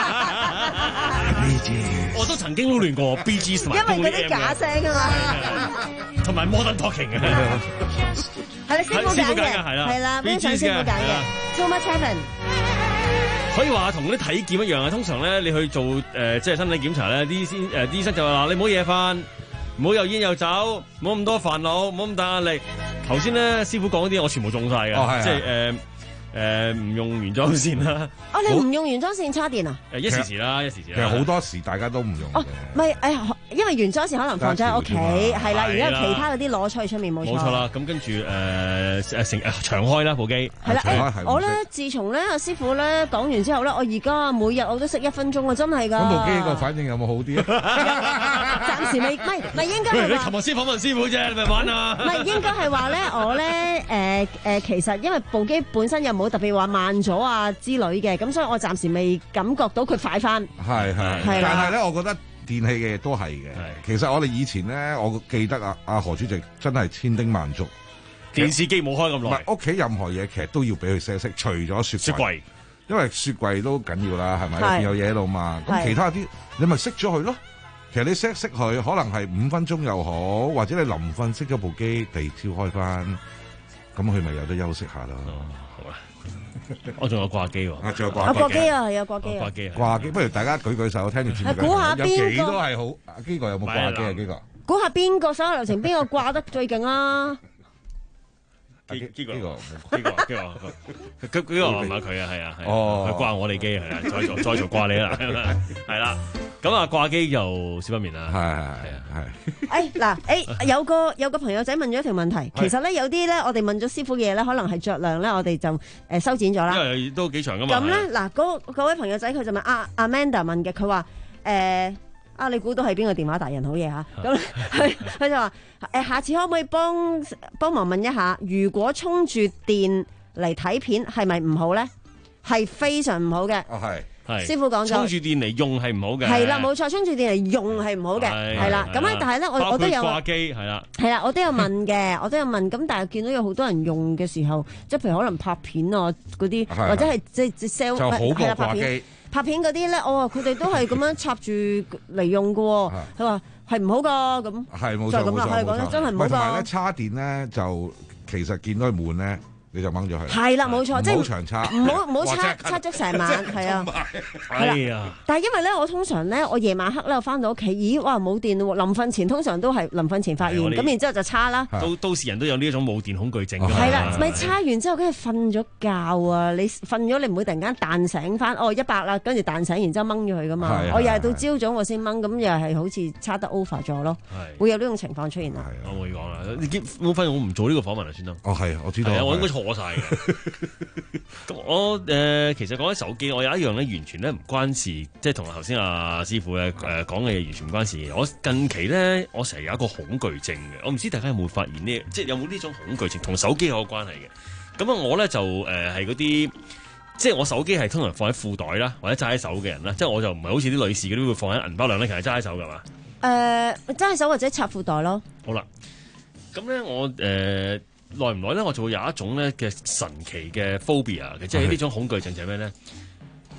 S5: 我都曾經撈亂過 Bee Gees 同埋
S14: 因為
S5: Boney
S14: 嗰啲
S5: M
S14: 假聲啊嘛，
S5: 同埋 Modern Talking 嘅。
S14: 係啦，師傅
S5: 師傅
S14: 揀嘅，
S5: 揀嘅係啦
S14: 係啦，
S5: Bee
S14: 邊場
S5: Gees
S14: 師傅揀
S5: 嘅係啦
S14: 嘅 ，Too Much Heaven。
S5: 可以話同嗰啲體檢一樣啊！通常咧，你去做誒、呃、即係身體檢查咧，啲先誒啲醫生就話嗱，你唔好夜瞓，唔好又煙又酒，唔好咁多煩惱，唔好咁大壓力。頭先咧師傅講嗰啲我全部中晒嘅，
S8: 哦係
S5: 即係誒誒唔用原裝線啦。
S14: 哦，你唔用原裝線插電啊？
S5: 誒一時時啦，一時時
S8: 其實
S5: 啦。
S8: 好多時大家都唔用
S14: 哦，唔係誒，因為原裝線可能放咗喺屋企，係啦，而家其他嗰啲攞出去出面冇錯。
S5: 冇錯啦，咁跟住誒誒成誒長開啦部機。
S14: 係啦，誒我咧自從咧阿師傅咧講完之後咧，我而家每日我都識一分鐘啊，真係㗎。
S8: 咁部機個反應有冇好啲啊？
S14: 暫時未，唔係唔係應該係話。
S5: 你琴日先訪問師傅啫，你咪玩啊？
S14: 唔係應該係話咧，我咧誒誒，其實因為部機本身又冇特別話慢咗啊之類嘅，咁所以我暫時未感覺到佢快翻。
S8: 係係，
S14: 係啦
S8: 但係咧，我覺得電器嘅嘢都係嘅。其實我哋以前咧，我記得啊，阿何主席真係千叮萬囑，
S5: 電視機冇開咁耐，
S8: 唔係屋企任何嘢其實都要俾佢熄熄，除咗雪
S5: 雪櫃，
S8: 因為雪櫃都緊要啦，係咪？
S14: 係
S8: 入邊有嘢喺度嘛。咁
S14: 係
S8: 其他啲你咪熄咗佢咯。其實你熄熄佢，可能係五分鐘又好，或者你臨瞓熄咗部機，第二朝開翻，咁佢咪有得休息下咯。
S5: 好啊，我仲有掛機喎，
S8: 啊，仲有
S14: 啊掛機啊，係有掛機啊。
S5: 掛機
S8: 掛機，不如大家舉舉手，聽住節目。
S14: 估下邊個
S8: 有幾多係好？阿基哥有冇掛機啊？基哥，
S14: 估下邊個手下留情，邊個掛得最勁啊？
S5: 基基哥，
S8: 基哥，
S5: 基哥，基哥，佢佢個唔係佢啊，係啊，係啊
S8: 哦
S5: 佢掛我哋機係啊，再做再做掛你啦，係啦，咁啊掛機就少不免啦，
S8: 係係係。
S14: 誒嗱，誒有個有個朋友仔問咗一條問題，其實咧有啲咧我哋問咗師傅嘅嘢咧，可能係着量咧，我哋就誒修剪咗啦。
S5: 因為都幾長噶嘛。
S14: 咁咧嗱，嗰嗰位朋友仔佢就問阿阿 Amanda 問嘅，佢話誒啊，你估到係邊個電話達人好嘢嚇？咁佢佢就話誒，下次可唔可以幫幫忙問一下，如果充住電嚟睇片係咪唔好咧？係非常唔好嘅。
S8: 哦係。
S5: 係
S14: 師傅講咗，
S5: 充住電嚟用係唔好嘅。
S14: 係啦，冇錯，充住電嚟用係唔好嘅，係啦。咁咧，但係咧，我我都有
S5: 掛機係啦，
S14: 係啦，我都有問嘅，我都有問。咁但係見到有好多人用嘅時候，即係譬如可能拍片啊嗰啲，或者係即係 sell
S8: 就好過
S14: 係啦拍
S8: 掛機
S14: 片。拍片嗰啲咧，我話佢哋都係咁樣插住嚟用嘅喎。佢話係唔好噶，咁
S8: 係冇錯
S14: 就咁啦，
S8: 冇錯
S14: 係講得真係唔好
S8: 同埋咧，
S14: 噶。
S8: 叉電咧就其實見到佢悶咧，你就掹咗佢。
S14: 係啦，冇錯，即係
S8: 唔好長叉，
S14: 唔好唔好叉叉足成晚，係啊。
S5: 係啊。
S14: 但係因為咧，我通常咧，我夜晚黑咧，我翻到屋企，咦，哇冇電咯喎！臨瞓前通常都係臨瞓前發現，咁然之後就叉啦。
S5: 都都市人都有呢一種冇電恐懼症㗎嘛。
S14: 係啦，咪叉完之後，跟住瞓咗覺啊！你瞓咗，你唔會突然間彈醒翻，哦一百啦，跟住彈醒，然之後掹咗佢噶嘛。我又係到朝早我先掹，咁又係好似叉得 over 咗咯。會有呢種情況出現啊。
S5: 我會講啦，你結冇分，我唔做呢個訪問啦，算啦。
S8: 哦係，我知道。
S5: 係啊，我應該錯晒嘅。咁我誒、呃、其實講起手機，我有一樣咧，完全咧唔關事，即係同頭先阿師傅咧誒講嘅嘢完全唔關事嘅。我近期咧，我成日有一個恐懼症嘅，我唔知大家有冇發現呢？即係有冇呢種恐懼症同手機有關係嘅。咁啊，我咧就誒係嗰啲，即係我手機係通常放喺褲袋啦，或者揸喺手嘅人啦，即係我就唔係好似啲女士嗰啲會放喺銀包量咧，其實揸喺手㗎嘛。
S14: 誒揸喺手或者插褲袋咯。
S5: 好啦，咁咧我誒。呃耐唔耐咧，我就會有一種咧嘅神奇嘅 phobia 嘅，即係呢種恐懼症就係咩咧？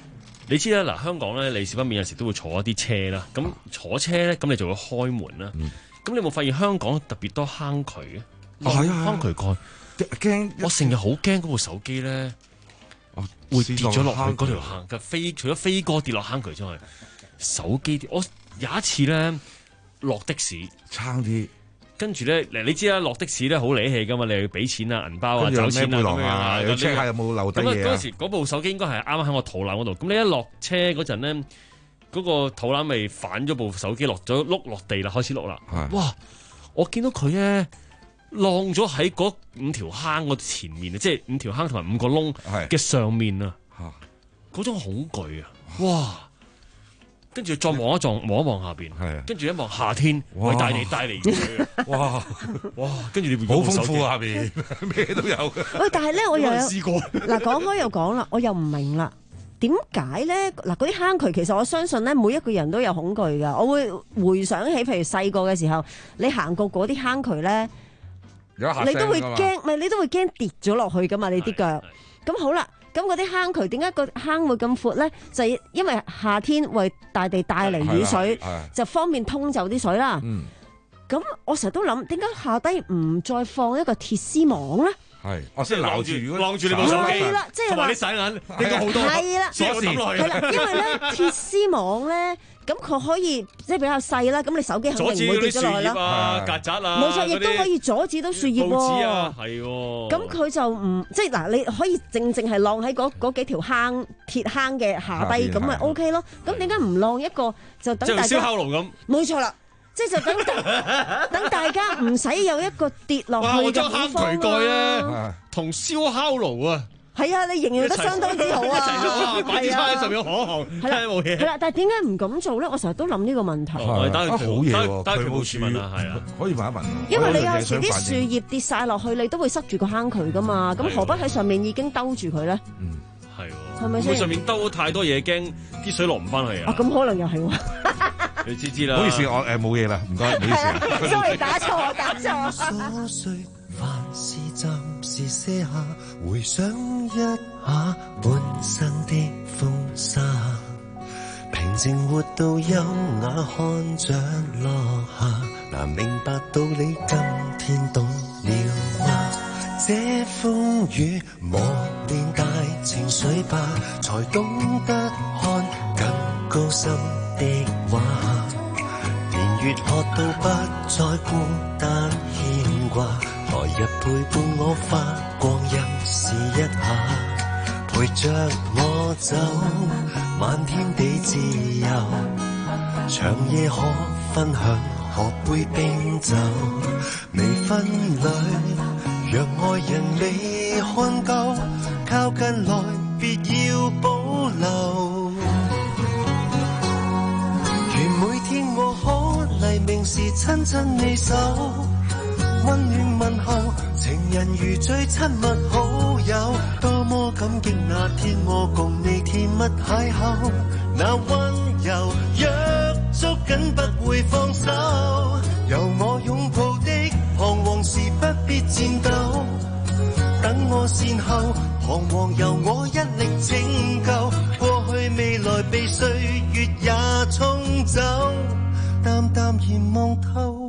S5: 你知啦，嗱香港咧，你少不免有時都會坐一啲車啦。咁坐車咧，咁你就會開門啦。咁、嗯、你有冇發現香港特別多坑渠嘅？
S8: 係啊，
S5: 坑渠蓋驚，我成日好驚嗰部手機咧會跌咗落去嗰條坑嘅飛，除咗飛哥跌落坑渠之外，手機跌。我有一次咧落的士，
S8: 差啲。
S5: 跟住咧，嗱你知啦，落的士咧好理氣噶嘛，你要俾錢啊、銀包啊、走錢啊咁樣啊，
S8: 要 check 下有冇漏低嘢啊。
S5: 咁嗰時嗰部手機應該係啱啱喺我肚腩嗰度。咁你一落車嗰陣咧，嗰個肚腩咪反咗部手機落咗碌落地啦，開始碌啦。哇！我見到佢咧晾咗喺嗰五條坑嗰前面啊，即係五條坑同埋五個窿嘅上面啊。嗰種恐懼啊！哇！跟住再望一望，望一望下邊，跟住一望夏天為大地帶嚟雨水嘅，哇哇！跟住你好豐富啊，下邊咩都有嘅。
S14: 喂，但係咧，我又有
S5: 試過
S14: 嗱，講開又講啦，我又唔明啦，點解咧？嗱，嗰啲坑渠其實我相信咧，每一個人都有恐懼㗎。我會回想起，譬如細個嘅時候，你行過嗰啲坑渠咧，你都會驚，咪你都會驚跌咗落去㗎嘛？你啲腳咁好啦。咁嗰啲坑渠點解個坑會咁闊咧？就係因為夏天為大地帶嚟雨水，就方便通走啲水啦。咁、嗯、我成日都諗，點解下低唔再放一個鐵絲網咧？係，
S8: 我先撈住，如果
S5: 晾住你部手機，
S14: 係啦，即係話
S5: 你洗眼，應該好多
S14: 係啦，
S5: 鎖匙落去。
S14: 係啦，因為咧鐵絲網咧。咁佢可以即係比較細啦，咁你手機肯定唔會跌咗落去啦。阻止啲樹葉啊、曱甴啊，冇錯，亦都可以阻止到樹葉喎。報紙啊，係喎。咁佢就唔即係嗱，你可以正正係晾喺嗰嗰幾條坑鐵坑嘅下低，咁咪 O K 咯。咁點解唔晾一個就等大家？即係燒烤爐咁。冇錯啦，即係就等等大家唔使有一個跌落去嘅地方啦。
S5: 同燒烤爐啊！
S14: 係啊，你形容得相當之好啊！
S5: 擺啲叉喺上面可行，真係冇嘢。
S14: 係啦，但係點解唔咁做咧？我成日都諗呢個問題。
S5: 係，但係
S8: 好嘢喎，
S5: 但係佢冇樹問啊，係啊，
S8: 可以問一問。
S14: 因為你有時啲樹葉跌晒落去，你都會塞住個坑渠噶嘛。咁何不喺上面已經兜住佢咧？
S5: 嗯，係喎。
S14: 係咪先？
S5: 上面兜太多嘢，驚啲水落唔翻去啊！
S14: 啊，咁可能又係喎。
S5: 你知知啦。
S8: 唔好意思，我誒冇嘢啦，唔該，唔好意思啊。
S14: sorry，打錯，打錯。
S1: 凡事暫時卸下，回想一下半生的風沙，平靜活到優雅看着落下，難明白道理今天懂了嗎？這風雨磨練大情緒吧，才懂得看更高深的畫，年月學到不再孤單牽掛，來日陪伴我發光陰試一下，陪着我走漫天地自由，長夜可分享喝杯冰酒，微醺裏讓愛人未看夠，靠近來別要保留，願每天我可黎明時親親你手，溫暖問候，情人如最親密好友，多麼感激那天我共你甜蜜邂逅，那溫柔約束緊不會放手，由我擁抱的彷徨時不必顫抖，等我善後，彷徨由我一力拯救，過去未來被歲月也沖走，淡淡然望透。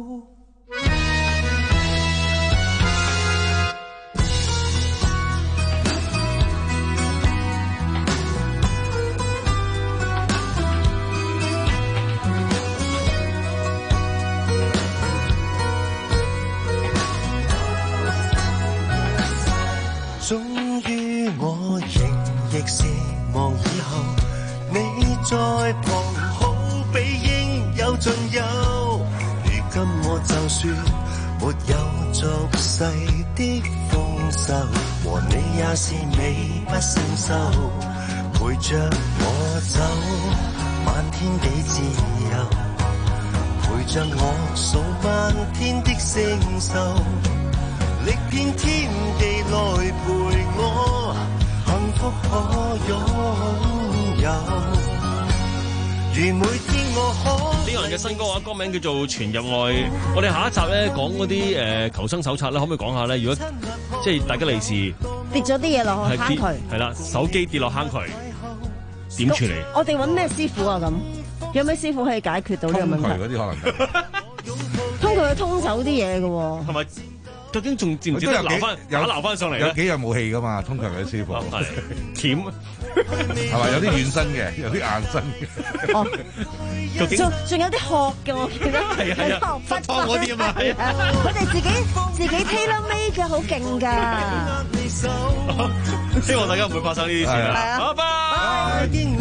S1: 終於我仍亦是望以後，你在旁好比應有盡有。如今我就算沒有俗世的豐收，和你也是美不勝收。陪着我走漫天地自由，陪着我數漫天的星宿，歷遍天地來陪我，幸福可擁有。如每天我可。
S5: 呢個人嘅新歌啊，歌名叫做《傳入愛》。我哋下一集咧講嗰啲誒求生手冊咧，可唔可以講下咧？如果即係大家利是
S14: 跌咗啲嘢落去坑渠，
S5: 係啦，手機跌落坑渠， 點處理？
S14: 我哋揾咩師傅啊？咁有咩師傅可以解決到呢個問題？
S8: 通渠嗰啲可能
S14: 通渠通走啲嘢嘅喎，
S5: 係咪？究竟仲接唔接得撈翻打撈翻上嚟咧？
S8: 有幾樣武器㗎嘛？通渠嗰啲師傅
S5: 係鉗。
S8: 係嘛？有啲軟身嘅，有啲硬身嘅。
S14: 哦，仲仲有啲殼嘅，我記得
S5: 係啊係啊，骨湯嗰啲啊嘛，係啊，
S14: 佢哋自己自己 tailor made 嘅，好勁㗎。
S5: 希望大家唔會發生呢啲事啦。
S14: 係啊，
S5: 拜拜。